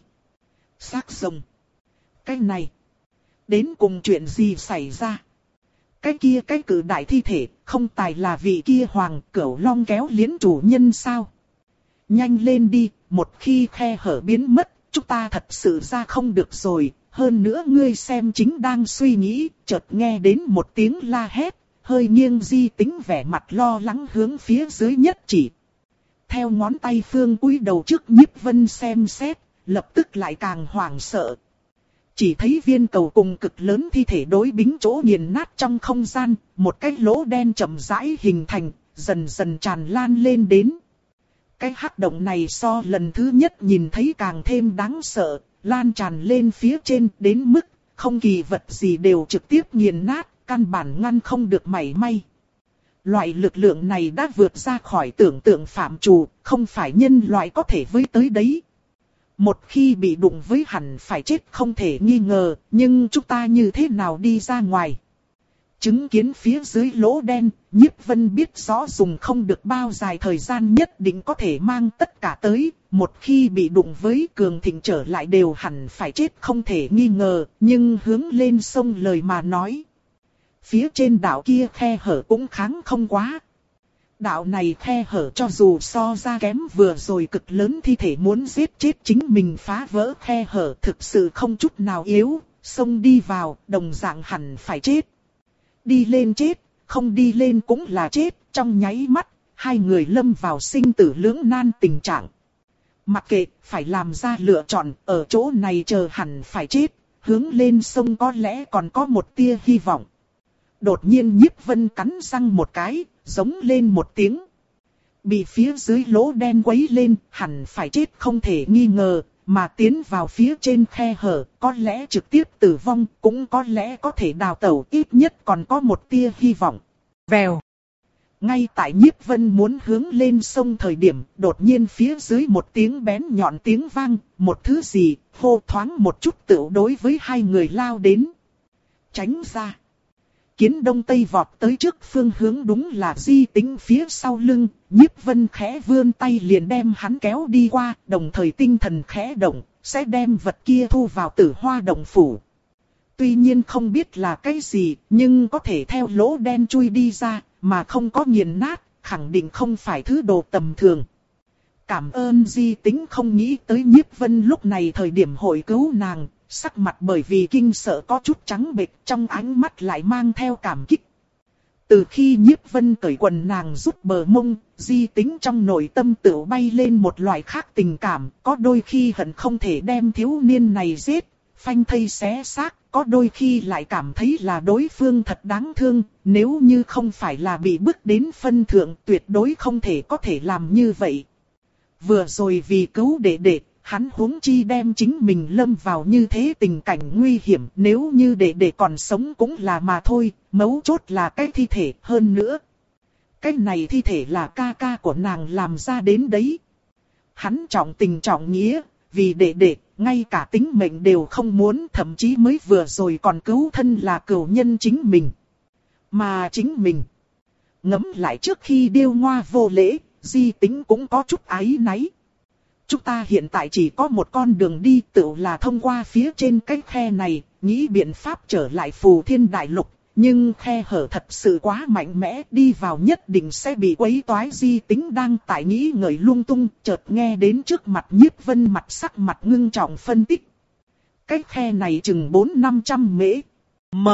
Xác rồng. Cái này. Đến cùng chuyện gì xảy ra? Cái kia cái cử đại thi thể, không tài là vị kia hoàng cẩu long kéo liễn chủ nhân sao? Nhanh lên đi, một khi khe hở biến mất, chúng ta thật sự ra không được rồi. Hơn nữa ngươi xem chính đang suy nghĩ, chợt nghe đến một tiếng la hét, hơi nghiêng Di Tính vẻ mặt lo lắng hướng phía dưới nhất chỉ. Theo ngón tay phương cúi đầu trước Nhiếp Vân xem xét, lập tức lại càng hoảng sợ. Chỉ thấy viên cầu cùng cực lớn thi thể đối bính chỗ nghiền nát trong không gian, một cái lỗ đen chậm rãi hình thành, dần dần tràn lan lên đến. Cái hắc động này so lần thứ nhất nhìn thấy càng thêm đáng sợ, lan tràn lên phía trên đến mức không kỳ vật gì đều trực tiếp nghiền nát, căn bản ngăn không được mảy may. Loại lực lượng này đã vượt ra khỏi tưởng tượng phạm trù, không phải nhân loại có thể với tới đấy. Một khi bị đụng với hẳn phải chết không thể nghi ngờ, nhưng chúng ta như thế nào đi ra ngoài? Chứng kiến phía dưới lỗ đen, Nhiếp Vân biết rõ dùng không được bao dài thời gian nhất định có thể mang tất cả tới, một khi bị đụng với cường thịnh trở lại đều hẳn phải chết không thể nghi ngờ, nhưng hướng lên sông lời mà nói. Phía trên đảo kia khe hở cũng kháng không quá. Đạo này khe hở cho dù so ra kém vừa rồi cực lớn thi thể muốn giết chết chính mình phá vỡ khe hở thực sự không chút nào yếu, xông đi vào đồng dạng hẳn phải chết. Đi lên chết, không đi lên cũng là chết, trong nháy mắt, hai người lâm vào sinh tử lưỡng nan tình trạng. Mặc kệ, phải làm ra lựa chọn, ở chỗ này chờ hẳn phải chết, hướng lên sông có lẽ còn có một tia hy vọng. Đột nhiên Nhiếp Vân cắn răng một cái, giống lên một tiếng. Bị phía dưới lỗ đen quấy lên, hẳn phải chết không thể nghi ngờ, mà tiến vào phía trên khe hở, có lẽ trực tiếp tử vong, cũng có lẽ có thể đào tẩu, ít nhất còn có một tia hy vọng. Vèo. Ngay tại Nhiếp Vân muốn hướng lên sông thời điểm, đột nhiên phía dưới một tiếng bén nhọn tiếng vang, một thứ gì, hô thoáng một chút tựu đối với hai người lao đến. Tránh ra. Kiến Đông Tây vọt tới trước phương hướng đúng là Di Tính phía sau lưng, Nhiếp Vân khẽ vươn tay liền đem hắn kéo đi qua, đồng thời tinh thần khẽ động, sẽ đem vật kia thu vào Tử Hoa động phủ. Tuy nhiên không biết là cái gì, nhưng có thể theo lỗ đen chui đi ra, mà không có nghiền nát, khẳng định không phải thứ đồ tầm thường. Cảm ơn Di Tính không nghĩ tới Nhiếp Vân lúc này thời điểm hội cứu nàng. Sắc mặt bởi vì kinh sợ có chút trắng bệch, trong ánh mắt lại mang theo cảm kích. Từ khi Nhiếp Vân cởi quần nàng giúp bờ mông, Di Tính trong nội tâm tự bay lên một loại khác tình cảm, có đôi khi hận không thể đem thiếu niên này giết, phanh thây xé xác, có đôi khi lại cảm thấy là đối phương thật đáng thương, nếu như không phải là bị bức đến phân thượng tuyệt đối không thể có thể làm như vậy. Vừa rồi vì cứu đệ đệ, hắn huống chi đem chính mình lâm vào như thế tình cảnh nguy hiểm, nếu như đệ đệ còn sống cũng là mà thôi, mấu chốt là cái thi thể hơn nữa. Cái này thi thể là ca ca của nàng làm ra đến đấy. Hắn trọng tình trọng nghĩa, vì đệ đệ, ngay cả tính mệnh đều không muốn, thậm chí mới vừa rồi còn cứu thân là cửu nhân chính mình. Mà chính mình, ngẫm lại trước khi điêu ngoa vô lễ, Di Tính cũng có chút áy náy. Chúng ta hiện tại chỉ có một con đường đi, tự là thông qua phía trên cái khe này, nghĩ biện pháp trở lại Phù Thiên Đại Lục. Nhưng khe hở thật sự quá mạnh mẽ, đi vào nhất định sẽ bị quấy toái. Di Tính đang tại nghĩ ngợi lung tung, chợt nghe đến trước mặt Nhiếp Vân mặt sắc mặt ngưng trọng phân tích. cái khe này chừng bốn năm trăm mễ. M.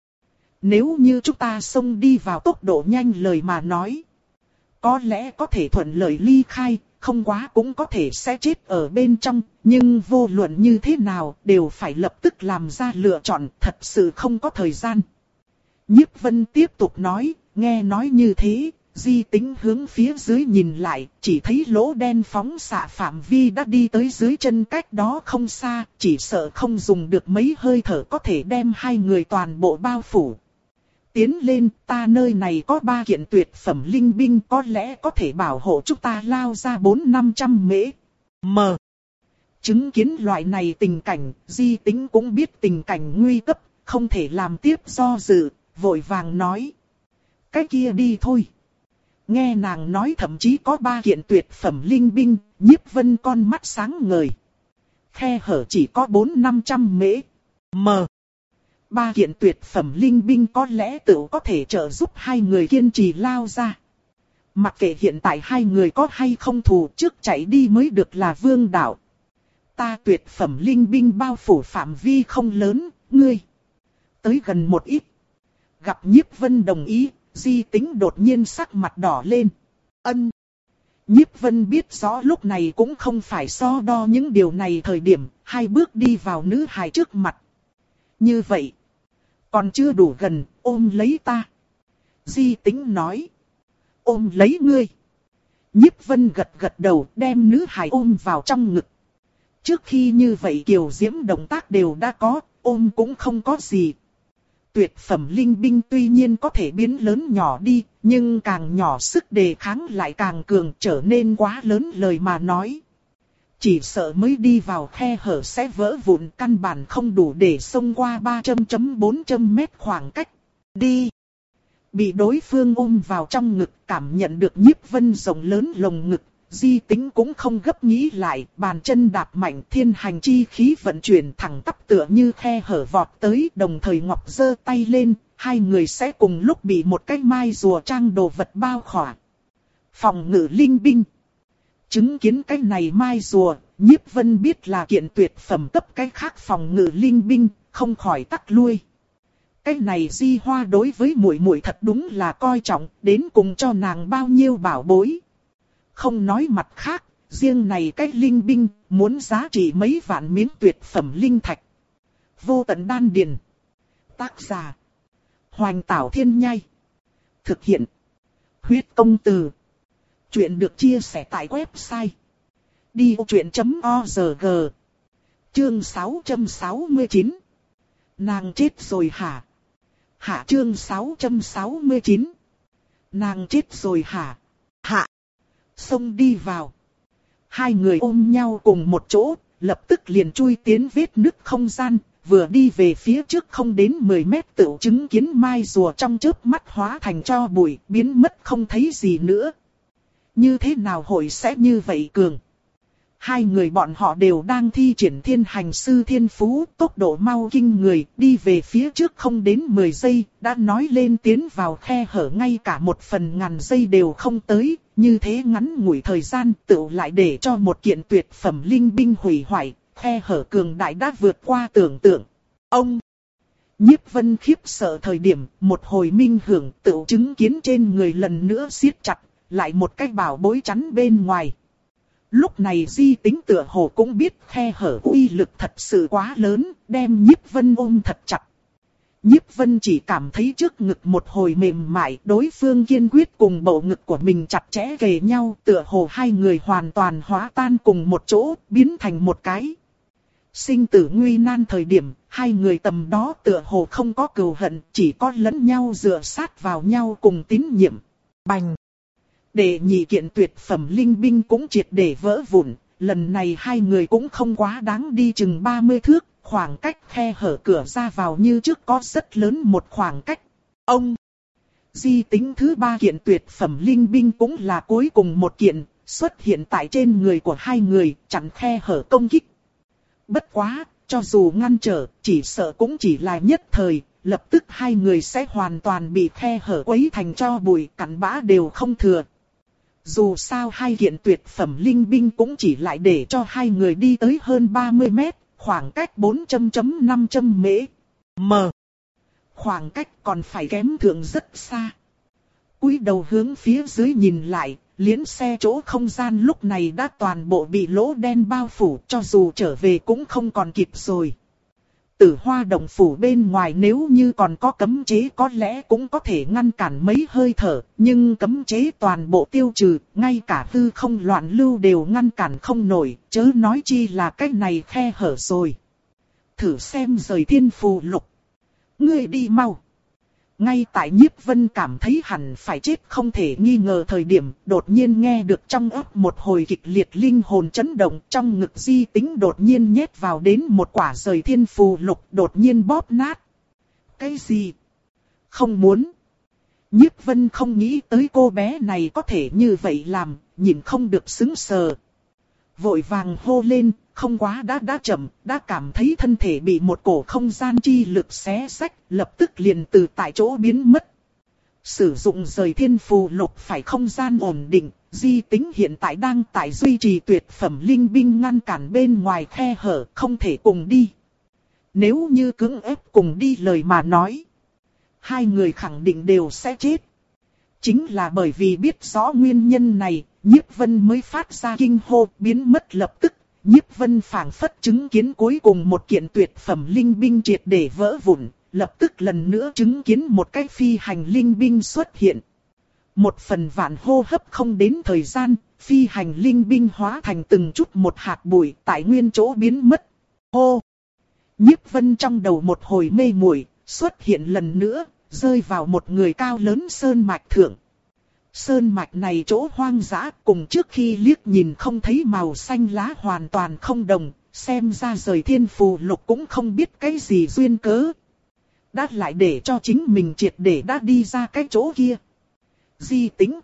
Nếu như chúng ta xông đi vào tốc độ nhanh lời mà nói, có lẽ có thể thuận lợi ly khai, không quá cũng có thể sẽ chết ở bên trong, nhưng vô luận như thế nào đều phải lập tức làm ra lựa chọn, thật sự không có thời gian. Nhiếp Vân tiếp tục nói, nghe nói như thế, Di Tính hướng phía dưới nhìn lại, chỉ thấy lỗ đen phóng xạ phạm vi đã đi tới dưới chân cách đó không xa, chỉ sợ không dùng được mấy hơi thở có thể đem hai người toàn bộ bao phủ. Tiến lên, ta nơi này có ba kiện tuyệt phẩm linh binh có lẽ có thể bảo hộ chúng ta lao ra bốn năm trăm mễ. M. Chứng kiến loại này tình cảnh, Di Tính cũng biết tình cảnh nguy cấp, không thể làm tiếp do dự, vội vàng nói. Cái kia đi thôi. Nghe nàng nói thậm chí có ba kiện tuyệt phẩm linh binh, Nhiếp Vân con mắt sáng ngời. Khe hở chỉ có bốn năm trăm mễ. M. Ba kiện tuyệt phẩm linh binh có lẽ tự có thể trợ giúp hai người kiên trì lao ra. Mặc kệ hiện tại hai người có hay không thù, trước chạy đi mới được là vương đạo. Ta tuyệt phẩm linh binh bao phủ phạm vi không lớn, ngươi tới gần một ít. Gặp Nhiếp Vân đồng ý, Di Tính đột nhiên sắc mặt đỏ lên. Ân. Nhiếp Vân biết rõ lúc này cũng không phải so đo những điều này thời điểm, hai bước đi vào nữ hài trước mặt. Như vậy, còn chưa đủ gần, ôm lấy ta. Di Tính nói. Ôm lấy ngươi. Nhiếp Vân gật gật đầu, đem nữ hài ôm vào trong ngực. Trước khi như vậy kiều diễm động tác đều đã có, ôm cũng không có gì. Tuyệt phẩm linh binh tuy nhiên có thể biến lớn nhỏ đi, nhưng càng nhỏ sức đề kháng lại càng cường, trở nên quá lớn lời mà nói. Chỉ sợ mới đi vào khe hở sẽ vỡ vụn, căn bản không đủ để xông qua ba trăm phẩy bốn mét khoảng cách. Đi! Bị đối phương ôm vào trong ngực, cảm nhận được Nhiếp Vân rộng lớn lồng ngực, Di Tính cũng không gấp nghĩ lại, bàn chân đạp mạnh, thiên hành chi khí vận chuyển thẳng tắp tựa như khe hở vọt tới, đồng thời ngọc giơ tay lên, hai người sẽ cùng lúc bị một cái mai rùa trang đồ vật bao khỏa. Phòng ngự linh binh. Chứng kiến cái này mai rùa, Nhiếp Vân biết là kiện tuyệt phẩm cấp cái khác phòng ngự linh binh, không khỏi tắc lui. Cái này Di Hoa đối với muội muội thật đúng là coi trọng, đến cùng cho nàng bao nhiêu bảo bối. Không nói mặt khác, riêng này cái linh binh, muốn giá trị mấy vạn miếng tuyệt phẩm linh thạch. Vô tận đan điền. Tác giả. Hoành Tảo Thiên Nhai. Thực hiện. Huyết Công Từ. Chuyện được chia sẻ tại website. đi ô chuyện chấm org. Chương sáu trăm sáu mươi chín. Nàng chết rồi hả? Hạ chương sáu trăm sáu mươi chín. Nàng chết rồi hả? Hạ. Xông đi vào. Hai người ôm nhau cùng một chỗ, lập tức liền chui tiến vết nứt không gian, vừa đi về phía trước không đến mười mét tựu chứng kiến mai rùa trong chớp mắt hóa thành tro bụi, biến mất không thấy gì nữa. Như thế nào hội sẽ như vậy cường? Hai người bọn họ đều đang thi triển thiên hành sư thiên phú, tốc độ mau kinh người, đi về phía trước không đến mười giây, đã nói lên tiến vào khe hở ngay cả một phần ngàn giây đều không tới, như thế ngắn ngủi thời gian tựu lại để cho một kiện tuyệt phẩm linh binh hủy hoại, khe hở cường đại đã vượt qua tưởng tượng. Ông! Nhiếp Vân khiếp sợ thời điểm, một hồi minh hưởng tựu chứng kiến trên người lần nữa siết chặt, lại một cái bảo bối chắn bên ngoài. Lúc này Di Tính tựa hồ cũng biết khe hở uy lực thật sự quá lớn, đem Nhiếp Vân ôm thật chặt. Nhiếp Vân chỉ cảm thấy trước ngực một hồi mềm mại, đối phương kiên quyết cùng bầu ngực của mình chặt chẽ kề nhau, tựa hồ hai người hoàn toàn hóa tan cùng một chỗ, biến thành một cái. Sinh tử nguy nan thời điểm, hai người tầm đó tựa hồ không có cừu hận, chỉ có lẫn nhau dựa sát vào nhau cùng tín nhiệm. Bành! Để nhị kiện tuyệt phẩm linh binh cũng triệt để vỡ vụn, lần này hai người cũng không quá đáng đi chừng ba mươi thước, khoảng cách khe hở cửa ra vào như trước có rất lớn một khoảng cách. Ông! Di Tính thứ ba kiện tuyệt phẩm linh binh cũng là cuối cùng một kiện, xuất hiện tại trên người của hai người, chặn khe hở công kích. Bất quá, cho dù ngăn trở, chỉ sợ cũng chỉ là nhất thời, lập tức hai người sẽ hoàn toàn bị khe hở quấy thành tro bụi, cặn bã đều không thừa. Dù sao hai kiện tuyệt phẩm linh binh cũng chỉ lại để cho hai người đi tới hơn ba mươi mét, khoảng cách bốn phẩy năm mễ. M. Khoảng cách còn phải kém thượng rất xa. Cúi đầu hướng phía dưới nhìn lại, liễn xe chỗ không gian lúc này đã toàn bộ bị lỗ đen bao phủ, cho dù trở về cũng không còn kịp rồi. Tử Hoa động phủ bên ngoài nếu như còn có cấm chế có lẽ cũng có thể ngăn cản mấy hơi thở, nhưng cấm chế toàn bộ tiêu trừ, ngay cả hư không loạn lưu đều ngăn cản không nổi, chớ nói chi là cái này khe hở rồi. Thử xem rời thiên phù lục. Ngươi đi mau. Ngay tại Nhiếp Vân cảm thấy hẳn phải chết không thể nghi ngờ thời điểm, đột nhiên nghe được trong óc một hồi kịch liệt linh hồn chấn động, trong ngực Di Tính đột nhiên nhét vào đến một quả rời thiên phù lục, đột nhiên bóp nát. Cái gì? Không muốn. Nhiếp Vân không nghĩ tới cô bé này có thể như vậy làm, nhìn không được sững sờ. Vội vàng hô lên, không quá đã đã chậm, đã cảm thấy thân thể bị một cổ không gian chi lực xé xách, lập tức liền từ tại chỗ biến mất. Sử dụng rời thiên phù lục phải không gian ổn định, Di Tính hiện tại đang tại duy trì tuyệt phẩm linh binh ngăn cản bên ngoài khe hở, không thể cùng đi. Nếu như cưỡng ép cùng đi lời mà nói, hai người khẳng định đều sẽ chết. Chính là bởi vì biết rõ nguyên nhân này, Nhiếp Vân mới phát ra kinh hô biến mất lập tức. Nhiếp Vân phảng phất chứng kiến cuối cùng một kiện tuyệt phẩm linh binh triệt để vỡ vụn, lập tức lần nữa chứng kiến một cái phi hành linh binh xuất hiện. Một phần vạn hô hấp không đến thời gian, phi hành linh binh hóa thành từng chút một hạt bụi tại nguyên chỗ biến mất. Hô! Nhiếp Vân trong đầu một hồi mê muội, xuất hiện lần nữa, rơi vào một người cao lớn sơn mạch thượng. Sơn mạch này chỗ hoang dã cùng trước khi liếc nhìn không thấy màu xanh lá hoàn toàn không đồng, xem ra rời thiên phù lục cũng không biết cái gì duyên cớ. Đã lại để cho chính mình triệt để đã đi ra cái chỗ kia. Di Tính.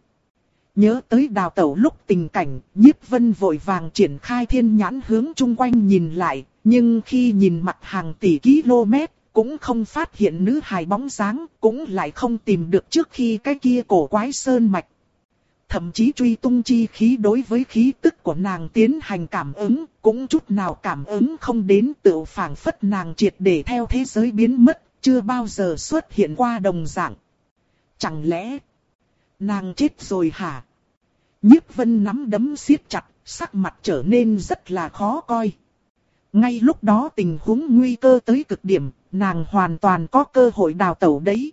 Nhớ tới đào tẩu lúc tình cảnh, Nhiếp Vân vội vàng triển khai thiên nhãn hướng chung quanh nhìn lại, nhưng khi nhìn mặt hàng tỷ km, cũng không phát hiện nữ hài bóng dáng, cũng lại không tìm được trước khi cái kia cổ quái sơn mạch. Thậm chí truy tung chi khí đối với khí tức của nàng tiến hành cảm ứng, cũng chút nào cảm ứng không đến, tựu phảng phất nàng triệt để theo thế giới biến mất, chưa bao giờ xuất hiện qua đồng dạng. Chẳng lẽ nàng chết rồi hả? Nhiếp Vân nắm đấm siết chặt, sắc mặt trở nên rất là khó coi. Ngay lúc đó tình huống nguy cơ tới cực điểm, nàng hoàn toàn có cơ hội đào tẩu đấy.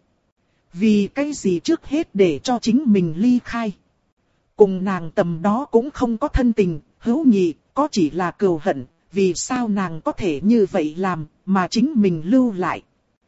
Vì cái gì trước hết để cho chính mình ly khai. Cùng nàng tầm đó cũng không có thân tình, hữu nghị, có chỉ là cừu hận, vì sao nàng có thể như vậy làm, mà chính mình lưu lại.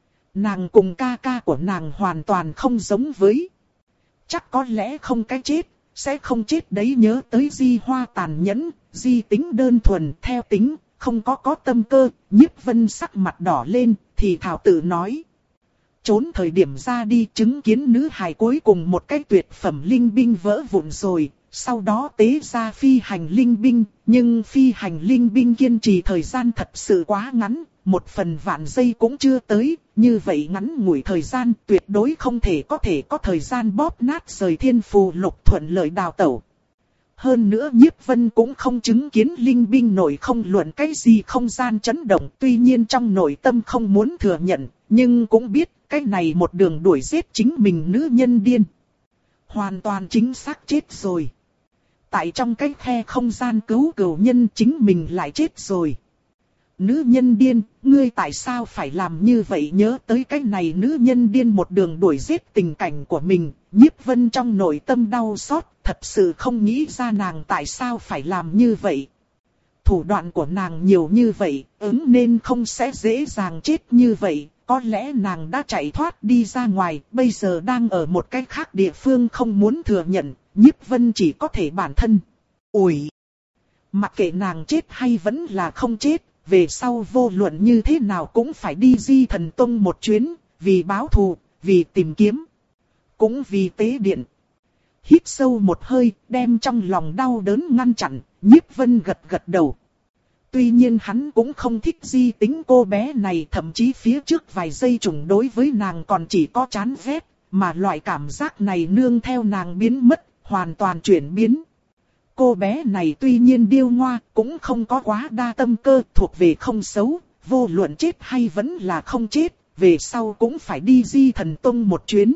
Nàng cùng ca ca của nàng hoàn toàn không giống với. Chắc có lẽ không cái chết, sẽ không chết đấy, nhớ tới Di Hoa tàn nhẫn, Di Tính đơn thuần, theo tính, không có có tâm cơ, Nhiếp Vân sắc mặt đỏ lên, thì thảo tự nói. Trốn thời điểm ra đi chứng kiến nữ hài cuối cùng một cái tuyệt phẩm linh binh vỡ vụn rồi, sau đó tế ra phi hành linh binh, nhưng phi hành linh binh kiên trì thời gian thật sự quá ngắn, một phần vạn giây cũng chưa tới, như vậy ngắn ngủi thời gian tuyệt đối không thể có thể có thời gian bóp nát rời thiên phù lục thuận lợi đào tẩu. Hơn nữa Nhiếp Vân cũng không chứng kiến linh binh nổi không luận cái gì không gian chấn động, tuy nhiên trong nội tâm không muốn thừa nhận, nhưng cũng biết cái này một đường đuổi giết chính mình nữ nhân điên. Hoàn toàn chính xác chết rồi. Tại trong cái khe không gian cứu cửu nhân chính mình lại chết rồi. Nữ nhân điên, ngươi tại sao phải làm như vậy? Nhớ tới cái này nữ nhân điên một đường đuổi giết tình cảnh của mình, Nhiếp Vân trong nội tâm đau xót, thật sự không nghĩ ra nàng tại sao phải làm như vậy. Thủ đoạn của nàng nhiều như vậy, ứng nên không sẽ dễ dàng chết như vậy, có lẽ nàng đã chạy thoát đi ra ngoài, bây giờ đang ở một cái khác địa phương không muốn thừa nhận, Nhiếp Vân chỉ có thể bản thân. Ủi! Mặc kệ nàng chết hay vẫn là không chết, về sau vô luận như thế nào cũng phải đi Di Thần Tông một chuyến, vì báo thù, vì tìm kiếm, cũng vì tế điện. Hít sâu một hơi, đem trong lòng đau đớn ngăn chặn, Nhiếp Vân gật gật đầu. Tuy nhiên hắn cũng không thích Di Tính cô bé này, thậm chí phía trước vài giây trùng đối với nàng còn chỉ có chán ghét, mà loại cảm giác này nương theo nàng biến mất, hoàn toàn chuyển biến. Cô bé này tuy nhiên điêu ngoa, cũng không có quá đa tâm cơ, thuộc về không xấu, vô luận chết hay vẫn là không chết, về sau cũng phải đi Di Thần Tông một chuyến.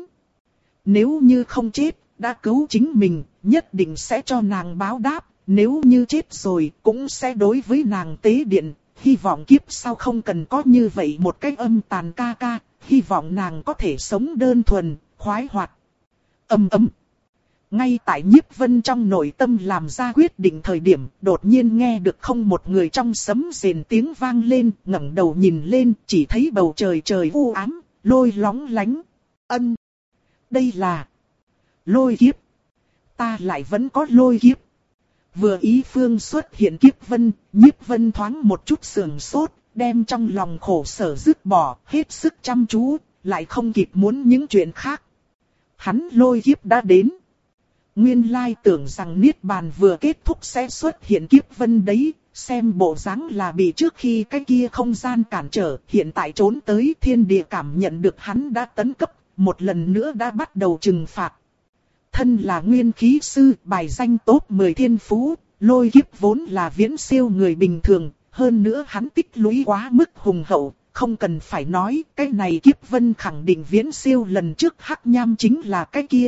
Nếu như không chết, đã cứu chính mình, nhất định sẽ cho nàng báo đáp, nếu như chết rồi, cũng sẽ đối với nàng tế điện, hy vọng kiếp sau không cần có như vậy một cái âm tàn ca ca, hy vọng nàng có thể sống đơn thuần, khoái hoạt. Âm ấm. Ngay tại Nhiếp Vân trong nội tâm làm ra quyết định thời điểm, đột nhiên nghe được không một người trong sấm rền tiếng vang lên, ngẩng đầu nhìn lên, chỉ thấy bầu trời trời u ám, lôi lóng lánh. Ân. Đây là lôi kiếp. Ta lại vẫn có lôi kiếp. Vừa ý phương xuất hiện Kiếp Vân, Nhiếp Vân thoáng một chút sườn sốt, đem trong lòng khổ sở dứt bỏ, hết sức chăm chú, lại không kịp muốn những chuyện khác. Hắn lôi kiếp đã đến. Nguyên lai tưởng rằng Niết Bàn vừa kết thúc sẽ xuất hiện Kiếp Vân đấy, xem bộ dáng là bị trước khi cái kia không gian cản trở, hiện tại trốn tới thiên địa cảm nhận được hắn đã tấn cấp, một lần nữa đã bắt đầu trừng phạt. Thân là nguyên khí sư, bài danh top mười thiên phú, lôi kiếp vốn là viễn siêu người bình thường, hơn nữa hắn tích lũy quá mức hùng hậu, không cần phải nói, cái này Kiếp Vân khẳng định viễn siêu lần trước Hắc Nham chính là cái kia.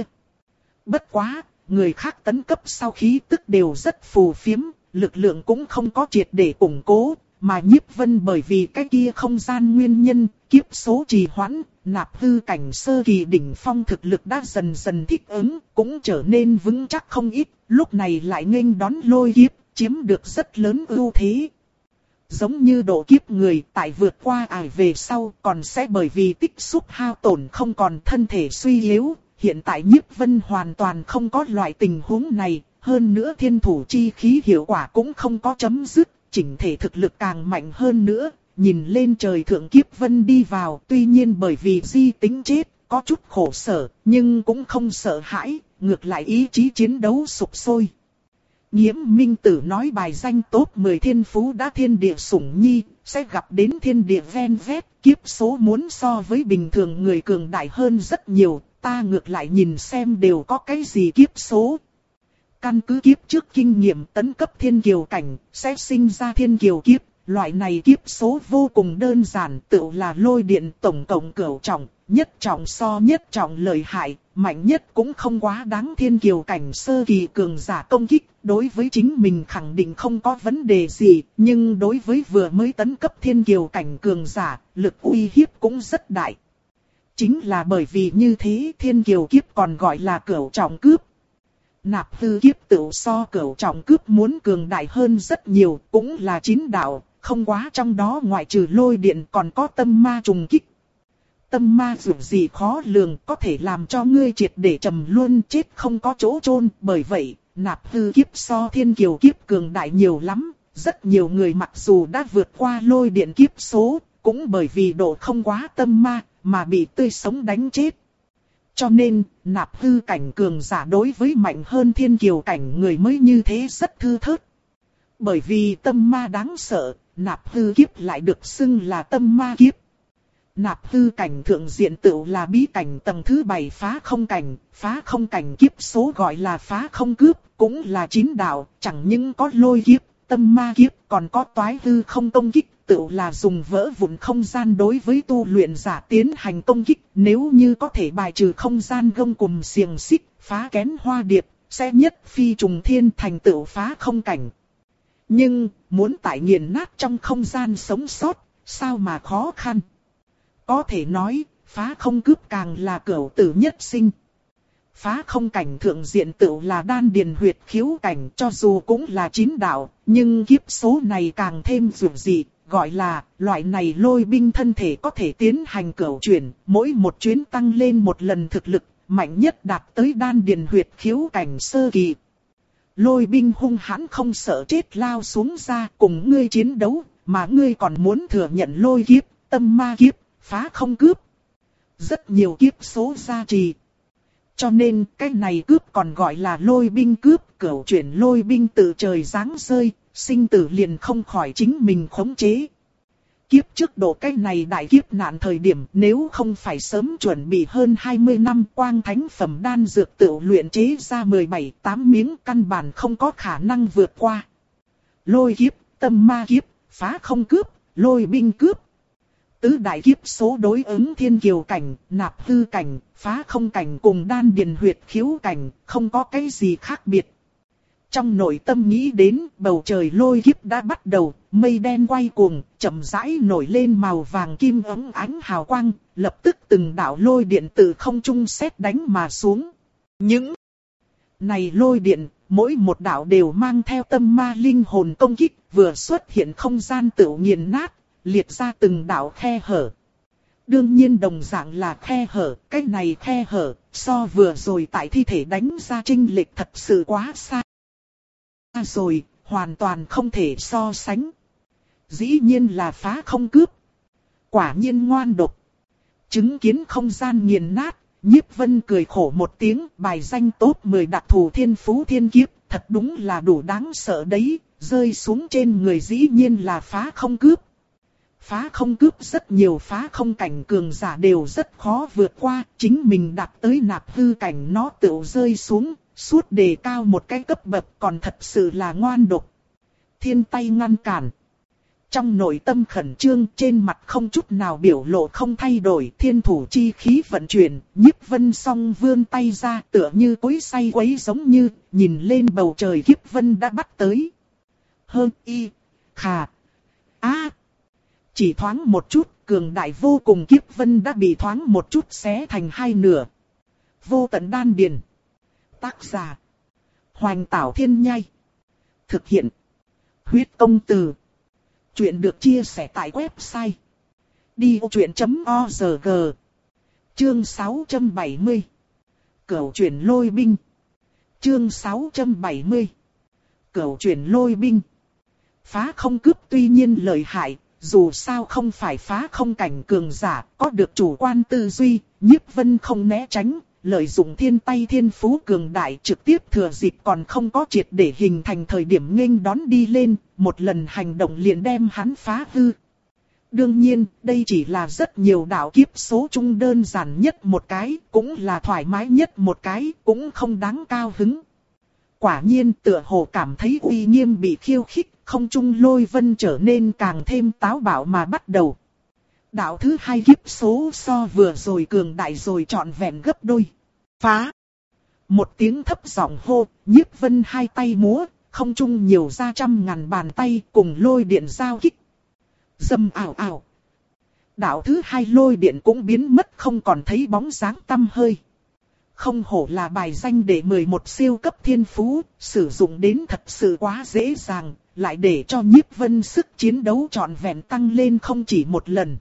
Bất quá, người khác tấn cấp sau khí tức đều rất phù phiếm, lực lượng cũng không có triệt để củng cố, mà Nhiếp Vân bởi vì cái kia không gian nguyên nhân, kiếp số trì hoãn, nạp hư cảnh sơ kỳ đỉnh phong thực lực đã dần dần thích ứng, cũng trở nên vững chắc không ít, lúc này lại nghênh đón lôi kiếp, chiếm được rất lớn ưu thế. Giống như độ kiếp người tại vượt qua ải về sau còn sẽ bởi vì tích xúc hao tổn không còn thân thể suy yếu, hiện tại Nhiếp Vân hoàn toàn không có loại tình huống này, hơn nữa thiên thủ chi khí hiệu quả cũng không có chấm dứt, chỉnh thể thực lực càng mạnh hơn nữa. Nhìn lên trời thượng Kiếp Vân đi vào, tuy nhiên bởi vì di tính chết, có chút khổ sở, nhưng cũng không sợ hãi, ngược lại ý chí chiến đấu sục sôi. Nhiễm Minh Tử nói bài danh top mười thiên phú đã thiên địa sủng nhi, sẽ gặp đến thiên địa ven vét, kiếp số muốn so với bình thường người cường đại hơn rất nhiều, ta ngược lại nhìn xem đều có cái gì kiếp số. Căn cứ kiếp trước kinh nghiệm tấn cấp thiên kiều cảnh, sẽ sinh ra thiên kiều kiếp. Loại này kiếp số vô cùng đơn giản, tự là lôi điện tổng cộng cửu trọng, nhất trọng so nhất trọng lợi hại, mạnh nhất cũng không quá đáng thiên kiều cảnh sơ kỳ cường giả công kích, đối với chính mình khẳng định không có vấn đề gì, nhưng đối với vừa mới tấn cấp thiên kiều cảnh cường giả, lực uy hiếp cũng rất đại. Chính là bởi vì như thế thiên kiều kiếp còn gọi là cửu trọng cướp. Nạp hư kiếp tự so cửu trọng cướp muốn cường đại hơn rất nhiều, cũng là chín đạo, không quá trong đó ngoại trừ lôi điện còn có tâm ma trùng kích. Tâm ma dù gì khó lường có thể làm cho ngươi triệt để trầm luôn chết không có chỗ chôn, bởi vậy nạp hư kiếp so thiên kiều kiếp cường đại nhiều lắm, rất nhiều người mặc dù đã vượt qua lôi điện kiếp số, cũng bởi vì độ không quá tâm ma mà bị tươi sống đánh chết. Cho nên, nạp hư cảnh cường giả đối với mạnh hơn thiên kiều cảnh người mới như thế rất thư thớt. Bởi vì tâm ma đáng sợ, nạp hư kiếp lại được xưng là tâm ma kiếp. Nạp hư cảnh thượng diện tự là bí cảnh tầng thứ bảy phá không cảnh, phá không cảnh kiếp số gọi là phá không cướp, cũng là chín đạo, chẳng những có lôi kiếp, tâm ma kiếp, còn có toái hư không công kích, tự là dùng vỡ vụn không gian đối với tu luyện giả tiến hành công kích, nếu như có thể bài trừ không gian gông cùm xiềng xích, phá kén hoa điệp, sẽ nhất phi trùng thiên thành tựu phá không cảnh. Nhưng, muốn tại nghiền nát trong không gian sống sót, sao mà khó khăn. Có thể nói, phá không cướp càng là cửu tử nhất sinh. Phá không cảnh thượng diện tự là đan điền huyệt khiếu cảnh, cho dù cũng là chín đạo, nhưng kiếp số này càng thêm dữ dị, gọi là loại này lôi binh thân thể có thể tiến hành cửu chuyển, mỗi một chuyến tăng lên một lần thực lực, mạnh nhất đạt tới đan điền huyệt khiếu cảnh sơ kỳ. Lôi binh hung hãn không sợ chết lao xuống ra cùng ngươi chiến đấu, mà ngươi còn muốn thừa nhận lôi kiếp, tâm ma kiếp, phá không cướp. Rất nhiều kiếp số gia trì. Cho nên cái này cướp còn gọi là lôi binh cướp, cửu chuyển lôi binh từ trời giáng rơi, sinh tử liền không khỏi chính mình khống chế. Kiếp trước độ cái này đại kiếp nạn thời điểm nếu không phải sớm chuẩn bị hơn hai mươi năm quang thánh phẩm đan dược tự luyện chế ra mười bảy tám miếng căn bản không có khả năng vượt qua. Lôi kiếp, tâm ma kiếp, phá không cướp, lôi binh cướp. Tứ đại kiếp số đối ứng thiên kiều cảnh, nạp hư cảnh, phá không cảnh cùng đan điền huyệt khiếu cảnh, không có cái gì khác biệt. Trong nội tâm nghĩ đến bầu trời lôi kiếp đã bắt đầu, mây đen quay cuồng, chậm rãi nổi lên màu vàng kim ấm ánh hào quang, lập tức từng đạo lôi điện từ không trung sét đánh mà xuống. Những này lôi điện, mỗi một đạo đều mang theo tâm ma linh hồn công kích, vừa xuất hiện không gian tự nghiền nát, liệt ra từng đạo khe hở. Đương nhiên đồng dạng là khe hở, cái này khe hở, so vừa rồi tại thi thể đánh ra chênh lệch thật sự quá xa. Rồi, hoàn toàn không thể so sánh. Dĩ nhiên là phá không cướp. Quả nhiên ngoan độc. Chứng kiến không gian nghiền nát, Nhiếp Vân cười khổ một tiếng, bài danh top mười đặc thù thiên phú thiên kiếp, thật đúng là đủ đáng sợ đấy, rơi xuống trên người dĩ nhiên là phá không cướp. Phá không cướp rất nhiều phá không cảnh cường giả đều rất khó vượt qua, chính mình đạt tới nạp hư cảnh nó tự rơi xuống, suốt đề cao một cái cấp bậc còn thật sự là ngoan độc. Thiên tay ngăn cản. Trong nội tâm khẩn trương trên mặt không chút nào biểu lộ không thay đổi, thiên thủ chi khí vận chuyển, Nhiếp Vân song vươn tay ra tựa như cối xay quấy giống như, nhìn lên bầu trời Kiếp Vân đã bắt tới. Hơn y, khà, á. Chỉ thoáng một chút, cường đại vô cùng Kiếp Vân đã bị thoáng một chút xé thành hai nửa. Vô tận đan điền. Tác giả. Hoành Tảo Thiên Nhai. Thực hiện. Huyết Công Từ. Chuyện được chia sẻ tại website. đi ô chuyện chấm o rờ giê. Chương sáu trăm bảy mươi. Cửu chuyển lôi binh. Chương sáu trăm bảy mươi. Cửu chuyển lôi binh. Phá không cướp tuy nhiên lợi hại, dù sao không phải phá không cảnh cường giả, có được chủ quan tư duy, Nhiếp Vân không né tránh, lợi dụng thiên tay thiên phú cường đại trực tiếp thừa dịp còn không có triệt để hình thành thời điểm nghênh đón đi lên, một lần hành động liền đem hắn phá hư. Đương nhiên, đây chỉ là rất nhiều đạo kiếp số chung đơn giản nhất một cái, cũng là thoải mái nhất một cái, cũng không đáng cao hứng. Quả nhiên tựa hồ cảm thấy uy nghiêm bị khiêu khích, không trung lôi vân trở nên càng thêm táo bạo mà bắt đầu. Đạo thứ hai kiếp số so vừa rồi cường đại rồi trọn vẹn gấp đôi. Phá! Một tiếng thấp giọng hô, Nhiếp Vân hai tay múa, không trung nhiều ra trăm ngàn bàn tay cùng lôi điện giao kích. Dầm ảo ảo. Đạo thứ hai lôi điện cũng biến mất không còn thấy bóng dáng tăm hơi. Không hổ là bài danh để mười một siêu cấp thiên phú, sử dụng đến thật sự quá dễ dàng, lại để cho Nhiếp Vân sức chiến đấu trọn vẹn tăng lên không chỉ một lần.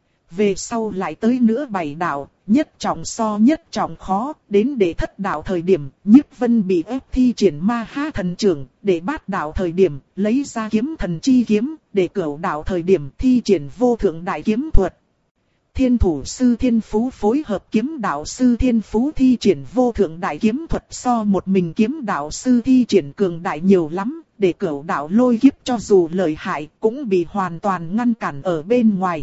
Về sau lại tới nữa bảy đạo, nhất trọng so nhất trọng khó, đến để thất đạo thời điểm, Nhiếp Vân bị ép thi triển ma ha thần trưởng, để bát đạo thời điểm, lấy ra kiếm thần chi kiếm, để cửu đạo thời điểm thi triển vô thượng đại kiếm thuật. Thiên thủ sư thiên phú phối hợp kiếm đạo sư thiên phú thi triển vô thượng đại kiếm thuật so một mình kiếm đạo sư thi triển cường đại nhiều lắm, để cửu đạo lôi kiếp cho dù lợi hại cũng bị hoàn toàn ngăn cản ở bên ngoài.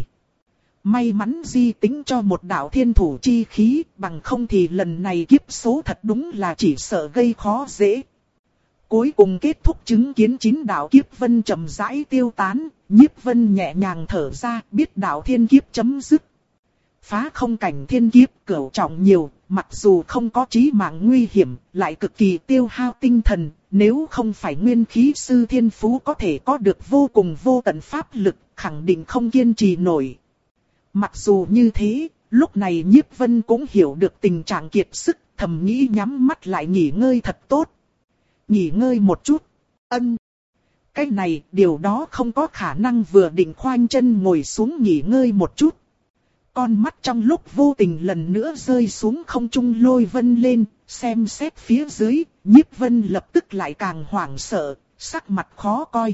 May mắn di tính cho một đạo thiên thủ chi khí, bằng không thì lần này kiếp số thật đúng là chỉ sợ gây khó dễ. Cuối cùng kết thúc chứng kiến chín đạo kiếp vân chậm rãi tiêu tán, Nhiếp Vân nhẹ nhàng thở ra, biết đạo thiên kiếp chấm dứt. Phá không cảnh thiên kiếp cửu trọng nhiều, mặc dù không có chí mạng nguy hiểm, lại cực kỳ tiêu hao tinh thần, nếu không phải nguyên khí sư thiên phú có thể có được vô cùng vô tận pháp lực, khẳng định không kiên trì nổi. Mặc dù như thế, lúc này Nhiếp Vân cũng hiểu được tình trạng kiệt sức, thầm nghĩ nhắm mắt lại nghỉ ngơi thật tốt. Nghỉ ngơi một chút. Ân. Cái này, điều đó không có khả năng vừa định khoanh chân ngồi xuống nghỉ ngơi một chút. Con mắt trong lúc vô tình lần nữa rơi xuống không trung lôi vân lên, xem xét phía dưới, Nhiếp Vân lập tức lại càng hoảng sợ, sắc mặt khó coi.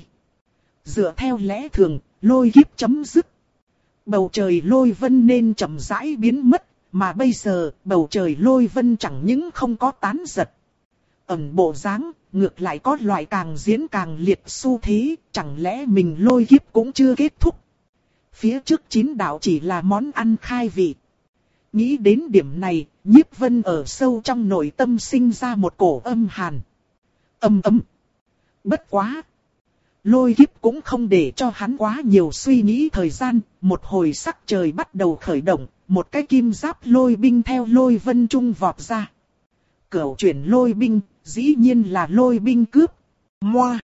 Dựa theo lẽ thường, lôi kiếp chấm dứt. Bầu trời lôi vân nên chậm rãi biến mất, mà bây giờ bầu trời lôi vân chẳng những không có tán giật. Ẩn bộ dáng, ngược lại có loại càng diễn càng liệt xu thế, chẳng lẽ mình lôi kiếp cũng chưa kết thúc. Phía trước chín đạo chỉ là món ăn khai vị. Nghĩ đến điểm này, Nhiếp Vân ở sâu trong nội tâm sinh ra một cổ âm hàn. Âm ấm. Bất quá. Lôi kiếp cũng không để cho hắn quá nhiều suy nghĩ thời gian, một hồi sắc trời bắt đầu khởi động, một cái kim giáp lôi binh theo lôi vân trung vọt ra. Cửu chuyển lôi binh, dĩ nhiên là lôi binh cướp. Moa.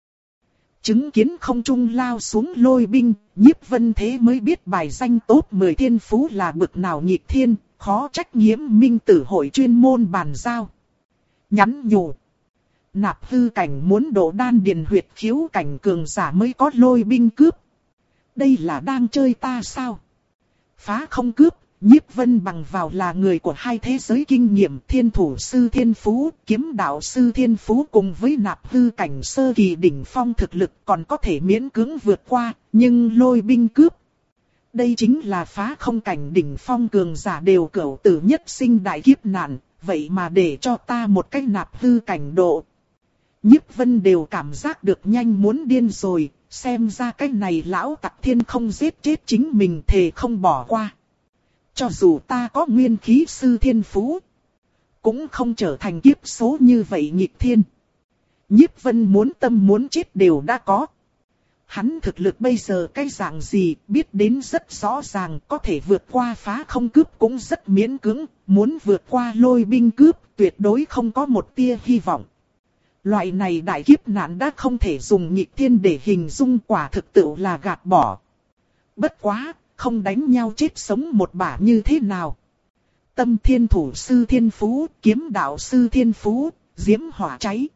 Chứng kiến không trung lao xuống lôi binh, Nhiếp Vân thế mới biết bài danh top mười thiên phú là bực nào nghịch thiên, khó trách Nhiễm Minh Tử hội chuyên môn bàn giao. Nhắn nhủ. Nạp hư cảnh muốn độ đan điền huyệt khiếu cảnh cường giả mới có lôi binh cướp. Đây là đang chơi ta sao? Phá không cướp, Nhiếp Vân bằng vào là người của hai thế giới kinh nghiệm, thiên thủ sư thiên phú, kiếm đạo sư thiên phú cùng với nạp hư cảnh sơ kỳ đỉnh phong thực lực còn có thể miễn cưỡng vượt qua, nhưng lôi binh cướp. Đây chính là phá không cảnh đỉnh phong cường giả đều cửu tử nhất sinh đại kiếp nạn, vậy mà để cho ta một cách nạp hư cảnh độ. Nhiếp Vân đều cảm giác được nhanh muốn điên rồi, xem ra cái này lão tặc thiên không giết chết chính mình thề không bỏ qua. Cho dù ta có nguyên khí sư thiên phú, cũng không trở thành kiếp số như vậy nghịch thiên. Nhiếp Vân muốn tâm muốn chết đều đã có. Hắn thực lực bây giờ cái dạng gì biết đến rất rõ ràng, có thể vượt qua phá không cướp cũng rất miễn cưỡng, muốn vượt qua lôi binh cướp tuyệt đối không có một tia hy vọng. Loại này đại kiếp nạn đã không thể dùng nghịch thiên để hình dung, quả thực tự là gạt bỏ. Bất quá, không đánh nhau chết sống một bả như thế nào. Tâm thiên thủ sư thiên phú, kiếm đạo sư thiên phú, diễm hỏa cháy.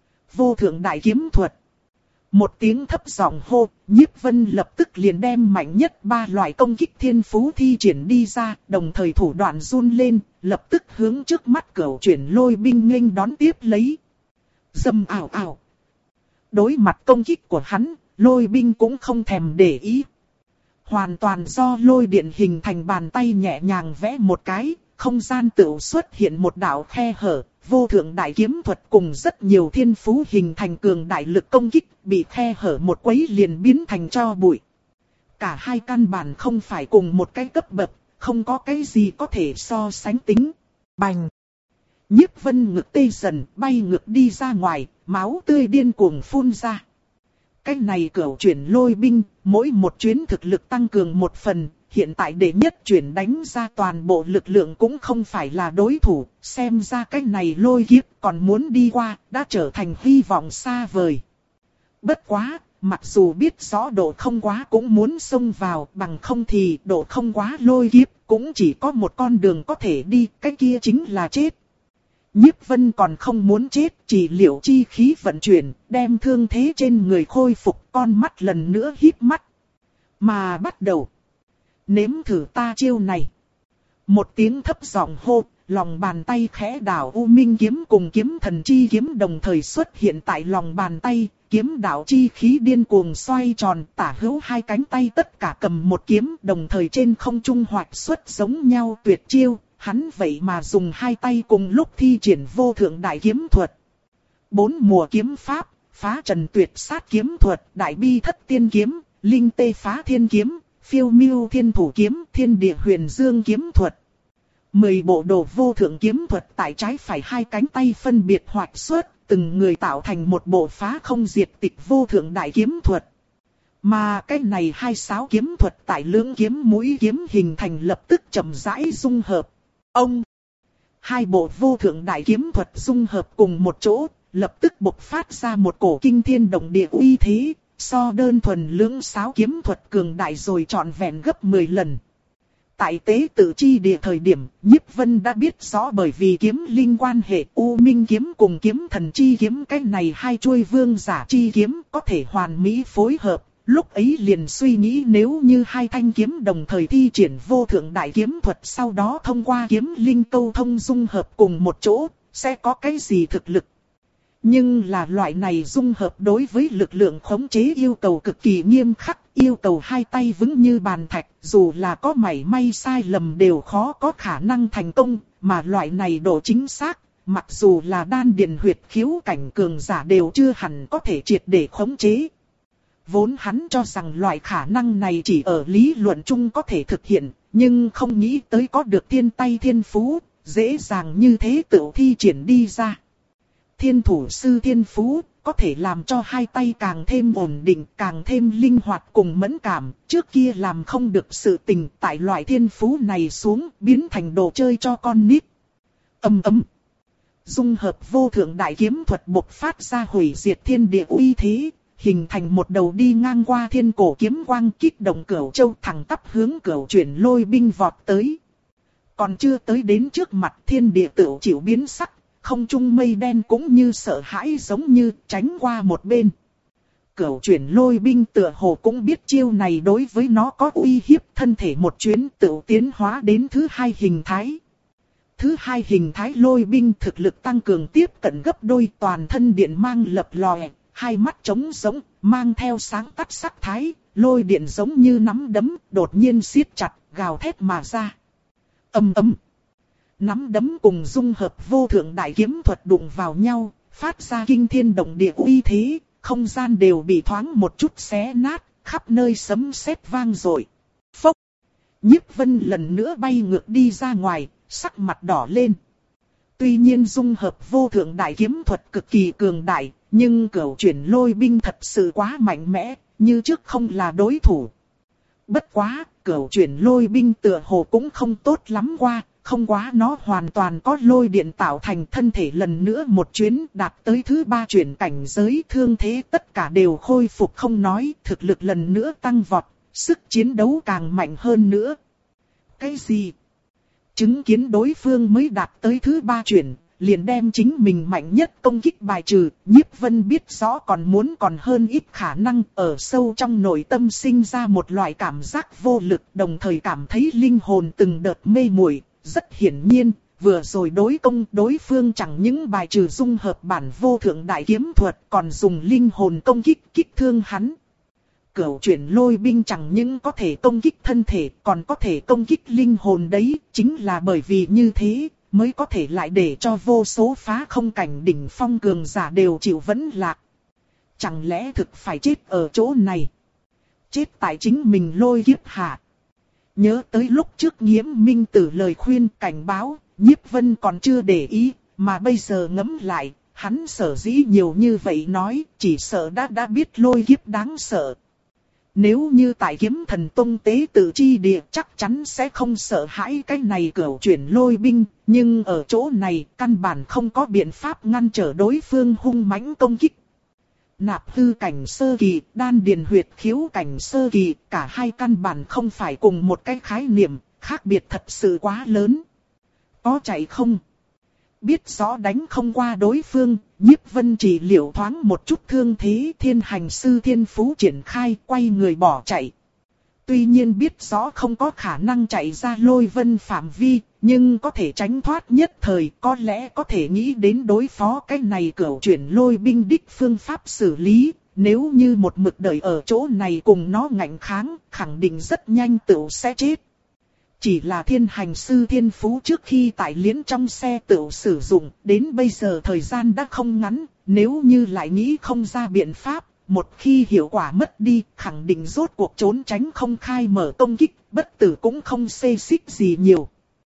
Vô thượng đại kiếm thuật. Một tiếng thấp giọng hô, Nhiếp Vân lập tức liền đem mạnh nhất ba loại công kích thiên phú thi triển đi ra, đồng thời thủ đoạn run lên, lập tức hướng trước mắt cửu chuyển lôi binh nghênh đón tiếp lấy. Dầm ảo ảo. Đối mặt công kích của hắn, lôi binh cũng không thèm để ý. Hoàn toàn do lôi điện hình thành bàn tay nhẹ nhàng vẽ một cái, không gian tự xuất hiện một đạo khe hở, vô thượng đại kiếm thuật cùng rất nhiều thiên phú hình thành cường đại lực công kích, bị khe hở một quấy liền biến thành tro bụi. Cả hai căn bản không phải cùng một cái cấp bậc, không có cái gì có thể so sánh tính. Bành! Nhiếp Vân ngực tê dần, bay ngược đi ra ngoài, máu tươi điên cuồng phun ra. Cái này cửu chuyển lôi binh, mỗi một chuyến thực lực tăng cường một phần, hiện tại để nhất chuyển đánh ra toàn bộ lực lượng cũng không phải là đối thủ, xem ra cái này lôi kiếp còn muốn đi qua, đã trở thành hy vọng xa vời. Bất quá, mặc dù biết rõ độ không quá cũng muốn xông vào, bằng không thì độ không quá lôi kiếp, cũng chỉ có một con đường có thể đi, cái kia chính là chết. Nhiếp Vân còn không muốn chết, chỉ liệu chi khí vận chuyển, đem thương thế trên người khôi phục, con mắt lần nữa híp mắt. Mà bắt đầu, nếm thử ta chiêu này. Một tiếng thấp giọng hô, lòng bàn tay khẽ đảo U Minh kiếm cùng kiếm thần chi kiếm đồng thời xuất hiện tại lòng bàn tay, kiếm đạo chi khí điên cuồng xoay tròn, tả hữu hai cánh tay tất cả cầm một kiếm, đồng thời trên không trung hoạch xuất giống nhau tuyệt chiêu. Hắn vậy mà dùng hai tay cùng lúc thi triển vô thượng đại kiếm thuật. Bốn mùa kiếm pháp, phá trần tuyệt sát kiếm thuật, đại bi thất tiên kiếm, linh tê phá thiên kiếm, phiêu miêu thiên thủ kiếm, thiên địa huyền dương kiếm thuật. Mười bộ đồ vô thượng kiếm thuật tại trái phải hai cánh tay phân biệt hoạch xuất, từng người tạo thành một bộ phá không diệt tịch vô thượng đại kiếm thuật. Mà cái này hai sáu kiếm thuật tại lưỡng kiếm mũi kiếm hình thành lập tức chậm rãi dung hợp. Ông! Hai bộ vô thượng đại kiếm thuật dung hợp cùng một chỗ, lập tức bộc phát ra một cổ kinh thiên động địa uy thế, so đơn thuần lưỡng sáu kiếm thuật cường đại rồi trọn vẹn gấp mười lần. Tại tế tự chi địa thời điểm, Nhiếp Vân đã biết rõ bởi vì kiếm linh quan hệ U Minh kiếm cùng kiếm thần chi kiếm, cái này hai chuôi vương giả chi kiếm có thể hoàn mỹ phối hợp. Lúc ấy liền suy nghĩ nếu như hai thanh kiếm đồng thời thi triển vô thượng đại kiếm thuật, sau đó thông qua kiếm linh câu thông dung hợp cùng một chỗ, sẽ có cái gì thực lực. Nhưng là loại này dung hợp đối với lực lượng khống chế yêu cầu cực kỳ nghiêm khắc, yêu cầu hai tay vững như bàn thạch, dù là có mảy may sai lầm đều khó có khả năng thành công, mà loại này độ chính xác, mặc dù là đan điền huyệt khiếu cảnh cường giả đều chưa hẳn có thể triệt để khống chế. vốn hắn cho rằng loại khả năng này chỉ ở lý luận chung có thể thực hiện, nhưng không nghĩ tới có được thiên tay thiên phú, dễ dàng như thế tự thi triển đi ra. Thiên thủ sư thiên phú, có thể làm cho hai tay càng thêm ổn định, càng thêm linh hoạt cùng mẫn cảm, trước kia làm không được sự tình, tại loại thiên phú này xuống, biến thành đồ chơi cho con nít. Ầm ầm. Dung hợp vô thượng đại kiếm thuật bộc phát ra hủy diệt thiên địa uy thế, hình thành một đầu đi ngang qua thiên cổ kiếm quang, kích động Cửu Châu thẳng tắp hướng Cửu Chuyển Lôi binh vọt tới. Còn chưa tới đến trước mặt, thiên địa tựu chịu biến sắc, không trung mây đen cũng như sợ hãi giống như tránh qua một bên. Cửu Chuyển Lôi binh tựa hồ cũng biết chiêu này đối với nó có uy hiếp, thân thể một chuyến tựu tiến hóa đến thứ hai hình thái. Thứ hai hình thái lôi binh thực lực tăng cường tiếp cận gấp đôi, toàn thân điện mang lập lòe, hai mắt trống rỗng, mang theo sáng tắt sắc thái, lôi điện giống như nắm đấm, đột nhiên siết chặt, gào thét mà ra. Ầm ầm. Nắm đấm cùng dung hợp vô thượng đại kiếm thuật đụng vào nhau, phát ra kinh thiên động địa uy thế, không gian đều bị thoáng một chút xé nát, khắp nơi sấm sét vang dội. Phốc. Nhiếp Vân lần nữa bay ngược đi ra ngoài, sắc mặt đỏ lên. Tuy nhiên dung hợp vô thượng đại kiếm thuật cực kỳ cường đại, nhưng Cửu Chuyển Lôi binh thật sự quá mạnh mẽ, như trước không là đối thủ. Bất quá, Cửu Chuyển Lôi binh tựa hồ cũng không tốt lắm qua, không quá nó hoàn toàn có lôi điện tạo thành thân thể lần nữa một chuyến đạt tới thứ ba chuyển cảnh giới, thương thế tất cả đều khôi phục không nói, thực lực lần nữa tăng vọt, sức chiến đấu càng mạnh hơn nữa. Cái gì? Chứng kiến đối phương mới đạt tới thứ ba chuyển, liền đem chính mình mạnh nhất công kích bài trừ, Nhiếp Vân biết rõ còn muốn còn hơn ít khả năng, ở sâu trong nội tâm sinh ra một loại cảm giác vô lực, đồng thời cảm thấy linh hồn từng đợt mê muội. Rất hiển nhiên, vừa rồi đối công đối phương chẳng những bài trừ dung hợp bản vô thượng đại kiếm thuật, còn dùng linh hồn công kích kích thương hắn. Cửu Chuyển Lôi binh chẳng những có thể công kích thân thể, còn có thể công kích linh hồn đấy, chính là bởi vì như thế, mới có thể lại để cho vô số phá không cảnh đỉnh phong cường giả đều chịu vẫn lạc. Chẳng lẽ thực phải chết ở chỗ này? Chết tại chính mình lôi kiếp hạ. Nhớ tới lúc trước Nghiễm Minh Tử lời khuyên cảnh báo, Nhiếp Vân còn chưa để ý, mà bây giờ ngẫm lại, hắn sở dĩ nhiều như vậy nói, chỉ sợ đã đã biết lôi kiếp đáng sợ. Nếu như tại Kiếm Thần Tông tế tự chi địa chắc chắn sẽ không sợ hãi cái này Cửu Chuyển Lôi binh, nhưng ở chỗ này căn bản không có biện pháp ngăn trở đối phương hung mãnh công kích. Nạp hư cảnh sơ kỳ, đan điền huyệt khiếu cảnh sơ kỳ, cả hai căn bản không phải cùng một cái khái niệm, khác biệt thật sự quá lớn. Có chạy không? Biết rõ đánh không qua đối phương, Nhiếp Vân chỉ liệu thoáng một chút thương thế, thiên hành sư thiên phú triển khai, quay người bỏ chạy. Tuy nhiên biết rõ không có khả năng chạy ra lôi vân phạm vi, nhưng có thể tránh thoát nhất thời, có lẽ có thể nghĩ đến đối phó cái này Cửu Chuyển Lôi binh đích phương pháp xử lý. Nếu như một mực đợi ở chỗ này cùng nó ngạnh kháng, khẳng định rất nhanh tựu sẽ chết. Chỉ là thiên hành sư thiên phú trước khi tại liễn trong xe tựu sử dụng, đến bây giờ thời gian đã không ngắn, nếu như lại nghĩ không ra biện pháp, một khi hiệu quả mất đi, khẳng định rốt cuộc trốn tránh không khai mở công kích, bất tử cũng không xê xích gì nhiều.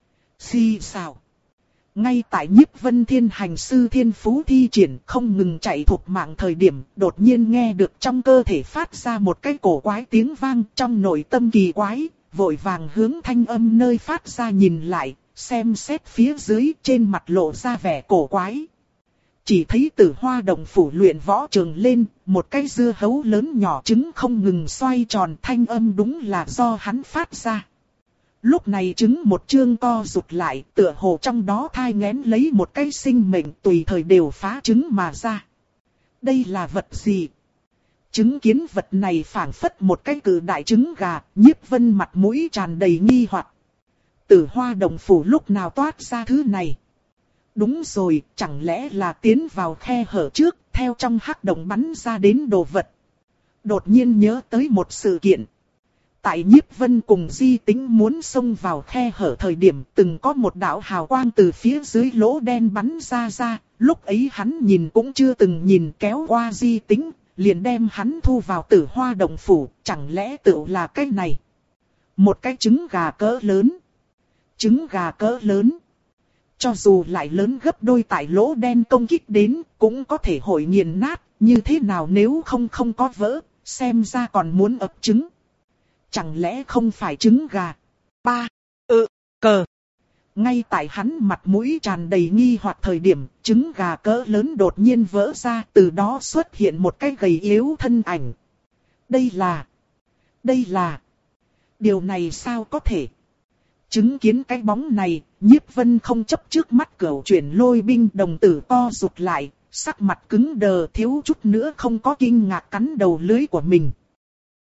Xì xào. Ngay tại Nhiếp Vân thiên hành sư thiên phú thi triển không ngừng chạy thục mạng thời điểm, đột nhiên nghe được trong cơ thể phát ra một cái cổ quái tiếng vang, trong nội tâm kỳ quái, vội vàng hướng thanh âm nơi phát ra nhìn lại, xem xét phía dưới trên mặt lộ ra vẻ cổ quái. Chỉ thấy Tử Hoa Động phủ luyện võ trường lên, một cái dưa hấu lớn nhỏ trứng không ngừng xoay tròn, thanh âm đúng là do hắn phát ra. Lúc này trứng một chương co rụt lại, tựa hồ trong đó thai nghén lấy một cái sinh mệnh tùy thời đều phá trứng mà ra. Đây là vật gì? Chứng kiến vật này phảng phất một cái cự đại trứng gà, Nhiếp Vân mặt mũi tràn đầy nghi hoặc. Tử Hoa Động phủ lúc nào toát ra thứ này? Đúng rồi, chẳng lẽ là tiến vào khe hở trước, theo trong hắc động bắn ra đến đồ vật. Đột nhiên nhớ tới một sự kiện. Tại Nhiếp Vân cùng Di Tính muốn xông vào khe hở thời điểm, từng có một đạo hào quang từ phía dưới lỗ đen bắn ra ra, lúc ấy hắn nhìn cũng chưa từng nhìn, kéo qua Di Tính, liền đem hắn thu vào Tử Hoa động phủ, chẳng lẽ tựu là cái này? Một cái trứng gà cỡ lớn. Trứng gà cỡ lớn. Cho dù lại lớn gấp đôi tại lỗ đen công kích đến, cũng có thể hội nghiền nát, như thế nào nếu không không có vỡ, xem ra còn muốn ấp trứng. Chẳng lẽ không phải trứng gà? Ba, ừ, cờ. Ngay tại hắn mặt mũi tràn đầy nghi hoặc thời điểm, trứng gà cỡ lớn đột nhiên vỡ ra, từ đó xuất hiện một cái gầy yếu thân ảnh. Đây là... Đây là... Điều này sao có thể? Chứng kiến cái bóng này, Nhiếp Vân không chấp trước mắt cửu chuyển lôi binh, đồng tử co rụt lại, sắc mặt cứng đờ, thiếu chút nữa không có kinh ngạc cắn đầu lưỡi của mình.